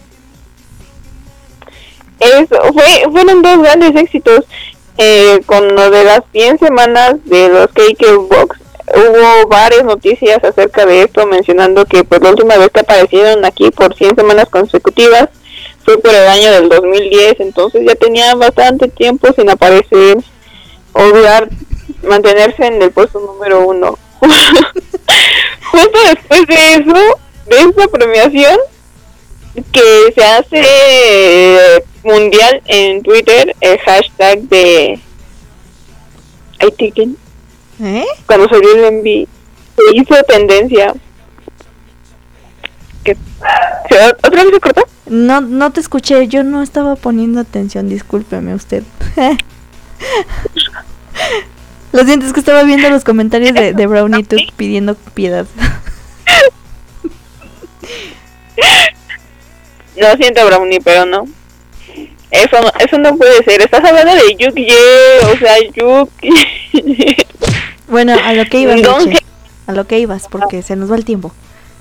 Eso, fue, fueron dos grandes éxitos. Eh, con lo de las cien semanas de los K K Box, hubo varias noticias acerca de esto, mencionando que pues la última vez que aparecieron aquí por cien semanas consecutivas fue por el año del dos mil diez, entonces ya tenían bastante tiempo sin aparecer o durar, mantenerse en el puesto número uno. Justo después de eso, de esta premiación que se hace eh, mundial en Twitter, el hashtag de I Taken, ¿eh? Cuando salió el M V se hizo tendencia. ¿Qué? ¿Otra vez se cortó? No, no te escuché, yo no estaba poniendo atención, discúlpeme usted. Lo siento, es que estaba viendo los comentarios de, de Brownie Tooth pidiendo piedad. Lo siento, Brownie, pero no. Eso no, eso no puede ser. Estás hablando de Yuki, o sea, Yuki. Bueno, a lo que ibas, No, Leche. A lo que ibas, porque se nos va el tiempo.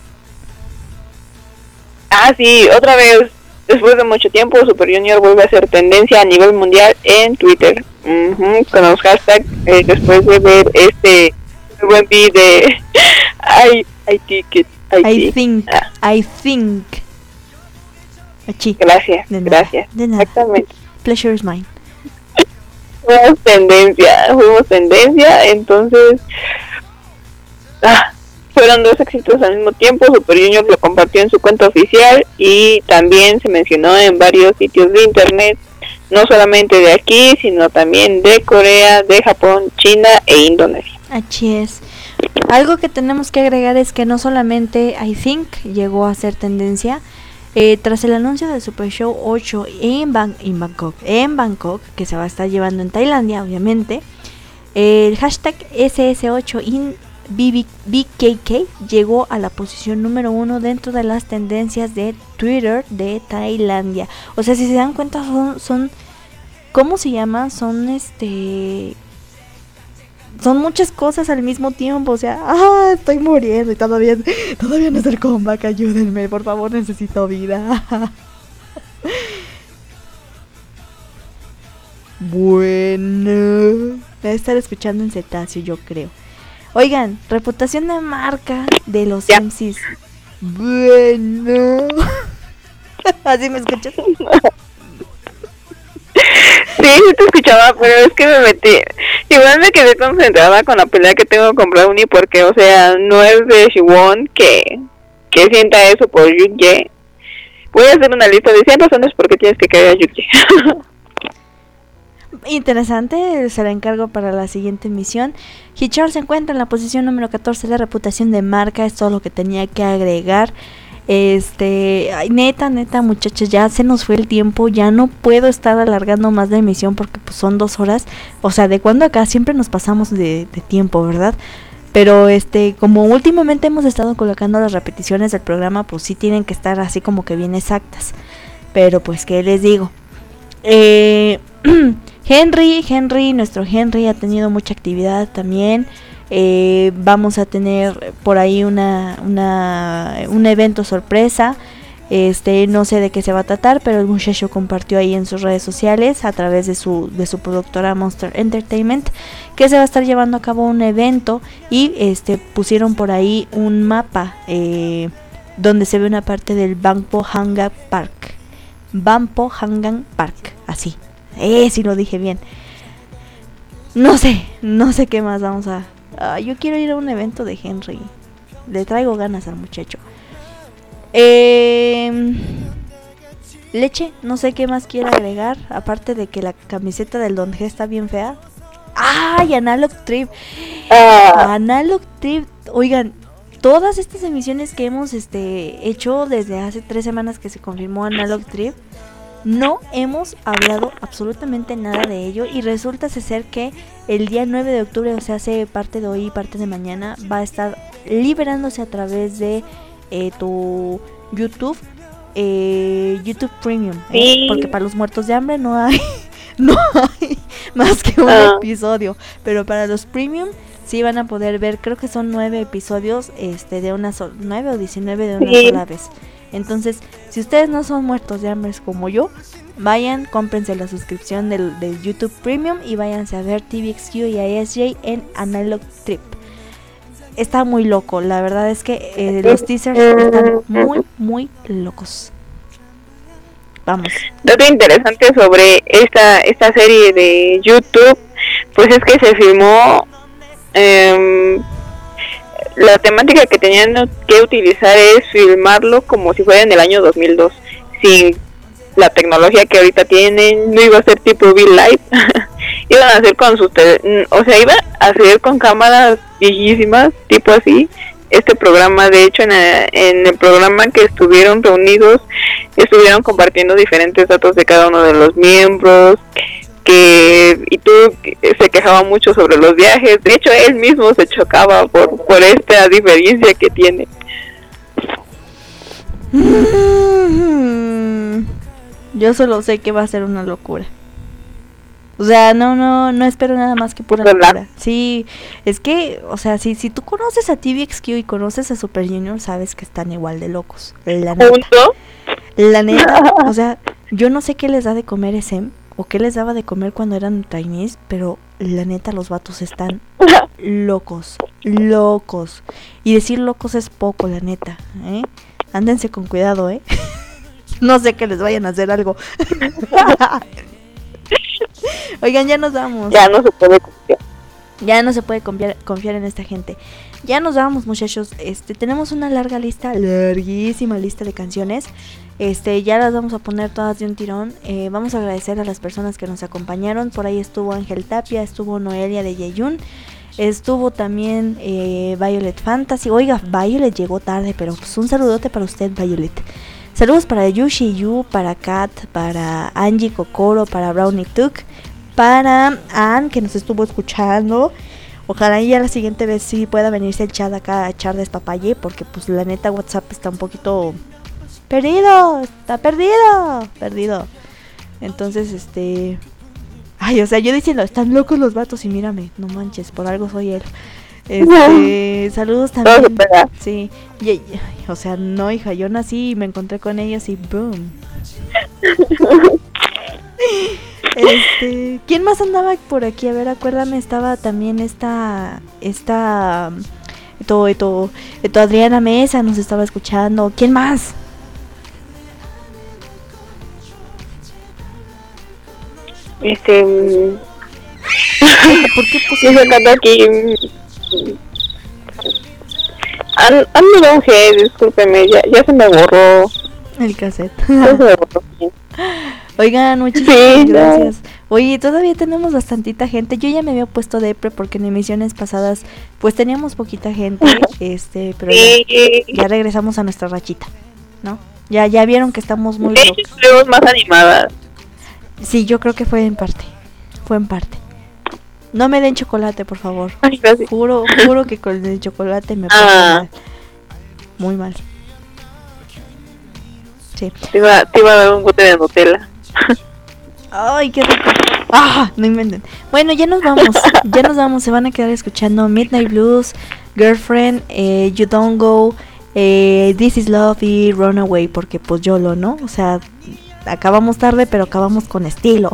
Ah, sí, otra vez, después de mucho tiempo, Super Junior vuelve a ser tendencia a nivel mundial en Twitter. Uh-huh, con los hashtags, eh, después de ver este buen beat de I, I think it, I, I think, ah. I think. Achí. Gracias, De nada, gracias. de nada. Exactamente. Pleasure is mine. Fuimos tendencia, fuimos tendencia, entonces ah, fueron dos éxitos al mismo tiempo. Super Junior lo compartió en su cuenta oficial y también se mencionó en varios sitios de internet, no solamente de aquí, sino también de Corea, de Japón, China e Indonesia. Así es. Algo que tenemos que agregar es que no solamente I Think llegó a ser tendencia. Eh, tras el anuncio del Super Show ocho en, Ban- en Bangkok, en Bangkok, que se va a estar llevando en Tailandia, obviamente, eh, el hashtag S S ocho in B K K llegó a la posición número uno dentro de las tendencias de Twitter de Tailandia. O sea, si se dan cuenta, son, son ¿cómo se llama? Son este... Son muchas cosas al mismo tiempo, o sea, ah, estoy muriendo y todavía, todavía no es el comeback, ayúdenme, por favor, necesito vida. Bueno, debe estar escuchando en cetáceo, yo creo. Oigan, reputación de marca de los ya. M Cs. Bueno. ¿Así me escuchas? Sí, sí te escuchaba, pero es que me metí. Igual me quedé concentrada con la pelea que tengo con Brownie porque, o sea, no es de Shiwon que, que sienta eso por Yuki. Voy a hacer una lista de cien razones por qué tienes que caer a Yuki. Interesante, se la encargo para la siguiente emisión. Hichar se encuentra en la posición número catorce de reputación de marca, es todo lo que tenía que agregar. Este, ay, neta, neta, muchachos, ya se nos fue el tiempo, ya no puedo estar alargando más la emisión porque pues son dos horas, o sea, de cuando acá siempre nos pasamos de, de tiempo, ¿verdad? Pero este, como últimamente hemos estado colocando las repeticiones del programa, pues sí tienen que estar así como que bien exactas. Pero pues, ¿qué les digo? Eh, Henry, Henry, nuestro Henry ha tenido mucha actividad también. Eh, vamos a tener por ahí una, una un evento sorpresa. Este, no sé de qué se va a tratar, pero el muchacho compartió ahí en sus redes sociales a través de su de su productora Monster Entertainment que se va a estar llevando a cabo un evento y este pusieron por ahí un mapa eh, donde se ve una parte del Bangpo Hangang Park. Bangpo Hangang Park, así. Eh, si lo dije bien. No sé, no sé qué más vamos a. Uh, yo quiero ir a un evento de Henry. Le traigo ganas al muchacho. Eh, Leche, no sé qué más quiere agregar. Aparte de que la camiseta del Don G está bien fea. ¡Ay! Analog Trip. Ah. Analog Trip. Oigan, todas estas emisiones que hemos este hecho desde hace tres semanas que se confirmó Analog Trip, no hemos hablado absolutamente nada de ello y resulta ser que el día nueve de octubre, o sea, hace parte de hoy y parte de mañana, va a estar liberándose a través de eh, tu YouTube, eh, YouTube Premium, ¿eh? Sí. Porque para los muertos de hambre no hay, no hay más que un Ah. episodio, pero para los Premium sí van a poder ver, creo que son nueve episodios, este, de una sola, nueve o diecinueve de una Sí. sola vez. Entonces, si ustedes no son muertos de hambre como yo, vayan, cómprense la suscripción del, del YouTube Premium y váyanse a ver T V X Q y I S J en Analog Trip. Está muy loco, la verdad es que eh, los teasers están muy, muy locos. Vamos. Dato interesante sobre esta esta serie de YouTube, pues es que se filmó eh, la temática que tenían que utilizar es filmarlo como si fuera en el año dos mil dos, sin la tecnología que ahorita tienen. No iba a ser tipo Be Live, iban a hacer con sus, te- o sea, iban a hacer con cámaras viejísimas, tipo así. Este programa, de hecho, en el, en el programa que estuvieron reunidos, estuvieron compartiendo diferentes datos de cada uno de los miembros, que y tú que se quejaba mucho sobre los viajes. De hecho, él mismo se chocaba por por esta diferencia que tiene. Yo solo sé que va a ser una locura. O sea, no, no, no espero nada más que pura locura. Sí, es que, o sea, si, si tú conoces a T V X Q y conoces a Super Junior, sabes que están igual de locos. La neta. ¿Punto? La neta, o sea, yo no sé qué les da de comer S M o qué les daba de comer cuando eran trainees, pero la neta los vatos están locos, locos. Y decir locos es poco, la neta, ¿eh? Ándense con cuidado, ¿eh? No sé que les vayan a hacer algo. Oigan, ya nos vamos. Ya no se puede confiar. Ya no se puede confiar, confiar en esta gente. Ya nos vamos, muchachos. Este, tenemos una larga lista, larguísima lista de canciones. Este, ya las vamos a poner todas de un tirón. Eh, vamos a agradecer a las personas que nos acompañaron. Por ahí estuvo Ángel Tapia, estuvo Noelia de Yeyun, estuvo también eh, Violet Fantasy. Oiga, Violet llegó tarde, pero pues un saludote para usted, Violet. Saludos para Yushi Yu, para Kat, para Angie Kokoro, para Brownie Tuk, para Ann, que nos estuvo escuchando. Ojalá ya la siguiente vez sí pueda venirse el chat acá a echar despapalle, porque pues la neta WhatsApp está un poquito perdido, está perdido, perdido. Entonces, este... Ay, o sea, yo diciendo, están locos los vatos y mírame, no manches, por algo soy él. Este, saludos también. Sí, y, y, o sea, no, hija, yo nací y me encontré con ellos y boom. Este, ¿quién más andaba por aquí? A ver, acuérdame, estaba también esta esta esto, esto, esto Adriana Mesa nos estaba escuchando. ¿Quién más? Este, ¿por qué estoy sacando aquí? An, ando un G, discúlpeme, ya, ya se me borró el cassette. Ya se me borró. Oigan, muchísimas sí, gracias. Oye, todavía tenemos bastantita gente. Yo ya me había puesto depre porque en emisiones pasadas pues teníamos poquita gente, este, pero sí. ya, ya regresamos a nuestra rachita, ¿no? Ya ya vieron que estamos muy sí, locos. Estuvimos más animadas. Sí, yo creo que fue en parte. Fue en parte. No me den chocolate, por favor. Ay, gracias. Juro, juro que con el chocolate me pongo ah. mal. Muy mal. Sí. Te iba, te iba a dar un bote de Nutella. Ay, qué rico. Ah, no inventen. Bueno, ya nos vamos. Ya nos vamos. Se van a quedar escuchando Midnight Blues, Girlfriend, eh, You Don't Go, eh, This Is Love y Runaway, porque pues YOLO, ¿no? O sea, acabamos tarde, pero acabamos con estilo.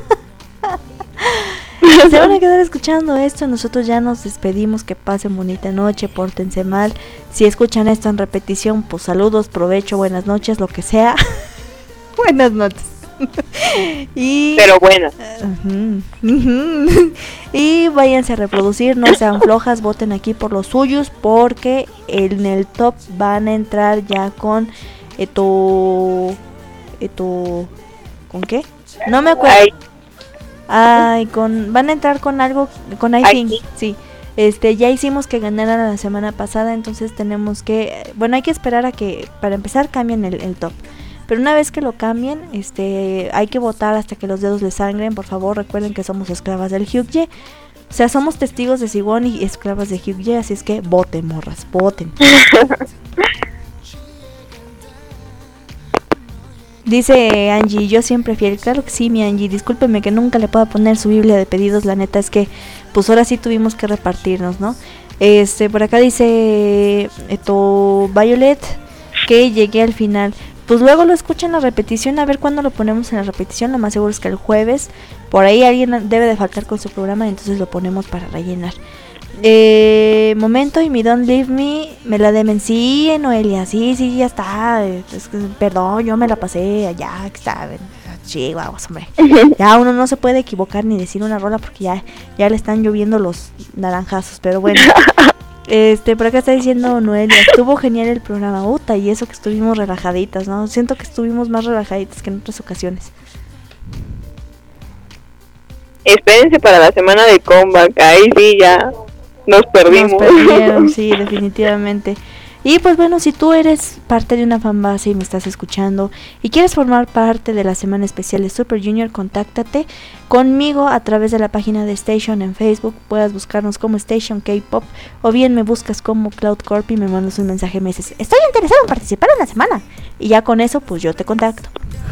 Se van a quedar escuchando esto. Nosotros ya nos despedimos. Que pasen bonita noche, pórtense mal. Si escuchan esto en repetición, pues saludos, provecho, buenas noches, lo que sea. Buenas noches. Y pero bueno. Uh-huh, uh-huh. Y váyanse a reproducir, no sean flojas, voten aquí por los suyos, porque en el top van a entrar ya con esto, esto, ¿con qué? No me acuerdo. Ay, Ay con, van a entrar con algo, con I think, sí. Este, ya hicimos que ganaran la semana pasada, entonces tenemos que, bueno, hay que esperar a que, para empezar, cambien el, el top. Pero una vez que lo cambien, este, hay que votar hasta que los dedos les sangren. Por favor, recuerden que somos esclavas del Hyukje. O sea, somos testigos de Siwon y esclavas de Hyukje, así es que voten, morras, voten. Dice Angie, yo siempre fiel. Claro que sí, mi Angie. Discúlpeme que nunca le pueda poner su Biblia de pedidos. La neta es que, pues ahora sí tuvimos que repartirnos, ¿no? Este, por acá dice esto Violet que llegué al final. Pues luego lo escuchan la repetición, a ver cuándo lo ponemos en la repetición. Lo más seguro es que el jueves. Por ahí alguien debe de faltar con su programa, entonces lo ponemos para rellenar. Eh, momento y mi Don't Leave Me, me la demen. Sí, Noelia, sí, sí, ya está. Es que, perdón, yo me la pasé allá, que está. Sí, vamos, hombre. Ya uno no se puede equivocar ni decir una rola porque ya, ya le están lloviendo los naranjazos, pero bueno. Este, por acá está diciendo Noelia, estuvo genial el programa, uta, y eso que estuvimos relajaditas, ¿no? Siento que estuvimos más relajaditas que en otras ocasiones. Espérense para la semana de comeback, ahí sí ya nos perdimos. Nos perdieron, sí, definitivamente. Y pues bueno, si tú eres parte de una fanbase y me estás escuchando y quieres formar parte de la semana especial de Super Junior, contáctate conmigo a través de la página de Station en Facebook. Puedes buscarnos como Station K-Pop o bien me buscas como Cloud Corp y me mandas un mensaje, me dices, estoy interesado en participar en la semana. Y ya con eso pues yo te contacto.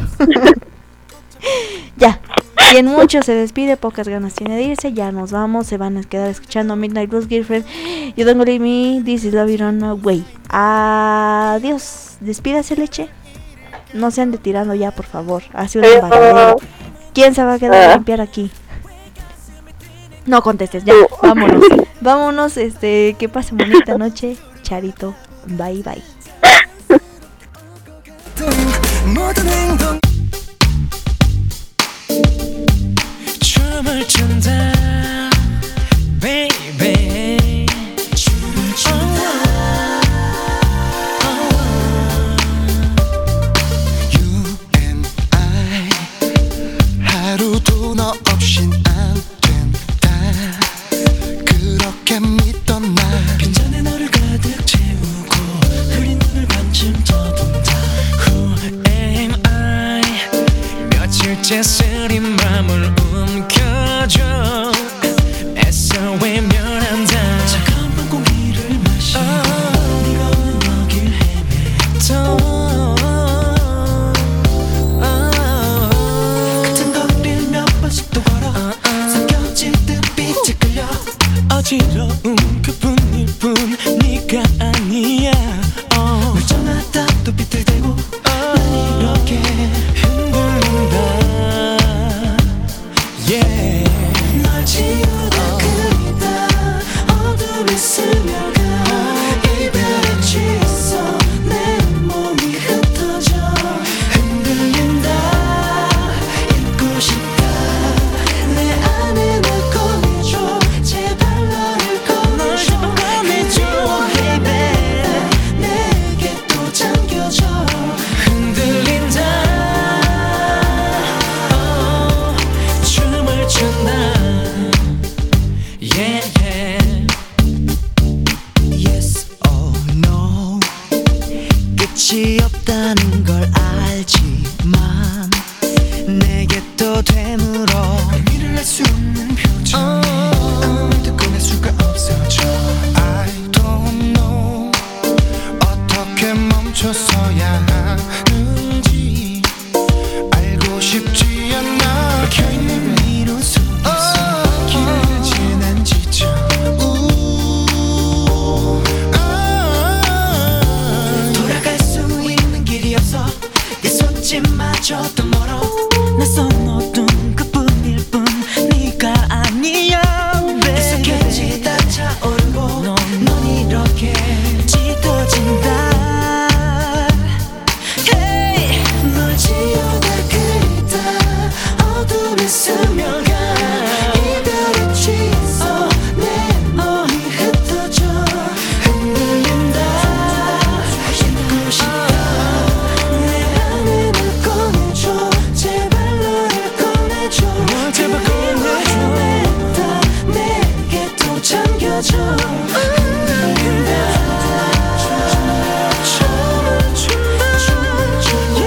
Ya, quien mucho se despide, pocas ganas tiene de irse. Ya nos vamos, se van a quedar escuchando Midnight Blues Girlfriend. You don't believe me, this is love you run away. Adiós, despídase, leche. No se ande tirando ya, por favor. Hace un embaradero. ¿Quién se va a quedar a limpiar aquí? No contestes, ya, vámonos. Vámonos, este, que pase bonita noche. Charito, bye bye. 춤을 춘다 baby 춤을 춘다 You and I 하루도 너 없인 안 된다 그렇게 믿던 나 빈잔에 너를 가득 채우고 흐린 눈을 반쯤 떠본다 Who am I 며칠째 쓰린 맘을 움켜줘 애써 외면한다 차가운 공기를 마셔 oh. 네가 없는 여길 헤매도 같은 거리를 몇 번씩도 걸어 삼켜질 듯 빛에 끌려 어지러운 그뿐일 뿐 네가 아니야 oh. 멀쩡하다 또 빛을 대고 oh. 난 이렇게 흔들린다 yeah. 널 지우다 그리다 어둠에 스며가 이별에 취했어 내 몸이 흩어져 흔들린다 잊고 싶다 내 안에 널 꺼내줘 제발 너를 꺼내줘 그리워해 baby 내게 또 잠겨져 흔들린다 oh, 춤을 춘다 yeah, yeah. Yes or no 끝이 없다는 걸 알지만 내게 또 되물어 의미를 알 수 없는 표정 아무 말도 꺼낼 수가 없어져 I don't know 어떻게 멈춰서야 하는지 알고 싶지 않아 막혀있는 미로 속에서 길을 지난 지쳐 돌아갈 수 있는 길이 없어 네 손짓마저도 멀어 낯선 어둠 그뿐일 뿐 네가 아니야 계속해지 다 차오르고 넌 이렇게 짙어진다 hey. 널 지우다 그리다 어둠에 스며가 이별에 취했어 내 몸이 흩어져 흔들린다 잊고 싶다 내 안에 널 꺼내줘 제발 너를 꺼내줘 제발 꺼내줘 내게 또 잠겨줘 흔들린다 춤을 춘다 춤을 춘다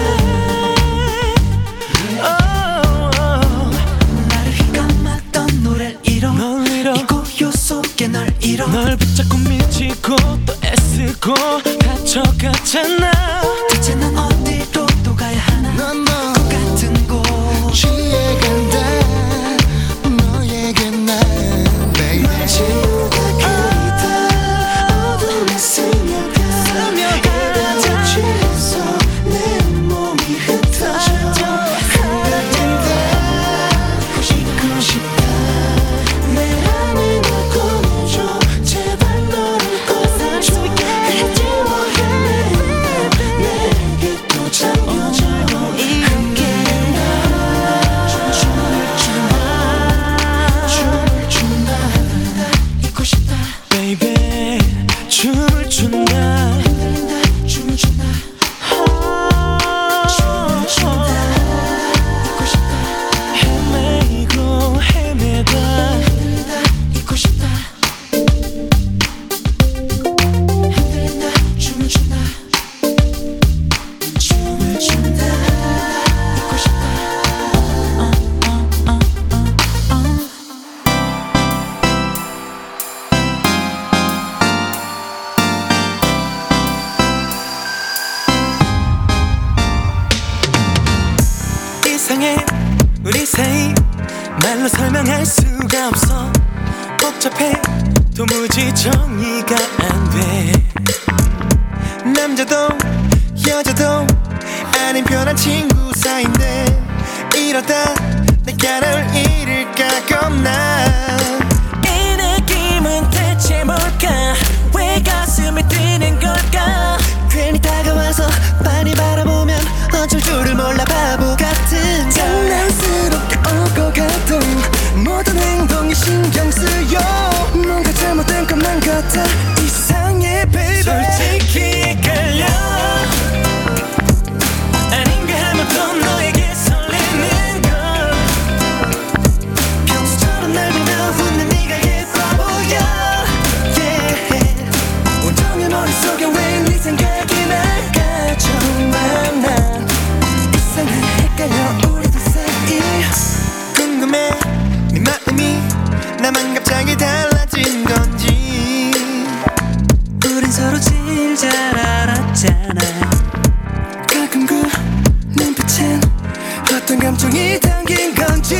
나를 휘감았던 노래를 잃어 널 잃어 이 고요 속에 널 잃어 널 붙잡고 미치고 또 애쓰고 다쳐갔잖아 대체 난 어디로 또 가야 하나 넌 너 같은 곳 취해간다 너에게 난 baby 널 지우다 그리다 어둠에 스며가 이별에 취했어 내 몸이 흩어져 흔들린다 잊고 싶다 내 안에 널 꺼내줘 제발 너를 꺼내줘 그리워해 우리 사이 말로 설명할 수가 없어 복잡해 도무지 정리가 안 돼 남자도 여자도 아닌 편한 친구 사이인데 이러다 내가 널 잃을까 겁나 이 느낌은 대체 뭘까 왜 가슴이 뛰는 걸까 괜히 다가와서 빤히 바라보면 어쩔 줄을 몰라 바보 같은 장난스럽게 오고 가던 모든 행동이 신경 쓰여 뭔가 잘못된 것만 같아 이상해 baby 솔직히 헷갈려 아닌가 하면 또 너에게 설레는 걸 평소처럼 날 보며 웃는 네가 예뻐 보여 yeah. 온종일 머릿속에 왜 네 생각이 날까 정말 난 이상하게 헷갈려 우리들 사이 궁금해 네 마음이 나만 갑자기 달라진 건지 우린 서로 제일 잘 알았잖아 가끔 그 눈빛엔 어떤 감정이 담긴 건지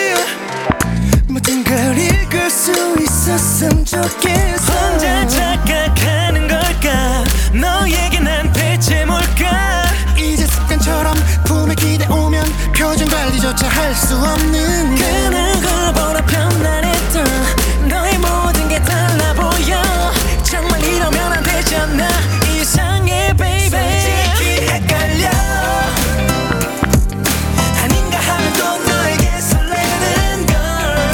모든 걸 읽을 수 있었으면 좋겠어 혼자 착각하는 걸까 너에게 난 대체 뭘까 이제 습관처럼 품에 기대오면 표정 관리조차 할 수 없는 그 누구보다 편안했던 너의 모든 게 달라 보여 정말 이러면 안 되잖아 이상해 baby 솔직히 헷갈려 아닌가 하면 또 너에게 설레는 걸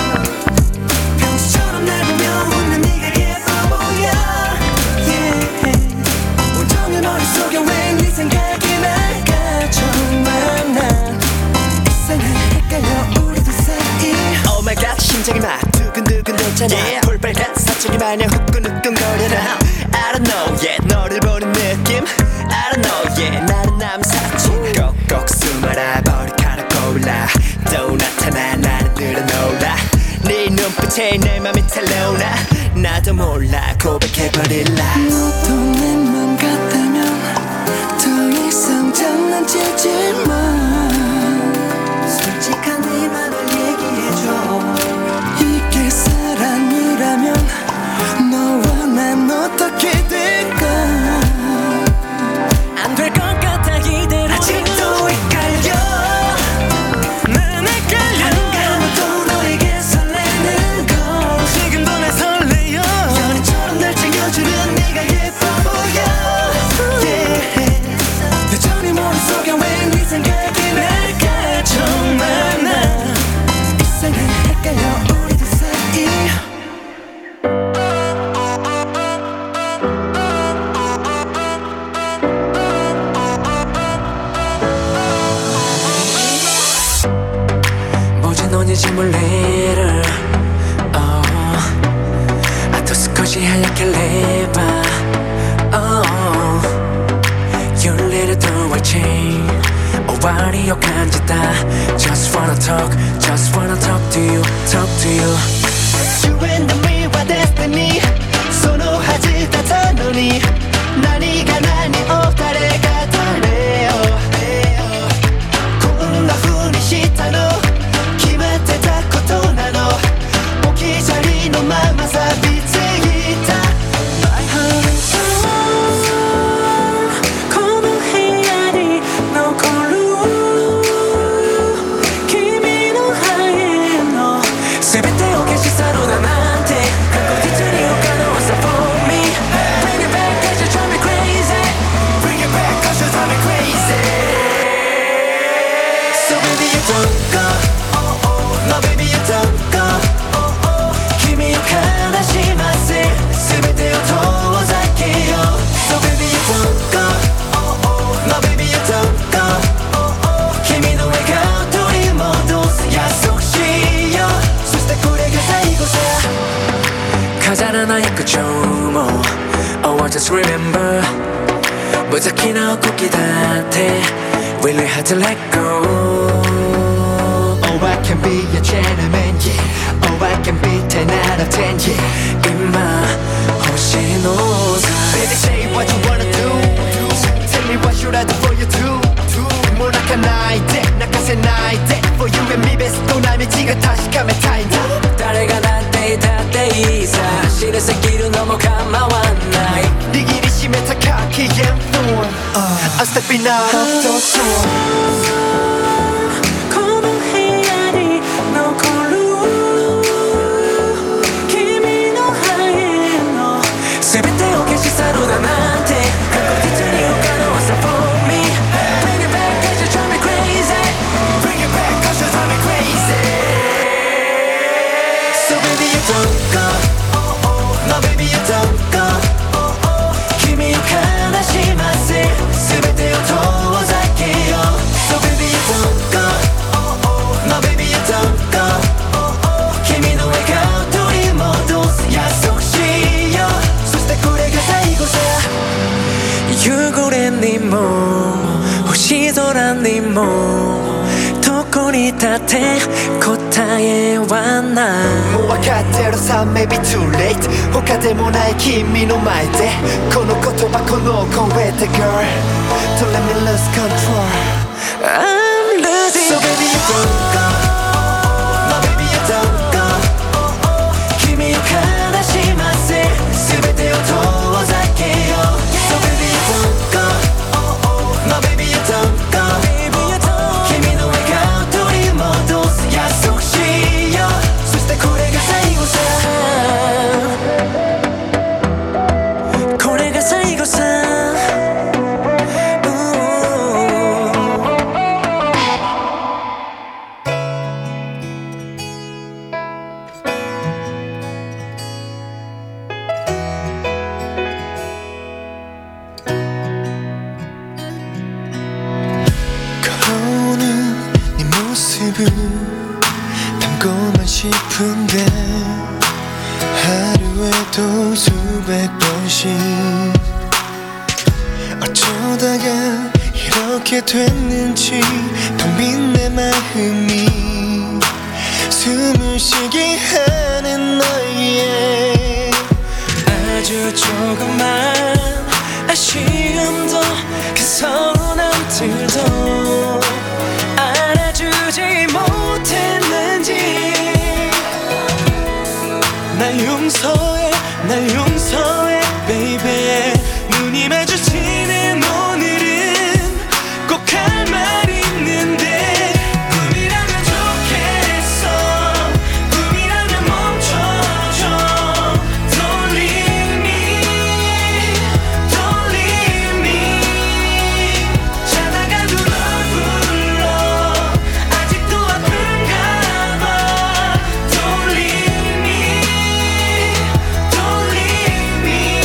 평소처럼 날 보며 웃는 네가 예뻐 보여 yeah. 온종일 머릿속에 왜 네 생각이 날까 정말 난 이상하게 헷갈려 우리들 사이 Oh my god 심장이 막 두근두근 돌잖아 yeah. 볼빨간 사춘기 마냥 후끈후끈거려라 I don't know yeah 너를 보는 느낌 I don't know yeah 나는 남사친 꼭꼭 숨어라 머리카락 고울라 또 나타나 나는 늘어놓라 네 눈빛에 내 맘이 탈려오나 나도 몰라 고백해버릴라 너도 내 맘 같다면 더 이상 장난치지 마 솔직한 네 맘을 얘기해줘 이게 사랑이라면 너와 난 어떻게 될까 안 될 것 같아 이대로 아직도 헷갈려 난 헷갈려 아닌가 하면 또 너에게 설레는 걸 지금도 날 설레요 연인처럼 날 챙겨주는 네가 예뻐 보여 yeah. 여전히 머릿속에 왜 네 생각이 날까 정말 난 이상하게 헷갈려 우리들 사이 뭐지 너니 짐을 내를 oh. 아 또 스컷이 하얗게 레바 oh. Your little door will change 오와리 욕한지다 Just wanna talk Just wanna talk to you Talk to you You and me are destiny 선호하지 않던 너니何が何を誰が誰をこんな風にしたの決まってたことなの置き去りのまま錆びついたこの部屋に残る君のハエの全てを消し去るだなんて確実に不可能さ for me Bring it back cause you drive me crazy Bring it back cause you drive me crazy So baby you don't go oh oh No baby you don't go oh oh 君を悲しませ全てを遠ざけよう So baby you don't go oh oh No baby you don't go oh oh 君の笑顔取り戻す約束しようそしてこれが最後さ飾らない口調も Oh I just remember 無邪気な動きだって Really had to let go Oh I can be a gentleman yeah Oh I can be ten out of ten yeah 今欲しいのさ Baby say what you wanna do Tell me what should I do for you too もう泣かないで泣かせない I'm stepping out of the door 네 몸どこに立って答えはないもう分かってるさ maybe too late 他でもない君の前でこの言葉この声で girl Don't let me lose control I'm losing So baby you don't go My baby you don't go 君を悲しませ全てを遠ざけよう So baby you don't go My baby you don't go 담고만 싶은데 하루에도 수백 번씩 어쩌다가 이렇게 됐는지 텅 빈 내 마음이 숨을 쉬게 하는 너의 아주 조금만 아쉬움도 그 서운함들도 알아주지 못했는지 날 용서해 날 용서해 baby 눈이 마주치는 오늘은 꼭 할 말 있는데 꿈이라면 좋겠어 꿈이라면 멈춰줘 Don't leave me Don't leave me 자다가도 널 불러 아직도 아픈가 봐 Don't leave me Don't leave me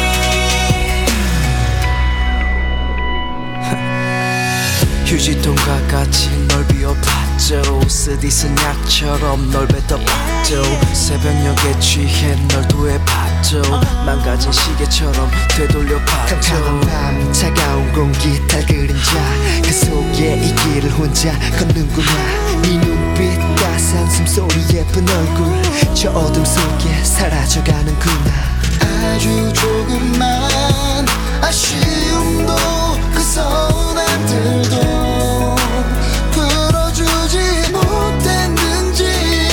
휴지통과 같이 널 비워봤죠 쓰디쓴 약처럼 널 뱉어봤죠 새벽녘에 취해 널 도해봤죠 망가진 시계처럼 되돌려봤죠 깜깜한 밤 차가운 공기 달 그림자 그 속에 이 길을 혼자 걷는구나 네 눈빛 따스한 숨소리 예쁜 얼굴 저 어둠 속에 사라져가는구나 아주 조금만 아쉬움도 그 서운함들도 풀어주지 못했는지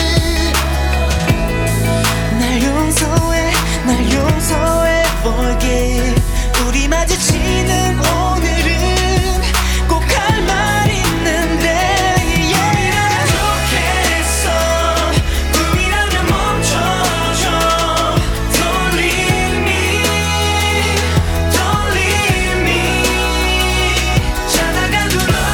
날 용서해 날 용서해 forgive 우리 마주치는 오늘은 꼭 할 말 있는데 꿈이라면 좋겠어 꿈이라면 멈춰줘 Don't leave me Don't leave me 자다가도 널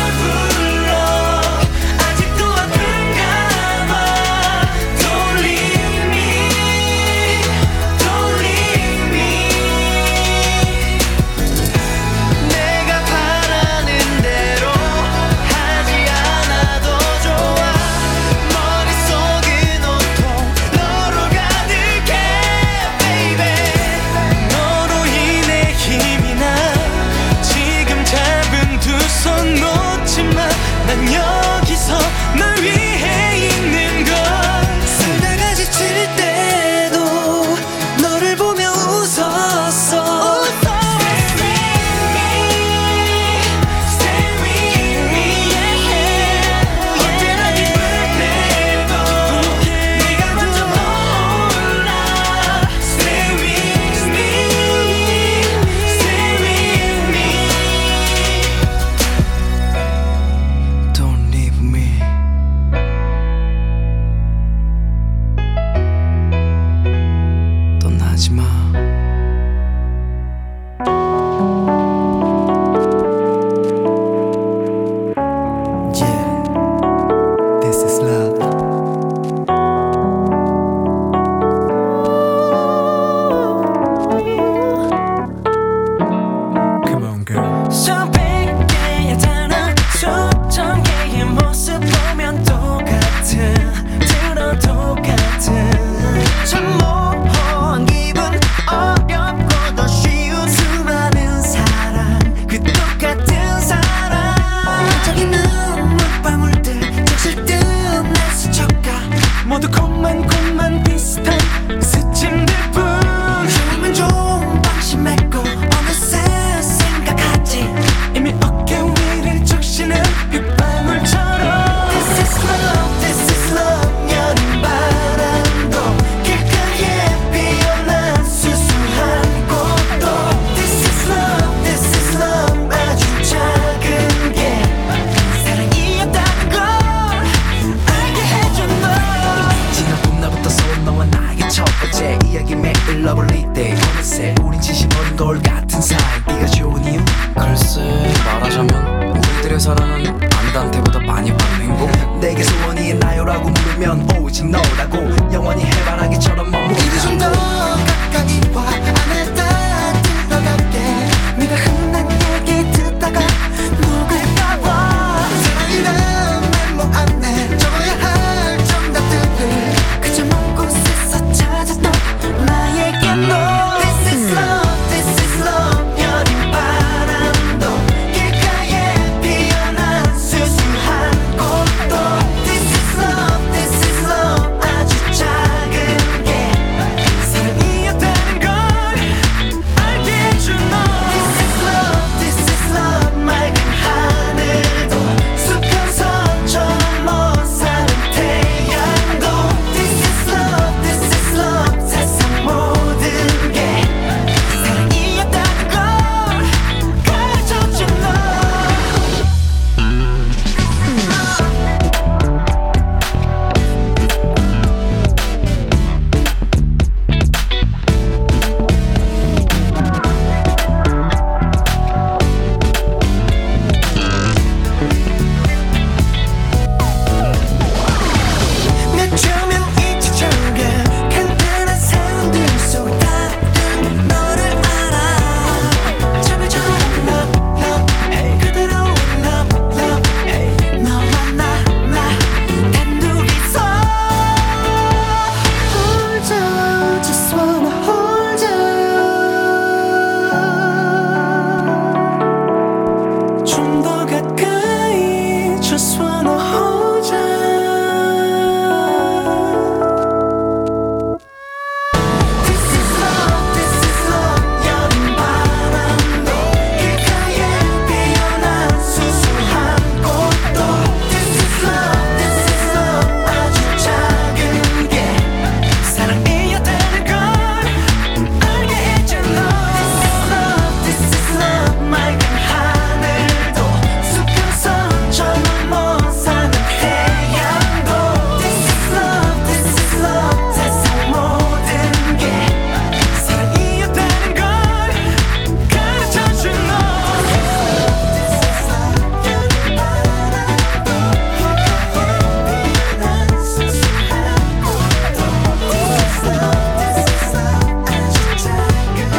러블리 때 어느새 우린 지시버린 거울 같은 사이. 네가 좋은 이유? 글쎄 말하자면 우리들의 사랑은 안단테보다 많이 받는 행복. 내게 소원이 있나요라고 물으면 오직 너라고. 영원히 해바라기처럼 머무르다. 이리 좀 더 가까이 와. 안에 따뜻하게 네가 흔한 얘기 듣다가 녹을까봐. 사랑이란 멤버 안에 적어야 할 정답들을 그저 먼 곳에서 찾았던 나에게 너. This is love, this is love. 여린 바람도 길가에 피어난 수수한 꽃도. This is love, this is love. 아주 작은 게 사랑이었다는 걸 알게 해준 너. This is love, this is love. 맑은 하늘도 수평선처럼 못 사는 태양도. This is love, this is love. 세상 모든 게 사랑이었다는 걸 가르쳐준 너. 몇 초면 잊혀져가 간단한 사운드 속 다른 너를 알아. 잠을처럼 love love hey 그대로 love love hey 너와 나 나 단둘이서 hold you just wanna hold you. 좀 더 가까이 just wanna hold you. This is love, this is love. 여린 바람도 길가에 피어난 수수한 꽃도. This is love, this is love. 아주 작은 게 사랑이었다는 걸 알게 해준 너. This is love, this is love. 맑은 하늘도 수평선처럼 못 사는 태양도. This is love, this is love. 세상 모든 게 사랑이었다는 걸 가르쳐준 너. This is love. 여린 바람도 길가에 피어난 수수한 꽃도. This is love, this is love. 아주 작은 게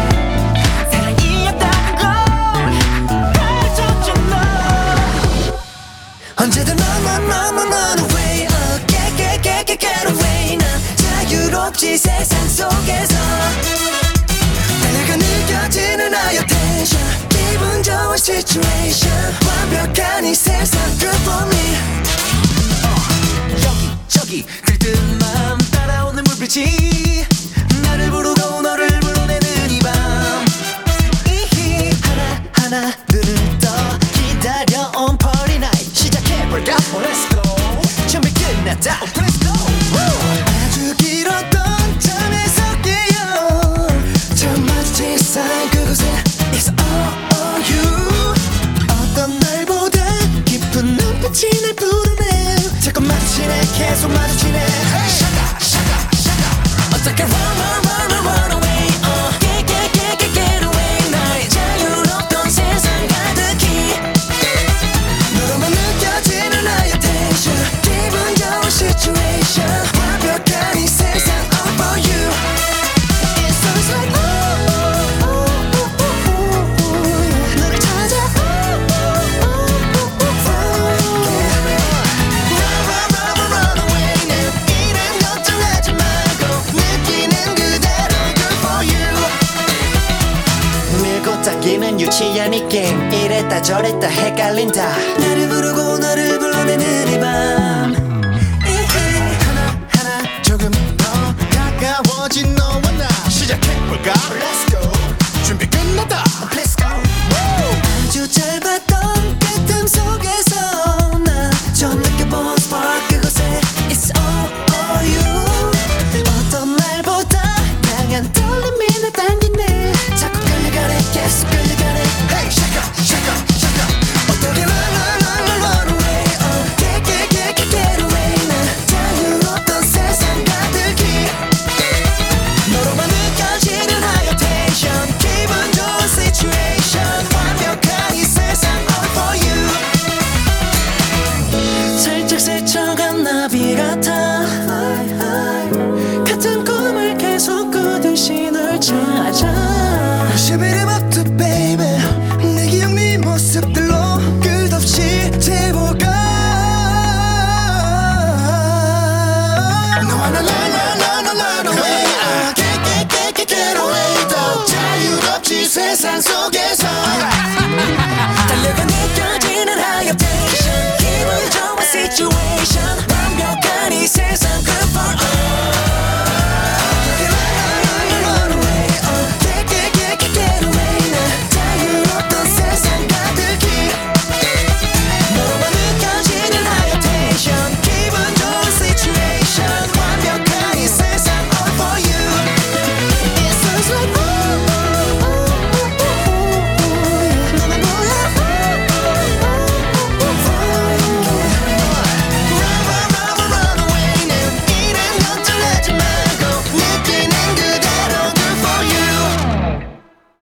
사랑이었다는 걸 가르쳐준 너. 언제든 run run run run run away. uh, Get get get get get away. 난 자유롭지 세상 속에서. 달려가 느껴지는 나의 텐션. 기분 좋은 situation. 완벽한 이 세상 good for me. 여기 저기 들뜬 맘 따라오는 불빛이 나를 부르고 너를 불러내는 이 밤. 이히 하나하나 눈을 떠 기다려온 party night 시작해볼까? Oh, let's go. 준비 끝났다. Oh, let's go. Woo. 아주 길었던 잠에서 깨어 처음 마주친 사람 그곳에 It's all on you. 어떤 날보다 깊은 눈빛이 날 부르네. 자꾸 마주치네 계속 마주치네. 샤가 샤가 샤가. 어떻게 run run run run run away. uh, Get get get get get away. 나의 자유롭던 세상 가득히 너로만 느껴지는 나의 텐션. 기분 좋은 situation. 완벽한 이 세상 all for you. It sounds like ooh, ooh, ooh, ooh, ooh, ooh. 너를 찾아 ooh, ooh, ooh, ooh, ooh. Run run run run run away. 난 이름 걱정하지 말고 느끼는 그대로 good for you. 밀고 당기는 유치한 이 게임. 이랬다 저랬다 헷갈린다. 나를 부르고 너를 불러내는 이 밤.